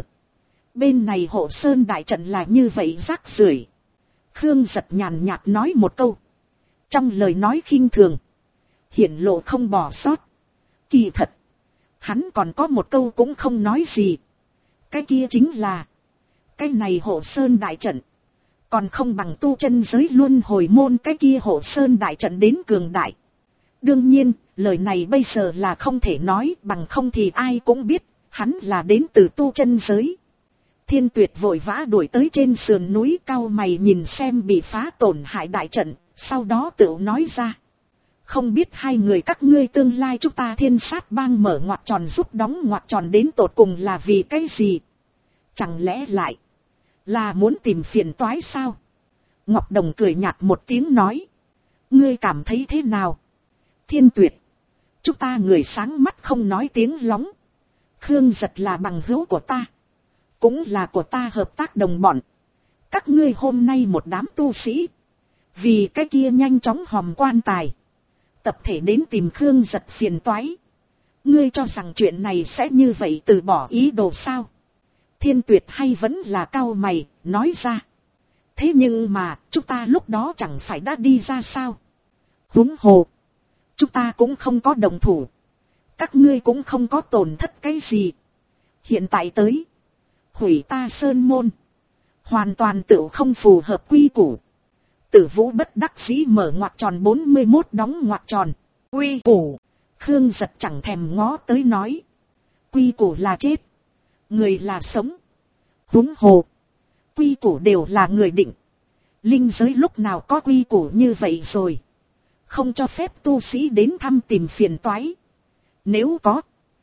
Bên này hộ sơn đại trận là như vậy rác rưởi. Khương Giật nhàn nhạt nói một câu. Trong lời nói khinh thường. Hiển lộ không bỏ sót. Kỳ thật. Hắn còn có một câu cũng không nói gì. Cái kia chính là. Cái này hộ sơn đại trận. Còn không bằng tu chân giới luân hồi môn cái kia hộ sơn đại trận đến cường đại. Đương nhiên, lời này bây giờ là không thể nói, bằng không thì ai cũng biết, hắn là đến từ tu chân giới. Thiên Tuyệt vội vã đuổi tới trên sườn núi cao mày nhìn xem bị phá tổn hại đại trận, sau đó tự nói ra. Không biết hai người các ngươi tương lai chúng ta thiên sát bang mở ngoặc tròn giúp đóng ngoặc tròn đến tột cùng là vì cái gì? Chẳng lẽ lại là muốn tìm phiền toái sao? Ngọc Đồng cười nhạt một tiếng nói. Ngươi cảm thấy thế nào? Thiên Tuyệt. Chúng ta người sáng mắt không nói tiếng lóng. Khương Giật là bằng hữu của ta. Cũng là của ta hợp tác đồng bọn. Các ngươi hôm nay một đám tu sĩ. Vì cái kia nhanh chóng hòm quan tài. Tập thể đến tìm Khương Giật phiền toái. Ngươi cho rằng chuyện này sẽ như vậy từ bỏ ý đồ sao? Thiên Tuyệt hay vẫn là cau mày, nói ra. Thế nhưng mà, chúng ta lúc đó chẳng phải đã đi ra sao? Huống hồ. Chúng ta cũng không có đồng thủ. Các ngươi cũng không có tổn thất cái gì. Hiện tại tới. Hủy ta sơn môn. Hoàn toàn tự không phù hợp quy củ. Tử Vũ bất đắc dĩ mở ngoặc tròn 41 đóng ngoặc tròn. Quy củ. Khương Giật chẳng thèm ngó tới nói. Quy củ là chết. Người là sống. Huống hồ. Quy củ đều là người định. Linh giới lúc nào có quy củ như vậy rồi. Không cho phép tu sĩ đến thăm tìm phiền toái. Nếu có.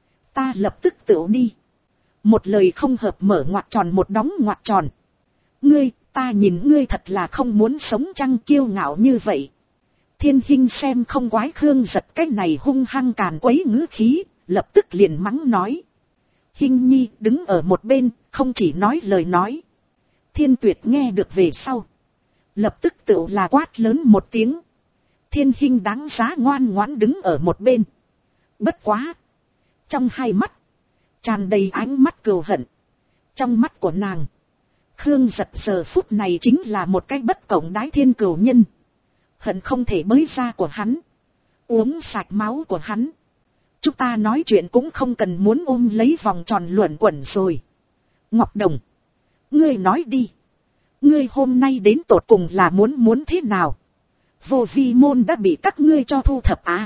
Ta lập tức tự đi. Một lời không hợp mở ngoặc tròn một đóng ngoặc tròn. Ngươi, ta nhìn ngươi thật là không muốn sống chăng kiêu ngạo như vậy. Thiên Hinh xem không quái Khương Giật cái này hung hăng càn quấy ngữ khí, lập tức liền mắng nói. Hinh nhi đứng ở một bên, không chỉ nói lời nói. Thiên Tuyệt nghe được về sau. Lập tức tự là quát lớn một tiếng. Thiên Hinh đáng giá ngoan ngoãn đứng ở một bên. Bất quá. Trong hai mắt. Tràn đầy ánh mắt cừu hận. Trong mắt của nàng. Khương Giật giờ phút này chính là một cái bất cộng đái thiên cừu nhân. Hận không thể bới da của hắn. Uống sạch máu của hắn. Chúng ta nói chuyện cũng không cần muốn ôm lấy vòng tròn luẩn quẩn rồi. Ngọc Đồng. Ngươi nói đi. Ngươi hôm nay đến tột cùng là muốn thế nào? Vô vi môn đã bị các ngươi cho thu thập à?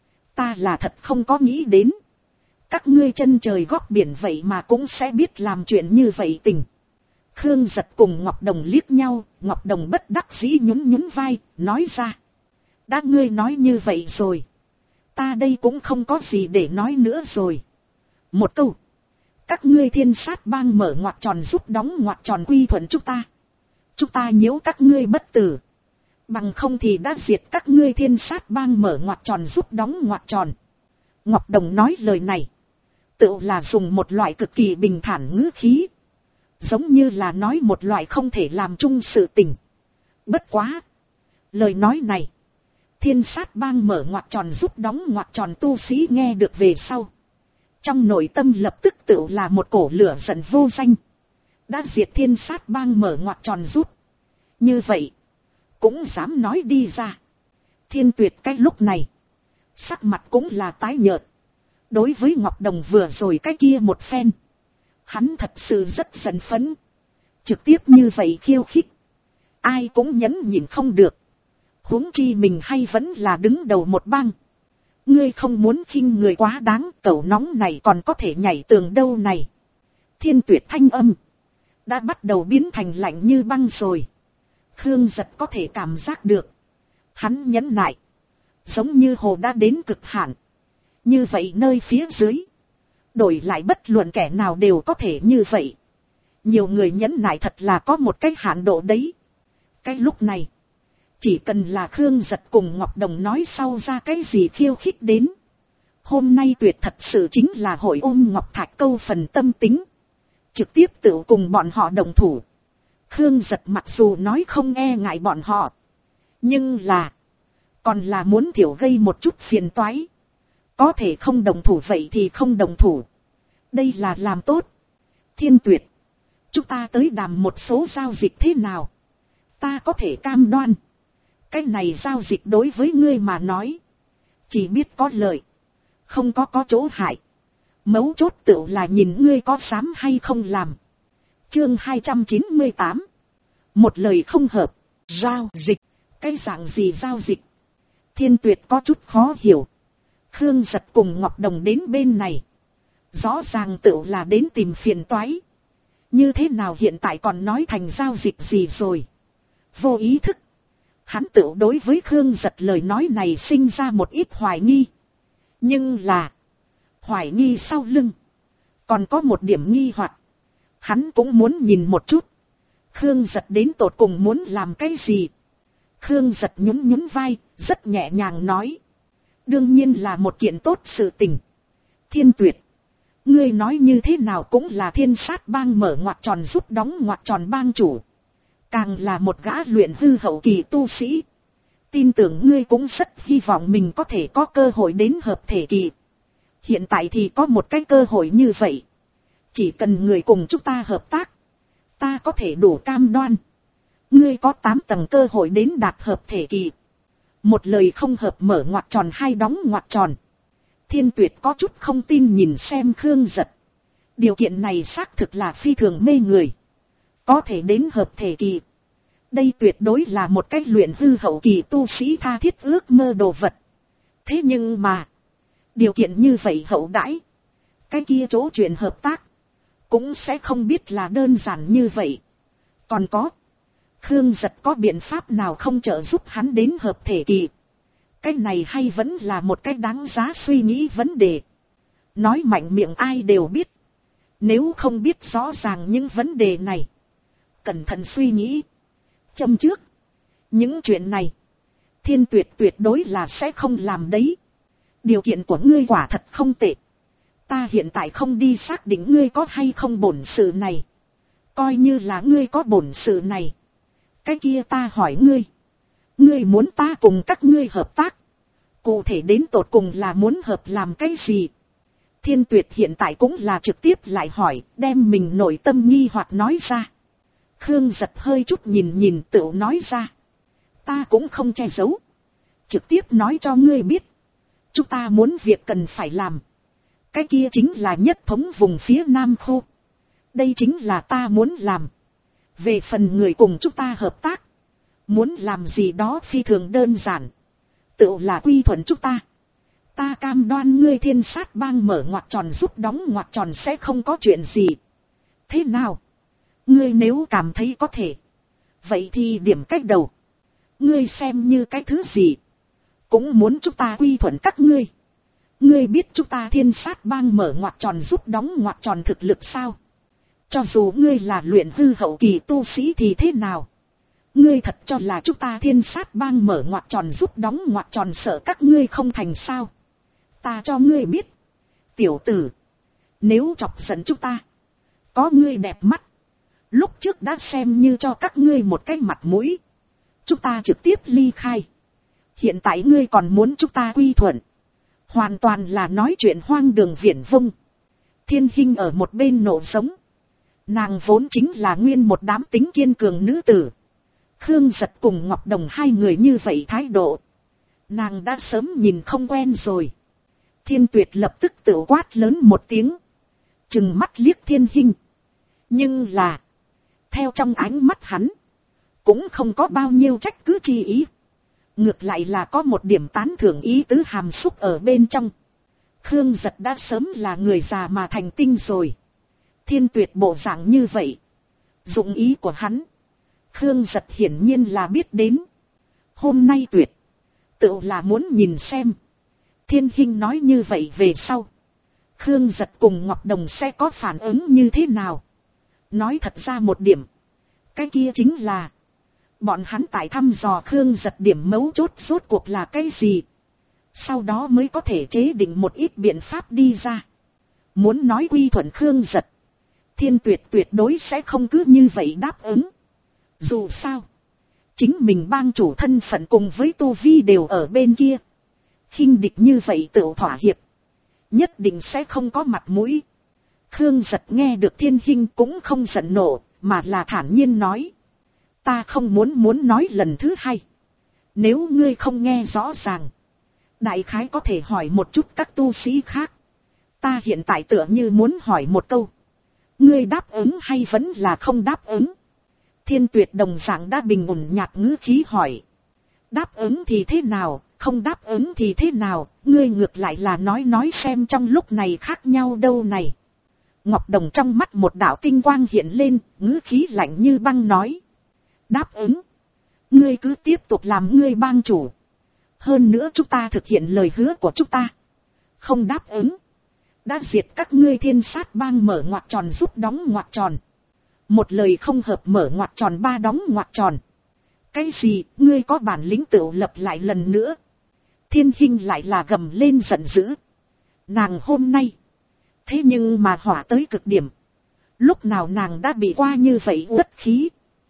Ta là thật không có nghĩ đến. Các ngươi chân trời góc biển vậy mà cũng sẽ biết làm chuyện như vậy tình. Khương Giật cùng Ngọc Đồng liếc nhau. Ngọc Đồng bất đắc dĩ nhún vai, nói ra. Đã ngươi nói như vậy rồi. Ta đây cũng không có gì để nói nữa rồi. Một câu. Các ngươi Thiên Sát Bang mở ngoặc tròn giúp đóng ngoặc tròn quy thuận chúng ta. Chúng ta nhiễu các ngươi bất tử. Bằng không thì đã diệt các ngươi Thiên Sát Bang mở ngoặc tròn giúp đóng ngoặc tròn. Ngọc Đồng nói lời này. Tự là dùng một loại cực kỳ bình thản ngữ khí. Giống như là nói một loại không thể làm chung sự tình. Bất quá. Lời nói này. Thiên Sát Bang mở ngoặc tròn giúp đóng ngoặc tròn tu sĩ nghe được về sau. Trong nội tâm lập tức tự là một cổ lửa giận vô danh. Đã diệt Thiên Sát Bang mở ngoặc tròn giúp. Như vậy. Cũng dám nói đi ra. Thiên Tuyệt cái lúc này. Sắc mặt cũng là tái nhợt. Đối với Ngọc Đồng vừa rồi cái kia một phen. Hắn thật sự rất giận phấn. Trực tiếp như vậy khiêu khích. Ai cũng nhẫn nhịn không được. Huống chi mình hay vẫn là đứng đầu một bang. Ngươi không muốn khinh người quá đáng. Cẩu nóng này còn có thể nhảy tường đâu này. Thiên Tuyệt thanh âm. Đã bắt đầu biến thành lạnh như băng rồi. Khương Giật có thể cảm giác được. Hắn nhẫn nại. Giống như hồ đã đến cực hạn. Như vậy nơi phía dưới. Đổi lại bất luận kẻ nào đều có thể như vậy. Nhiều người nhẫn nại thật là có một cái hạn độ đấy. Cái lúc này. Chỉ cần là Khương Giật cùng Ngọc Đồng nói sau ra cái gì khiêu khích đến. Hôm nay Tuyệt thật sự chính là hội ôm Ngọc Thạch câu phần tâm tính. Trực tiếp tự cùng bọn họ đồng thủ. Khương Giật mặc dù nói không e ngại bọn họ. Nhưng là. Còn là muốn thiểu gây một chút phiền toái. Có thể không đồng thủ vậy thì không đồng thủ. Đây là làm tốt. Thiên Tuyệt. Chúng ta tới đàm một số giao dịch thế nào. Ta có thể cam đoan. Cái này giao dịch đối với ngươi mà nói. Chỉ biết có lợi. Không có chỗ hại. Mấu chốt tựu là nhìn ngươi có dám hay không làm. Chương 298. Một lời không hợp. Giao dịch. Cái dạng gì giao dịch? Thiên Tuyệt có chút khó hiểu. Khương Giật cùng Ngọc Đồng đến bên này. Rõ ràng tựu là đến tìm phiền toái. Như thế nào hiện tại còn nói thành giao dịch gì rồi? Vô ý thức. Hắn tựu đối với Khương Giật lời nói này sinh ra một ít hoài nghi. Nhưng là. Hoài nghi sau lưng. Còn có một điểm nghi hoặc. Hắn cũng muốn nhìn một chút. Khương Giật đến tột cùng muốn làm cái gì? Khương Giật nhún vai, rất nhẹ nhàng nói. Đương nhiên là một kiện tốt sự tình. Thiên Tuyệt. Ngươi nói như thế nào cũng là Thiên Sát Bang mở ngoặc tròn giúp đóng ngoặc tròn bang chủ. Càng là một gã luyện hư hậu kỳ tu sĩ. Tin tưởng ngươi cũng rất hy vọng mình có thể có cơ hội đến hợp thể kỳ. Hiện tại thì có một cái cơ hội như vậy. Chỉ cần người cùng chúng ta hợp tác. Ta có thể đủ cam đoan. Ngươi có 8 tầng cơ hội đến đạt hợp thể kỳ. Một lời không hợp mở ngoặc tròn hay đóng ngoặc tròn. Thiên Tuyệt có chút không tin nhìn xem Khương Giật. Điều kiện này xác thực là phi thường mê người. Có thể đến hợp thể kỳ. Đây tuyệt đối là một cách luyện hư hậu kỳ tu sĩ tha thiết ước mơ đồ vật. Thế nhưng mà. Điều kiện như vậy hậu đãi. Cái kia chỗ chuyện hợp tác. Cũng sẽ không biết là đơn giản như vậy. Còn có. Khương Giật có biện pháp nào không trợ giúp hắn đến hợp thể kỳ. Cái này hay vẫn là một cái đáng giá suy nghĩ vấn đề. Nói mạnh miệng ai đều biết. Nếu không biết rõ ràng những vấn đề này. Cẩn thận suy nghĩ. Châm trước. Những chuyện này. Thiên Tuyệt tuyệt đối là sẽ không làm đấy. Điều kiện của ngươi quả thật không tệ. Ta hiện tại không đi xác định ngươi có hay không bổn sự này. Coi như là ngươi có bổn sự này. Cái kia ta hỏi ngươi. Ngươi muốn ta cùng các ngươi hợp tác. Cụ thể đến tột cùng là muốn hợp làm cái gì? Thiên Tuyệt hiện tại cũng là trực tiếp lại hỏi, đem mình nội tâm nghi hoặc nói ra. Khương Giật hơi chút nhìn nhìn tựu nói ra. Ta cũng không che giấu. Trực tiếp nói cho ngươi biết. Chúng ta muốn việc cần phải làm. Cái kia chính là nhất thống vùng phía Nam khu. Đây chính là ta muốn làm. Về phần người cùng chúng ta hợp tác. Muốn làm gì đó phi thường đơn giản. Tựu là quy thuận chúng ta. Ta cam đoan ngươi Thiên Sát Bang mở ngoặc tròn giúp đóng ngoặc tròn sẽ không có chuyện gì. Thế nào? Ngươi nếu cảm thấy có thể. Vậy thì điểm cách đầu. Ngươi xem như cái thứ gì. Cũng muốn chúng ta quy thuận các ngươi. Ngươi biết chúng ta Thiên Sát Bang mở ngoặc tròn giúp đóng ngoặc tròn thực lực sao? Cho dù ngươi là luyện hư hậu kỳ tu sĩ thì thế nào? Ngươi thật cho là chúng ta Thiên Sát Bang mở ngoặc tròn giúp đóng ngoặc tròn sợ các ngươi không thành sao? Ta cho ngươi biết. Tiểu tử. Nếu chọc giận chúng ta. Có ngươi đẹp mắt. Lúc trước đã xem như cho các ngươi một cái mặt mũi. Chúng ta trực tiếp ly khai. Hiện tại ngươi còn muốn chúng ta quy thuận. Hoàn toàn là nói chuyện hoang đường viển vông. Thiên Hinh ở một bên nổ giống. Nàng vốn chính là nguyên một đám tính kiên cường nữ tử. Khương Giật cùng Ngọc Đồng hai người như vậy thái độ. Nàng đã sớm nhìn không quen rồi. Thiên Tuyệt lập tức tự quát lớn một tiếng. Trừng mắt liếc Thiên Hinh. Nhưng là. Theo trong ánh mắt hắn. Cũng không có bao nhiêu trách cứ chi ý. Ngược lại là có một điểm tán thưởng ý tứ hàm xúc ở bên trong. Khương Giật đã sớm là người già mà thành tinh rồi. Thiên Tuyệt bộ dạng như vậy. Dụng ý của hắn. Khương Giật hiển nhiên là biết đến. Hôm nay Tuyệt. Tự là muốn nhìn xem. Thiên Hinh nói như vậy về sau. Khương Giật cùng Ngọc Đồng sẽ có phản ứng như thế nào? Nói thật ra một điểm. Cái kia chính là. Bọn hắn tại thăm dò Khương Giật điểm mấu chốt rốt cuộc là cái gì. Sau đó mới có thể chế định một ít biện pháp đi ra. Muốn nói quy thuận Khương Giật. Thiên Tuyệt tuyệt đối sẽ không cứ như vậy đáp ứng. Dù sao. Chính mình bang chủ thân phận cùng với tu vi đều ở bên kia. Khinh địch như vậy tự thỏa hiệp. Nhất định sẽ không có mặt mũi. Khương Giật nghe được Thiên Hinh cũng không giận nộ. Mà là thản nhiên nói. Ta không muốn nói lần thứ hai. Nếu ngươi không nghe rõ ràng. Đại khái có thể hỏi một chút các tu sĩ khác. Ta hiện tại tựa như muốn hỏi một câu. Ngươi đáp ứng hay vẫn là không đáp ứng? Thiên Tuyệt đồng dạng đã bình ổn nhạt ngữ khí hỏi. Đáp ứng thì thế nào, không đáp ứng thì thế nào, ngươi ngược lại là nói xem trong lúc này khác nhau đâu này. Ngọc Đồng trong mắt một đạo tinh quang hiện lên, ngữ khí lạnh như băng nói. Đáp ứng. Ngươi cứ tiếp tục làm ngươi bang chủ. Hơn nữa chúng ta thực hiện lời hứa của chúng ta. Không đáp ứng. Đã diệt các ngươi Thiên Sát Bang mở ngoặc tròn giúp đóng ngoặc tròn. Một lời không hợp mở ngoặc tròn ba đóng ngoặc tròn. Cái gì, ngươi có bản lĩnh tự lập lại lần nữa. Thiên Hinh lại là gầm lên giận dữ. Nàng hôm nay. Thế nhưng mà hỏa tới cực điểm. Lúc nào nàng đã bị qua như vậy uất khí.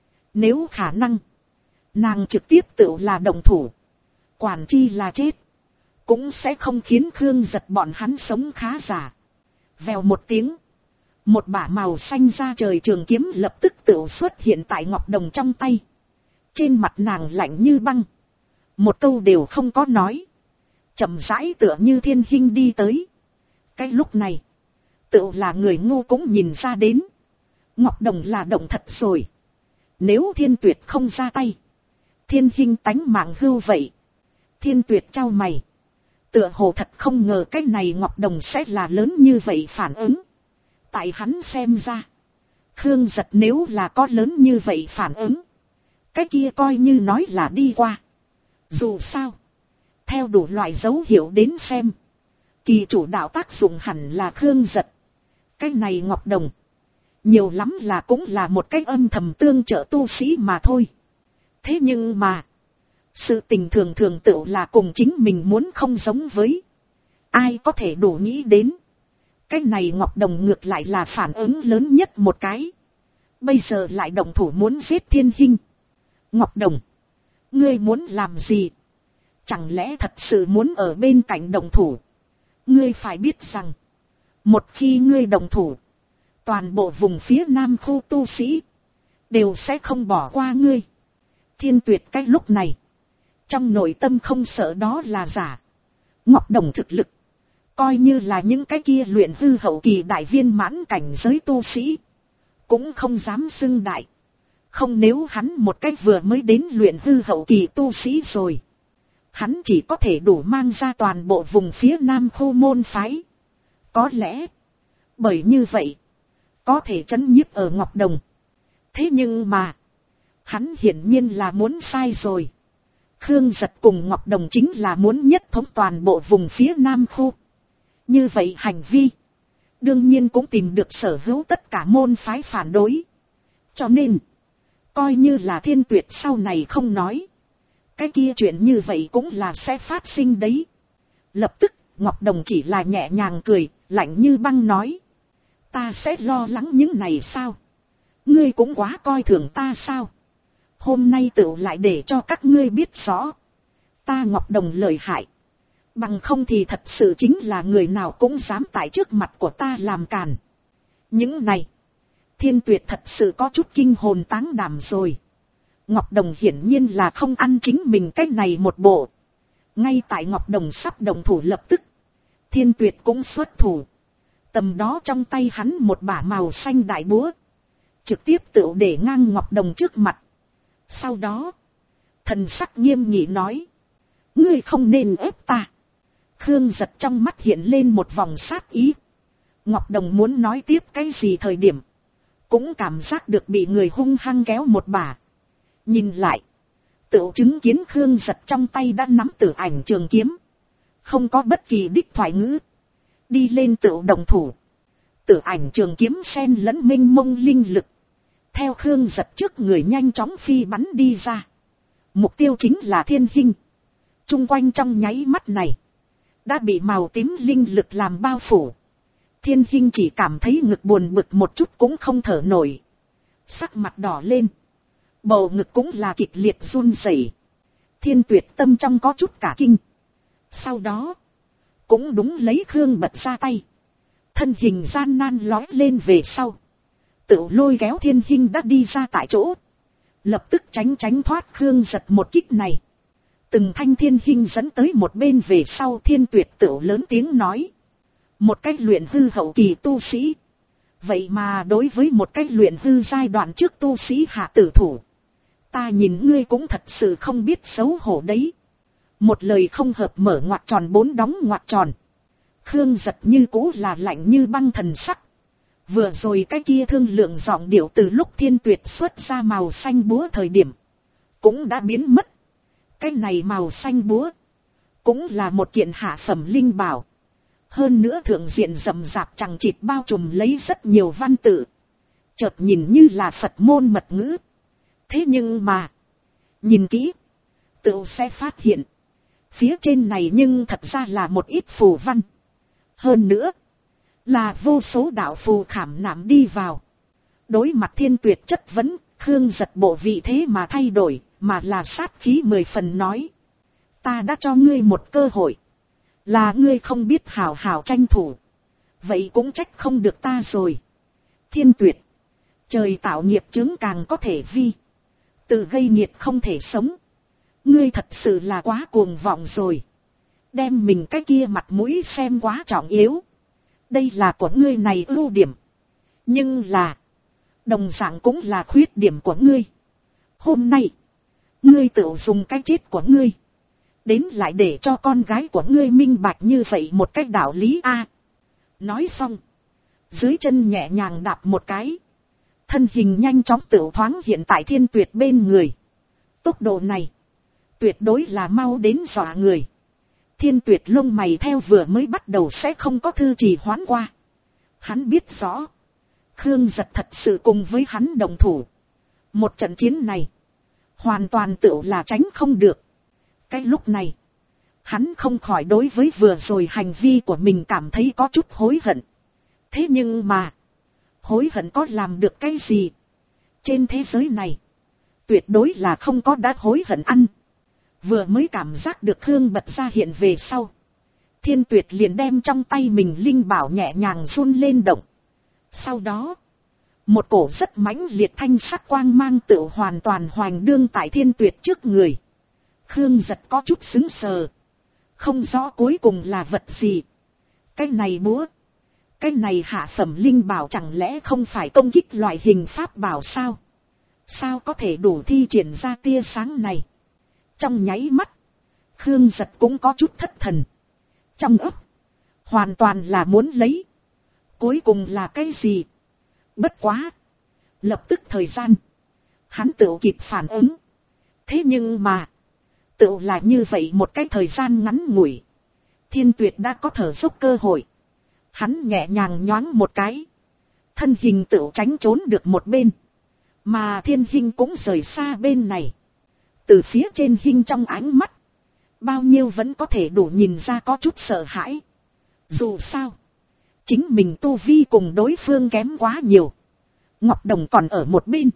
Nếu khả năng. Nàng trực tiếp tự là động thủ. Quản chi là chết. Cũng sẽ không khiến Khương Giật bọn hắn sống khá giả. Vèo một tiếng. Một bả màu xanh ra trời trường kiếm lập tức tự xuất hiện tại Ngọc Đồng trong tay. Trên mặt nàng lạnh như băng. Một câu đều không có nói. Chậm rãi tựa như Thiên Hinh đi tới. Cái lúc này. Tự là người ngu cũng nhìn ra đến. Ngọc Đồng là động thật rồi. Nếu Thiên Tuyệt không ra tay. Thiên Hinh tánh mạng hưu vậy. Thiên Tuyệt trao mày. Tựa hồ thật không ngờ cái này Ngọc Đồng sẽ là lớn như vậy phản ứng. Tại hắn xem ra. Khương Giật nếu là có lớn như vậy phản ứng. Cái kia coi như nói là đi qua. Dù sao. Theo đủ loại dấu hiệu đến xem. Kỳ chủ đạo tác dụng hẳn là Khương Giật. Cái này Ngọc Đồng. Nhiều lắm là cũng là một cái âm thầm tương trợ tu sĩ mà thôi. Thế nhưng mà. Sự tình thường thường tự là cùng chính mình muốn không giống với. Ai có thể đủ nghĩ đến. Cái này Ngọc Đồng ngược lại là phản ứng lớn nhất một cái. Bây giờ lại động thủ muốn giết Thiên Hinh. Ngọc Đồng. Ngươi muốn làm gì? Chẳng lẽ thật sự muốn ở bên cạnh động thủ? Ngươi phải biết rằng, một khi ngươi động thủ, toàn bộ vùng phía nam khu tu sĩ đều sẽ không bỏ qua ngươi. Thiên Tuyệt cái lúc này, trong nội tâm không sợ đó là giả. Ngọc Đồng thực lực, coi như là những cái kia luyện hư hậu kỳ đại viên mãn cảnh giới tu sĩ, cũng không dám xưng đại. Không, nếu hắn một cách vừa mới đến luyện hư hậu kỳ tu sĩ rồi, hắn chỉ có thể đủ mang ra toàn bộ vùng phía nam khu môn phái. Có lẽ, bởi như vậy, có thể trấn nhiếp ở Ngọc Đồng. Thế nhưng mà, hắn hiển nhiên là muốn sai rồi. Khương Giật cùng Ngọc Đồng chính là muốn nhất thống toàn bộ vùng phía nam khu. Như vậy hành vi, đương nhiên cũng tìm được sở hữu tất cả môn phái phản đối. Cho nên, coi như là Thiên Tuyệt sau này không nói, cái kia chuyện như vậy cũng là sẽ phát sinh đấy. Lập tức, Ngọc Đồng chỉ là nhẹ nhàng cười, lạnh như băng nói. Ta sẽ lo lắng những này sao? Ngươi cũng quá coi thường ta sao? Hôm nay tựu lại để cho các ngươi biết rõ, ta Ngọc Đồng lợi hại. Bằng không thì thật sự chính là người nào cũng dám tại trước mặt của ta làm càn. Những này, Thiên Tuyệt thật sự có chút kinh hồn táng đảm rồi. Ngọc Đồng hiển nhiên là không ăn chính mình cách này một bộ. Ngay tại Ngọc Đồng sắp động thủ lập tức, Thiên Tuyệt cũng xuất thủ. Tầm đó trong tay hắn một bả màu xanh đại búa, trực tiếp tựu để ngang Ngọc Đồng trước mặt. Sau đó, thần sắc nghiêm nghị nói, ngươi không nên ép ta. Khương Giật trong mắt hiện lên một vòng sát ý. Ngọc Đồng muốn nói tiếp cái gì thời điểm, cũng cảm giác được bị người hung hăng kéo một bả. Nhìn lại, tựu chứng kiến Khương Giật trong tay đã nắm Tử Ảnh trường kiếm, không có bất kỳ đích thoại ngữ, đi lên tựu đồng thủ. Tử Ảnh trường kiếm xen lẫn mênh mông linh lực, theo Khương Giật trước người nhanh chóng phi bắn đi ra. Mục tiêu chính là Thiên Hinh. Trung quanh trong nháy mắt này, đã bị màu tím linh lực làm bao phủ. Thiên Hinh chỉ cảm thấy ngực buồn bực một chút cũng không thở nổi. Sắc mặt đỏ lên, bầu ngực cũng là kịch liệt run rẩy. Thiên Tuyệt tâm trong có chút cả kinh. Sau đó, cũng đúng lấy Khương bật ra tay. Thân hình gian nan lói lên về sau, tự lôi kéo Thiên Hinh đã đi ra tại chỗ. Lập tức tránh thoát Khương Giật một kích này. Từng thanh Thiên Hinh dẫn tới một bên về sau, Thiên Tuyệt tự lớn tiếng nói. Một cách luyện hư hậu kỳ tu sĩ, vậy mà đối với một cách luyện hư giai đoạn trước tu sĩ hạ tử thủ. Ta nhìn ngươi cũng thật sự không biết xấu hổ đấy. Một lời không hợp mở ngoặc tròn 4 đóng ngoặc tròn. Khương Giật như cũ là lạnh như băng thần sắc. Vừa rồi cái kia thương lượng giọng điệu từ lúc Thiên Tuyệt xuất ra màu xanh búa thời điểm, cũng đã biến mất. Cái này màu xanh búa, cũng là một kiện hạ phẩm linh bảo. Hơn nữa thượng diện rậm rạp chằng chịt bao trùm lấy rất nhiều văn tự. Chợt nhìn như là Phật môn mật ngữ. Thế nhưng mà, nhìn kỹ, tựu sẽ phát hiện, phía trên này nhưng thật ra là một ít phù văn. Hơn nữa, là vô số đạo phù khảm nạm đi vào. Đối mặt Thiên Tuyệt chất vấn, Khương Giật bộ vị thế mà thay đổi, mà là sát khí 10 phần nói. Ta đã cho ngươi một cơ hội, là ngươi không biết hào hào tranh thủ, vậy cũng trách không được ta rồi. Thiên Tuyệt, trời tạo nghiệp chướng càng có thể vi, tự gây nghiệt không thể sống. Ngươi thật sự là quá cuồng vọng rồi, đem mình cái kia mặt mũi xem quá trọng yếu. Đây là của ngươi này ưu điểm, nhưng là đồng dạng cũng là khuyết điểm của ngươi. Hôm nay, ngươi tự dùng cái chết của ngươi đến lại để cho con gái của ngươi minh bạch như vậy một cách đạo lý a. Nói xong, dưới chân nhẹ nhàng đạp một cái, thân hình nhanh chóng tự thoáng hiện tại Thiên Tuyệt bên người. Tốc độ này tuyệt đối là mau đến dọa người. Thiên Tuyệt lông mày theo vừa mới bắt đầu sẽ không có thư trì hoãn qua. Hắn biết rõ, Khương Giật thật sự cùng với hắn đồng thủ. Một trận chiến này, hoàn toàn tựu là tránh không được. Cái lúc này, hắn không khỏi đối với vừa rồi hành vi của mình cảm thấy có chút hối hận. Thế nhưng mà, hối hận có làm được cái gì? Trên thế giới này, tuyệt đối là không có đã hối hận ăn. Vừa mới cảm giác được Khương Bật ra hiện về sau. Thiên Tuyệt liền đem trong tay mình linh bảo nhẹ nhàng run lên động. Sau đó, một cổ rất mãnh liệt thanh sắc quang mang tựu hoàn toàn hoành đương tại Thiên Tuyệt trước người. Khương Giật có chút sững sờ. Không rõ cuối cùng là vật gì. Cái này búa. Cái này hạ phẩm linh bảo chẳng lẽ không phải công kích loại hình pháp bảo sao? Sao có thể đủ thi triển ra tia sáng này? Trong nháy mắt, Khương Giật cũng có chút thất thần. Trong ấp, hoàn toàn là muốn lấy. Cuối cùng là cái gì? Bất quá. Lập tức thời gian, hắn tự kịp phản ứng. Thế nhưng mà, tự là như vậy một cái thời gian ngắn ngủi. Thiên Tuyệt đã có thở dốc cơ hội. Hắn nhẹ nhàng nhoáng một cái. Thân hình tự tránh trốn được một bên. Mà Thiên Hinh cũng rời xa bên này. Từ phía trên Hinh trong ánh mắt, bao nhiêu vẫn có thể đủ nhìn ra có chút sợ hãi. Dù sao, chính mình tu vi cùng đối phương kém quá nhiều. Ngọc Đồng còn ở một bên.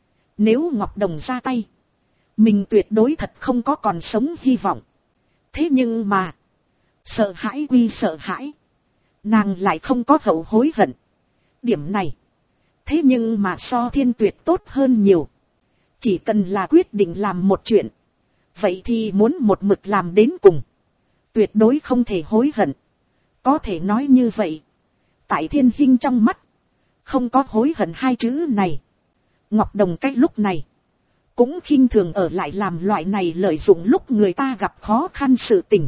Nếu Ngọc Đồng ra tay, mình tuyệt đối thật không có còn sống hy vọng. Thế nhưng mà, sợ hãi quy sợ hãi, nàng lại không có hậu hối hận. Điểm này, thế nhưng mà so Thiên Tuyệt tốt hơn nhiều. Chỉ cần là quyết định làm một chuyện, vậy thì muốn một mực làm đến cùng. Tuyệt đối không thể hối hận. Có thể nói như vậy, tại Thiên Hinh trong mắt, không có hối hận hai chữ này. Ngọc Đồng cái lúc này, cũng khinh thường ở lại làm loại này lợi dụng lúc người ta gặp khó khăn sự tình.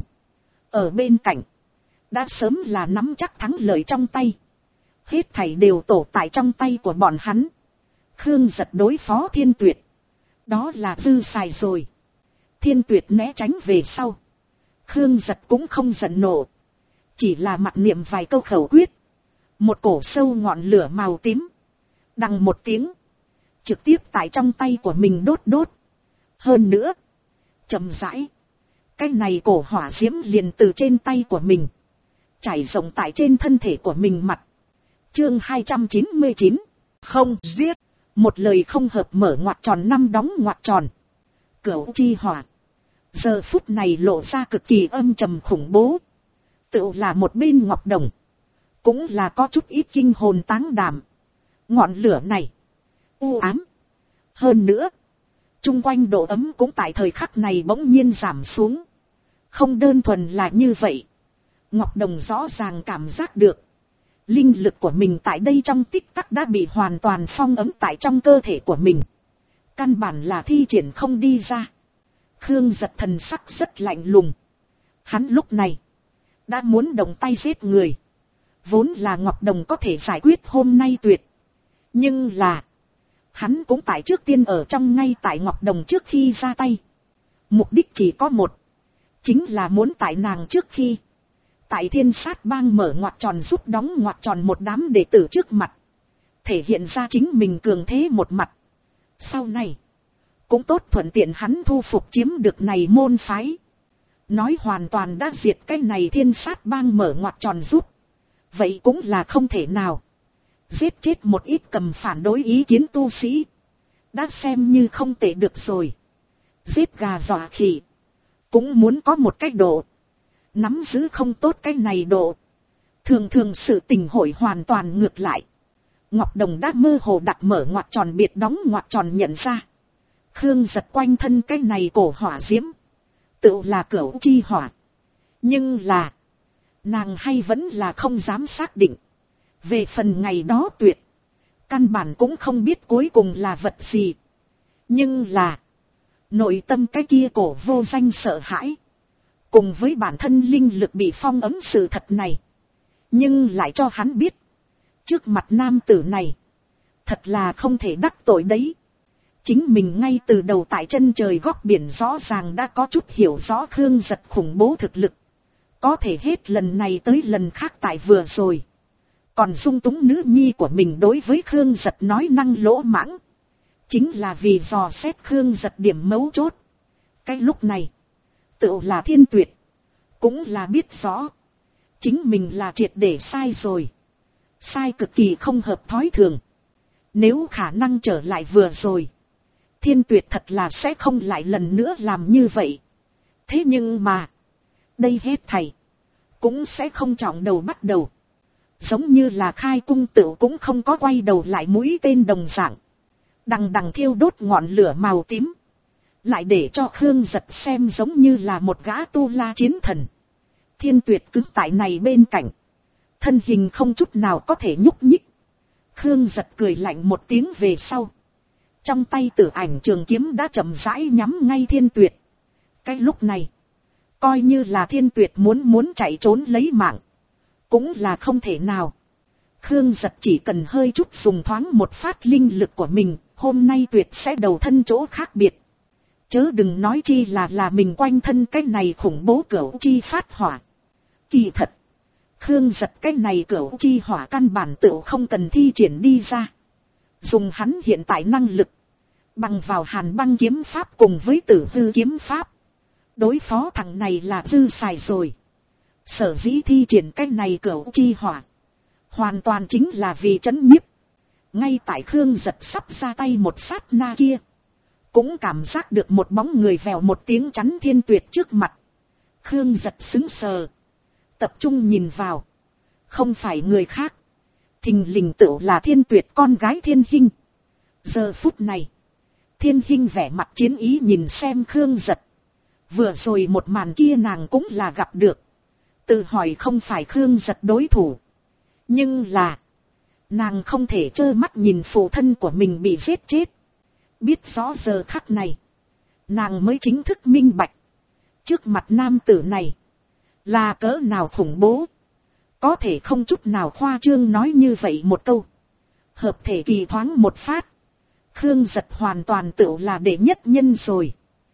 Ở bên cạnh, đã sớm là nắm chắc thắng lợi trong tay. Hết thảy đều tổ tại trong tay của bọn hắn. Khương Giật đối phó Thiên Tuyệt, đó là dư xài rồi. Thiên Tuyệt né tránh về sau, Khương Giật cũng không giận nộ, chỉ là mặc niệm vài câu khẩu quyết. Một cổ sâu ngọn lửa màu tím, đằng một tiếng, trực tiếp tại trong tay của mình đốt đốt. Hơn nữa, chậm rãi, cái này cổ hỏa diễm liền từ trên tay của mình trải rộng tại trên thân thể của mình mặt. Chương 299, không giết. Một lời không hợp mở ngoặc tròn năm đóng ngoặc tròn. Cửu chi hỏa, giờ phút này lộ ra cực kỳ âm trầm khủng bố. Tự là một bên Ngọc Đồng, cũng là có chút ít kinh hồn táng đảm. Ngọn lửa này u ám, hơn nữa chung quanh độ ấm cũng tại thời khắc này bỗng nhiên giảm xuống. Không đơn thuần là như vậy, Ngọc Đồng rõ ràng cảm giác được linh lực của mình tại đây trong tích tắc đã bị hoàn toàn phong ấm tại trong cơ thể của mình. Căn bản là thi triển không đi ra. Khương Giật thần sắc rất lạnh lùng. Hắn lúc này đã muốn động tay giết người. Vốn là Ngọc Đồng có thể giải quyết hôm nay tuyệt. Nhưng là, hắn cũng tại trước tiên ở trong ngay tại Ngọc Đồng trước khi ra tay. Mục đích chỉ có một, chính là muốn tại nàng trước khi tại Thiên Sát Bang mở ngoặc tròn giúp đóng ngoặc tròn một đám đệ tử trước mặt, thể hiện ra chính mình cường thế một mặt. Sau này, cũng tốt thuận tiện hắn thu phục chiếm được này môn phái. Nói hoàn toàn đã diệt cái này Thiên Sát Bang mở ngoặc tròn giúp, vậy cũng là không thể nào. Giết chết một ít cầm phản đối ý kiến tu sĩ, đã xem như không tệ được rồi. Giết gà dọa khỉ, cũng muốn có một cách độ. Nắm giữ không tốt cái này độ, thường thường sự tình hội hoàn toàn ngược lại. Ngọc Đồng đã mơ hồ đặt mở ngoặc tròn biệt đóng ngoặc tròn nhận ra. Khương Giật quanh thân cái này cổ hỏa diễm, tự là cửu chi hỏa. Nhưng là, nàng hay vẫn là không dám xác định. Về phần ngày đó tuyệt, căn bản cũng không biết cuối cùng là vật gì. Nhưng là, nội tâm cái kia cổ vô danh sợ hãi, cùng với bản thân linh lực bị phong ấm sự thật này, nhưng lại cho hắn biết, trước mặt nam tử này, thật là không thể đắc tội đấy. Chính mình ngay từ đầu tại chân trời góc biển rõ ràng đã có chút hiểu rõ Khương Giật khủng bố thực lực. Có thể hết lần này tới lần khác tại vừa rồi, còn dung túng nữ nhi của mình đối với Khương Giật nói năng lỗ mãng, chính là vì dò xét Khương Giật điểm mấu chốt. Cái lúc này, tự là Thiên Tuyệt, cũng là biết rõ, chính mình là triệt để sai rồi. Sai cực kỳ không hợp thói thường. Nếu khả năng trở lại vừa rồi, Thiên Tuyệt thật là sẽ không lại lần nữa làm như vậy. Thế nhưng mà, đây hết thầy, cũng sẽ không chọn đầu bắt đầu. Giống như là khai cung tựu cũng không có quay đầu lại mũi tên đồng dạng. Đằng đằng thiêu đốt ngọn lửa màu tím. Lại để cho Khương Giật xem giống như là một gã tu la chiến thần. Thiên Tuyệt cứng tại này bên cạnh. Thân hình không chút nào có thể nhúc nhích. Khương Giật cười lạnh một tiếng về sau. Trong tay tử ảnh trường kiếm đã chậm rãi nhắm ngay Thiên Tuyệt. Cái lúc này, coi như là Thiên Tuyệt muốn chạy trốn lấy mạng, cũng là không thể nào. Khương Giật chỉ cần hơi chút dùng thoáng một phát linh lực của mình, hôm nay tuyệt sẽ đầu thân chỗ khác biệt. Chớ đừng nói chi là mình quanh thân cái này khủng bố cửu chi phát hỏa. Kỳ thật, Khương Giật cái này cửu chi hỏa căn bản tựu không cần thi triển đi ra. Dùng hắn hiện tại năng lực, bằng vào Hàn Băng kiếm pháp cùng với Tử Hư kiếm pháp, đối phó thằng này là dư xài rồi. Sở dĩ thi triển cái này cửu chi hỏa, hoàn toàn chính là vì trấn nhiếp. Ngay tại Khương Giật sắp ra tay một sát na kia, cũng cảm giác được một bóng người vèo một tiếng chắn Thiên Tuyệt trước mặt. Khương Giật sững sờ, tập trung nhìn vào, không phải người khác, thình lình tựu là Thiên Tuyệt con gái Thiên Hinh. Giờ phút này, Thiên Hinh vẻ mặt chiến ý nhìn xem Khương Giật. Vừa rồi một màn kia nàng cũng là gặp được, tự hỏi không phải Khương Giật đối thủ. Nhưng là, nàng không thể trơ mắt nhìn phụ thân của mình bị giết chết. Biết rõ giờ khắc này, nàng mới chính thức minh bạch, trước mặt nam tử này, là cỡ nào khủng bố. Có thể không chút nào khoa trương nói như vậy một câu. Hợp thể kỳ thoáng một phát, Khương Giật hoàn toàn tựu là đệ nhất nhân rồi.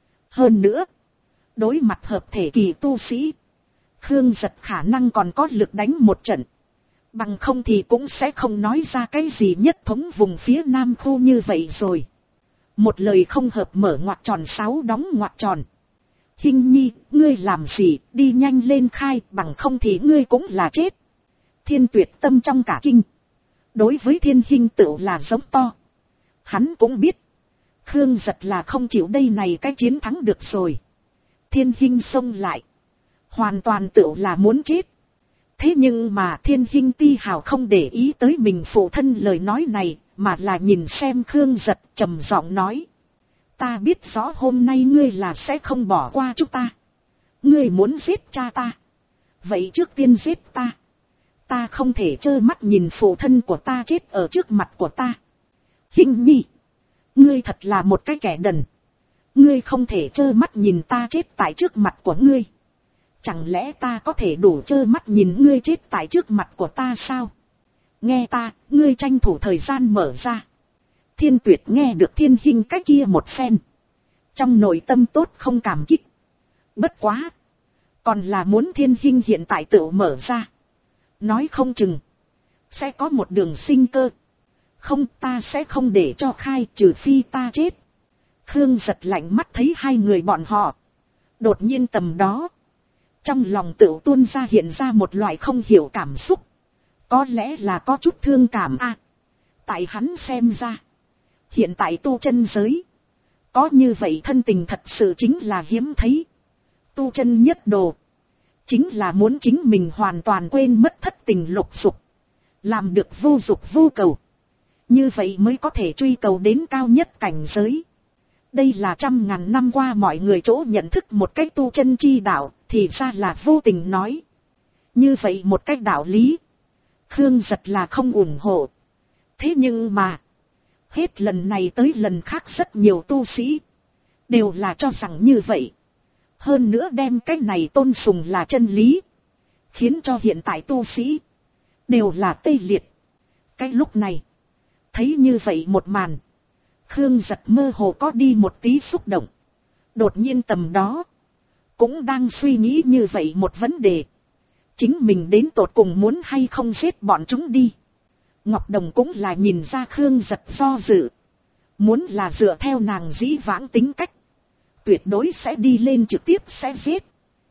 Hơn nữa, đối mặt hợp thể kỳ tu sĩ, Khương Giật khả năng còn có lực đánh một trận. Bằng không thì cũng sẽ không nói ra cái gì nhất thống vùng phía Nam khu như vậy rồi. Một lời không hợp mở ngoặc tròn 6 đóng ngoặc tròn. Hinh nhi, ngươi làm gì, đi nhanh lên khai, bằng không thì ngươi cũng là chết. Thiên Tuyệt tâm trong cả kinh. Đối với Thiên Hinh tựu là giống to. Hắn cũng biết, Khương Giật là không chịu đây này cái chiến thắng được rồi. Thiên Hinh xông lại, hoàn toàn tựu là muốn chết. Thế nhưng mà Thiên Hinh ti hào không để ý tới mình phụ thân lời nói này, mà là nhìn xem Khương Giật trầm giọng nói. Ta biết rõ hôm nay ngươi là sẽ không bỏ qua chúng ta. Ngươi muốn giết cha ta, vậy trước tiên giết ta. Ta không thể trơ mắt nhìn phụ thân của ta chết ở trước mặt của ta. Hinh nhi, ngươi thật là một cái kẻ đần. Ngươi không thể trơ mắt nhìn ta chết tại trước mặt của ngươi. Chẳng lẽ ta có thể đủ trơ mắt nhìn ngươi chết tại trước mặt của ta sao? Nghe ta, ngươi tranh thủ thời gian mở ra. Thiên Tuyệt nghe được Thiên Hinh cái kia một phen, trong nội tâm tốt không cảm kích. Bất quá, còn là muốn Thiên Hinh hiện tại tự mở ra. Nói không chừng, sẽ có một đường sinh cơ. Không, ta sẽ không để cho khai, trừ phi ta chết. Khương Giật lạnh mắt thấy hai người bọn họ. Đột nhiên tầm đó, trong lòng tự tuôn ra hiện ra một loại không hiểu cảm xúc. Có lẽ là có chút thương cảm à. Tại hắn xem ra, hiện tại tu chân giới, có như vậy thân tình thật sự chính là hiếm thấy. Tu chân nhất đồ, chính là muốn chính mình hoàn toàn quên mất thất tình lục dục, làm được vô dục vô cầu. Như vậy mới có thể truy cầu đến cao nhất cảnh giới. Đây là trăm ngàn năm qua mọi người chỗ nhận thức một cách tu chân chi đạo, thì ra là vô tình nói. Như vậy một cách đạo lý, Khương Giật là không ủng hộ. Thế nhưng mà, hết lần này tới lần khác rất nhiều tu sĩ đều là cho rằng như vậy. Hơn nữa đem cái này tôn sùng là chân lý, khiến cho hiện tại tu sĩ đều là tê liệt. Cái lúc này, thấy như vậy một màn, Khương Giật mơ hồ có đi một tí xúc động. Đột nhiên tầm đó, cũng đang suy nghĩ như vậy một vấn đề. Chính mình đến tột cùng muốn hay không giết bọn chúng đi. Ngọc Đồng cũng là nhìn ra Khương Giật do dự. Muốn là dựa theo nàng dĩ vãng tính cách, tuyệt đối sẽ đi lên trực tiếp sẽ giết.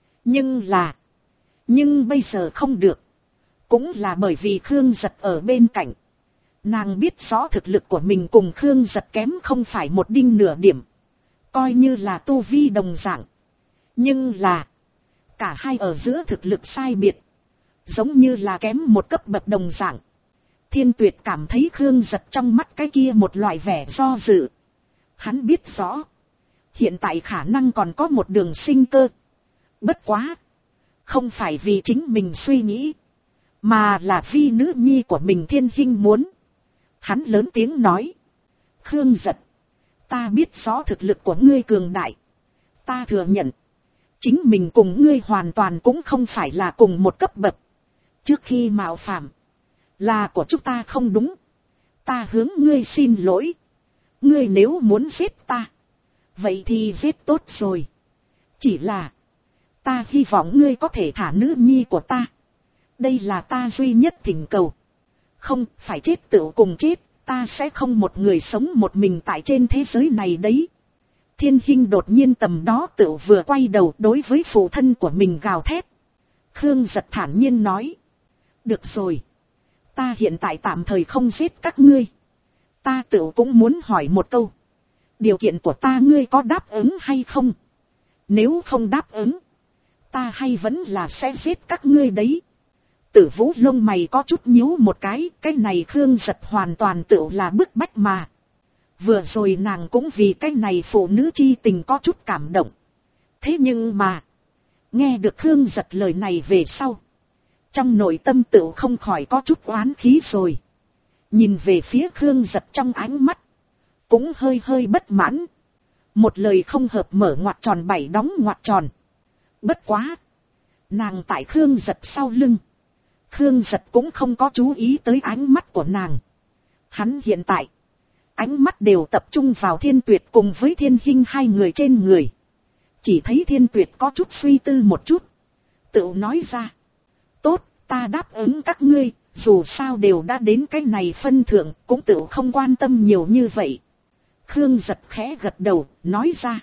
Nhưng bây giờ không được. Cũng là bởi vì Khương Giật ở bên cạnh. Nàng biết rõ thực lực của mình cùng Khương Giật kém không phải một đinh nửa điểm. Coi như là tu vi đồng dạng, Nhưng là, cả hai ở giữa thực lực sai biệt, giống như là kém một cấp bậc đồng dạng. Thiên Tuyệt cảm thấy Khương Giật trong mắt cái kia một loại vẻ do dự. Hắn biết rõ, hiện tại khả năng còn có một đường sinh cơ. Bất quá, không phải vì chính mình suy nghĩ, mà là vì nữ nhi của mình Thiên Hinh muốn. Hắn lớn tiếng nói, Khương Giật, ta biết rõ thực lực của ngươi cường đại. Ta thừa nhận, chính mình cùng ngươi hoàn toàn cũng không phải là cùng một cấp bậc. Trước khi mạo phạm, là của chúng ta không đúng. Ta hướng ngươi xin lỗi. Ngươi nếu muốn giết ta, vậy thì giết tốt rồi. Chỉ là, ta hy vọng ngươi có thể thả nữ nhi của ta. Đây là ta duy nhất thỉnh cầu. Không phải chết tựu cùng chết, ta sẽ không một người sống một mình tại trên thế giới này đấy. Thiên Hinh đột nhiên tầm đó tựu vừa quay đầu đối với phụ thân của mình gào thét. Khương Giật thản nhiên nói, được rồi, ta hiện tại tạm thời không giết các ngươi. Ta tựu cũng muốn hỏi một câu, điều kiện của ta ngươi có đáp ứng hay không? Nếu không đáp ứng, ta hay vẫn là sẽ giết các ngươi đấy. Tử Vũ lông mày có chút nhíu một cái này Khương Giật hoàn toàn tựu là bức bách mà. Vừa rồi nàng cũng vì cái này phụ nữ chi tình có chút cảm động. Thế nhưng mà, nghe được Khương Giật lời này về sau, trong nội tâm tựu không khỏi có chút oán khí rồi. Nhìn về phía Khương Giật trong ánh mắt, cũng hơi hơi bất mãn. Một lời không hợp mở ngoặc tròn bảy đóng ngoặc tròn. Bất quá, nàng tại Khương Giật sau lưng. Khương Giật cũng không có chú ý tới ánh mắt của nàng. Hắn hiện tại, ánh mắt đều tập trung vào Thiên Tuyệt cùng với Thiên Hinh hai người trên người. Chỉ thấy Thiên Tuyệt có chút suy tư một chút, tự nói ra, tốt, ta đáp ứng các ngươi, dù sao đều đã đến cái này phân thượng, cũng tự không quan tâm nhiều như vậy. Khương Giật khẽ gật đầu, nói ra,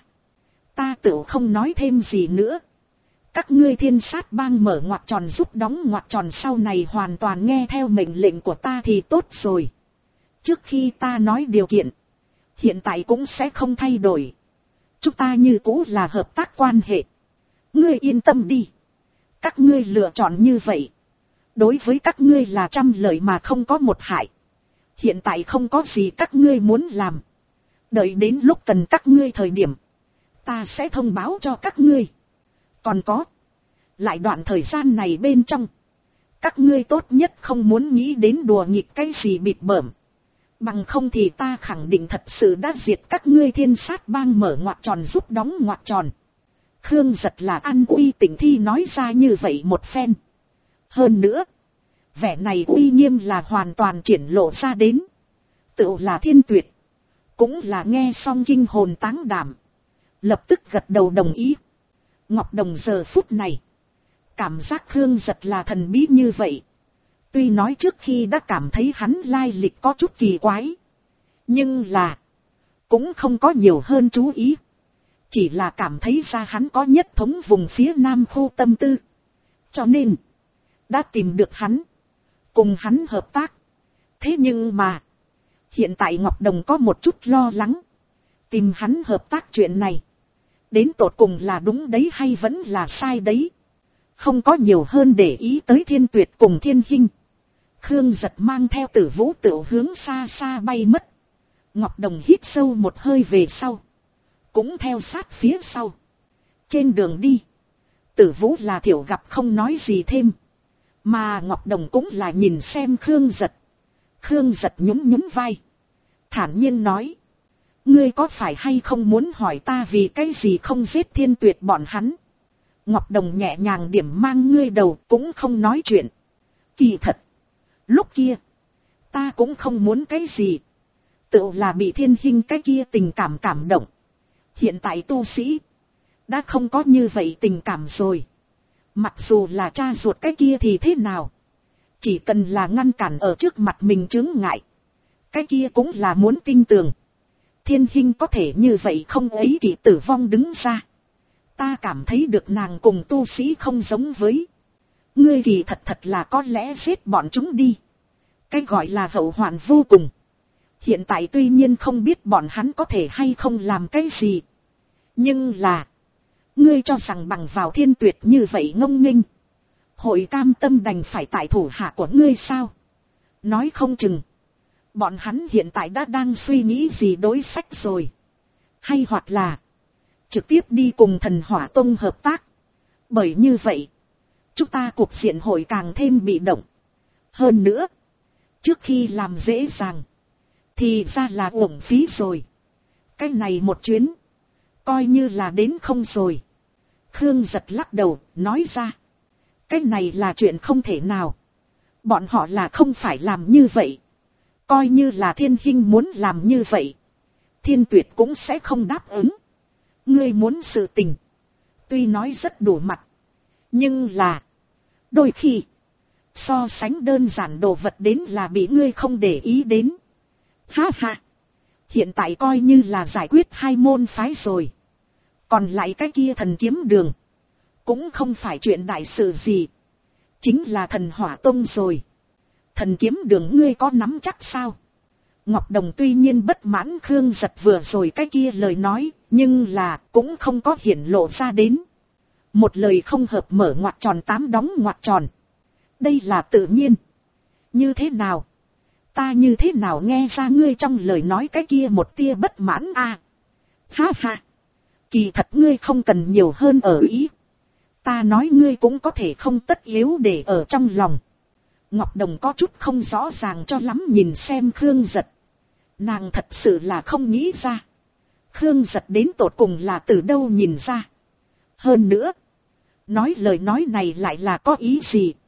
ta tự không nói thêm gì nữa. Các ngươi Thiên Sát Bang mở ngoặc tròn giúp đóng ngoặc tròn sau này hoàn toàn nghe theo mệnh lệnh của ta thì tốt rồi. Trước khi ta nói điều kiện, hiện tại cũng sẽ không thay đổi. Chúng ta như cũ là hợp tác quan hệ. Ngươi yên tâm đi. Các ngươi lựa chọn như vậy, đối với các ngươi là trăm lợi mà không có một hại. Hiện tại không có gì các ngươi muốn làm. Đợi đến lúc cần các ngươi thời điểm, ta sẽ thông báo cho các ngươi. Còn có, lại đoạn thời gian này bên trong, các ngươi tốt nhất không muốn nghĩ đến đùa nghịch cái gì bịp bợm. Bằng không thì ta khẳng định thật sự đã diệt các ngươi Thiên Sát Bang mở ngoặc tròn giúp đóng ngoặc tròn. Khương Giật là an uy tỉnh thi nói ra như vậy một phen. Hơn nữa, vẻ này uy nghiêm là hoàn toàn triển lộ ra đến. Tự là Thiên Tuyệt, cũng là nghe xong kinh hồn táng đảm, lập tức gật đầu đồng ý. Ngọc Đồng giờ phút này, cảm giác Khương Giật là thần bí như vậy. Tuy nói trước khi đã cảm thấy hắn lai lịch có chút kỳ quái, nhưng là cũng không có nhiều hơn chú ý. Chỉ là cảm thấy ra hắn có nhất thống vùng phía Nam khu tâm tư. Cho nên, đã tìm được hắn, cùng hắn hợp tác. Thế nhưng mà, hiện tại Ngọc Đồng có một chút lo lắng. Tìm hắn hợp tác chuyện này, đến tột cùng là đúng đấy hay vẫn là sai đấy. Không có nhiều hơn để ý tới Thiên Tuyệt cùng Thiên Hinh. Khương Giật mang theo Tử Vũ tựu hướng xa xa bay mất. Ngọc Đồng hít sâu một hơi về sau, cũng theo sát phía sau. Trên đường đi, Tử Vũ là thiểu gặp không nói gì thêm, mà Ngọc Đồng cũng là nhìn xem Khương Giật. Khương Giật nhún nhún vai, thản nhiên nói, ngươi có phải hay không muốn hỏi ta vì cái gì không giết Thiên Tuyệt bọn hắn? Ngọc Đồng nhẹ nhàng điểm mang ngươi đầu, cũng không nói chuyện. Kỳ thật, lúc kia, ta cũng không muốn cái gì. Tự là bị Thiên Hinh cái kia tình cảm cảm động. Hiện tại tu sĩ, đã không có như vậy tình cảm rồi. Mặc dù là cha ruột cái kia thì thế nào? Chỉ cần là ngăn cản ở trước mặt mình chướng ngại, cái kia cũng là muốn tin tưởng. Thiên Hinh có thể như vậy không ấy thì tử vong đứng ra. Ta cảm thấy được nàng cùng tu sĩ không giống với. Ngươi thì thật là có lẽ giết bọn chúng đi. Cái gọi là hậu hoạn vô cùng. Hiện tại tuy nhiên không biết bọn hắn có thể hay không làm cái gì. Nhưng là, Ngươi cho rằng bằng vào Thiên Tuyệt như vậy ngông nghênh, hội cam tâm đành phải tại thủ hạ của ngươi sao? Nói không chừng, bọn hắn hiện tại đã đang suy nghĩ gì đối sách rồi. Hay hoặc là, trực tiếp đi cùng Thần Hỏa Tông hợp tác. Bởi như vậy, chúng ta cuộc diện hội càng thêm bị động. Hơn nữa, trước khi làm dễ dàng, thì ra là uổng phí rồi. Cái này một chuyến, coi như là đến không rồi. Khương Giật lắc đầu, nói ra. Cái này là chuyện không thể nào. Bọn họ là không phải làm như vậy. Coi như là Thiên Hinh muốn làm như vậy, Thiên Tuyệt cũng sẽ không đáp ứng. Ngươi muốn sự tình, tuy nói rất đủ mặt, nhưng là, đôi khi, so sánh đơn giản đồ vật đến là bị ngươi không để ý đến. Ha ha, hiện tại coi như là giải quyết 2 môn phái rồi. Còn lại cái kia Thần Kiếm Đường, cũng không phải chuyện đại sự gì. Chính là Thần Hỏa Tông rồi. Thần Kiếm Đường ngươi có nắm chắc sao? Ngọc Đồng tuy nhiên bất mãn Khương Giật vừa rồi cái kia lời nói, nhưng là cũng không có hiển lộ ra đến. Một lời không hợp mở ngoặc tròn 8 đóng ngoặc tròn. Đây là tự nhiên. Như thế nào? Ta như thế nào nghe ra ngươi trong lời nói cái kia một tia bất mãn a? Ha ha. Kỳ thật ngươi không cần nhiều hơn ở ý. Ta nói ngươi cũng có thể không tất yếu để ở trong lòng. Ngọc Đồng có chút không rõ ràng cho lắm nhìn xem Khương Giật. Nàng thật sự là không nghĩ ra. Khương Giật đến tột cùng là từ đâu nhìn ra. Hơn nữa, nói lời nói này lại là có ý gì?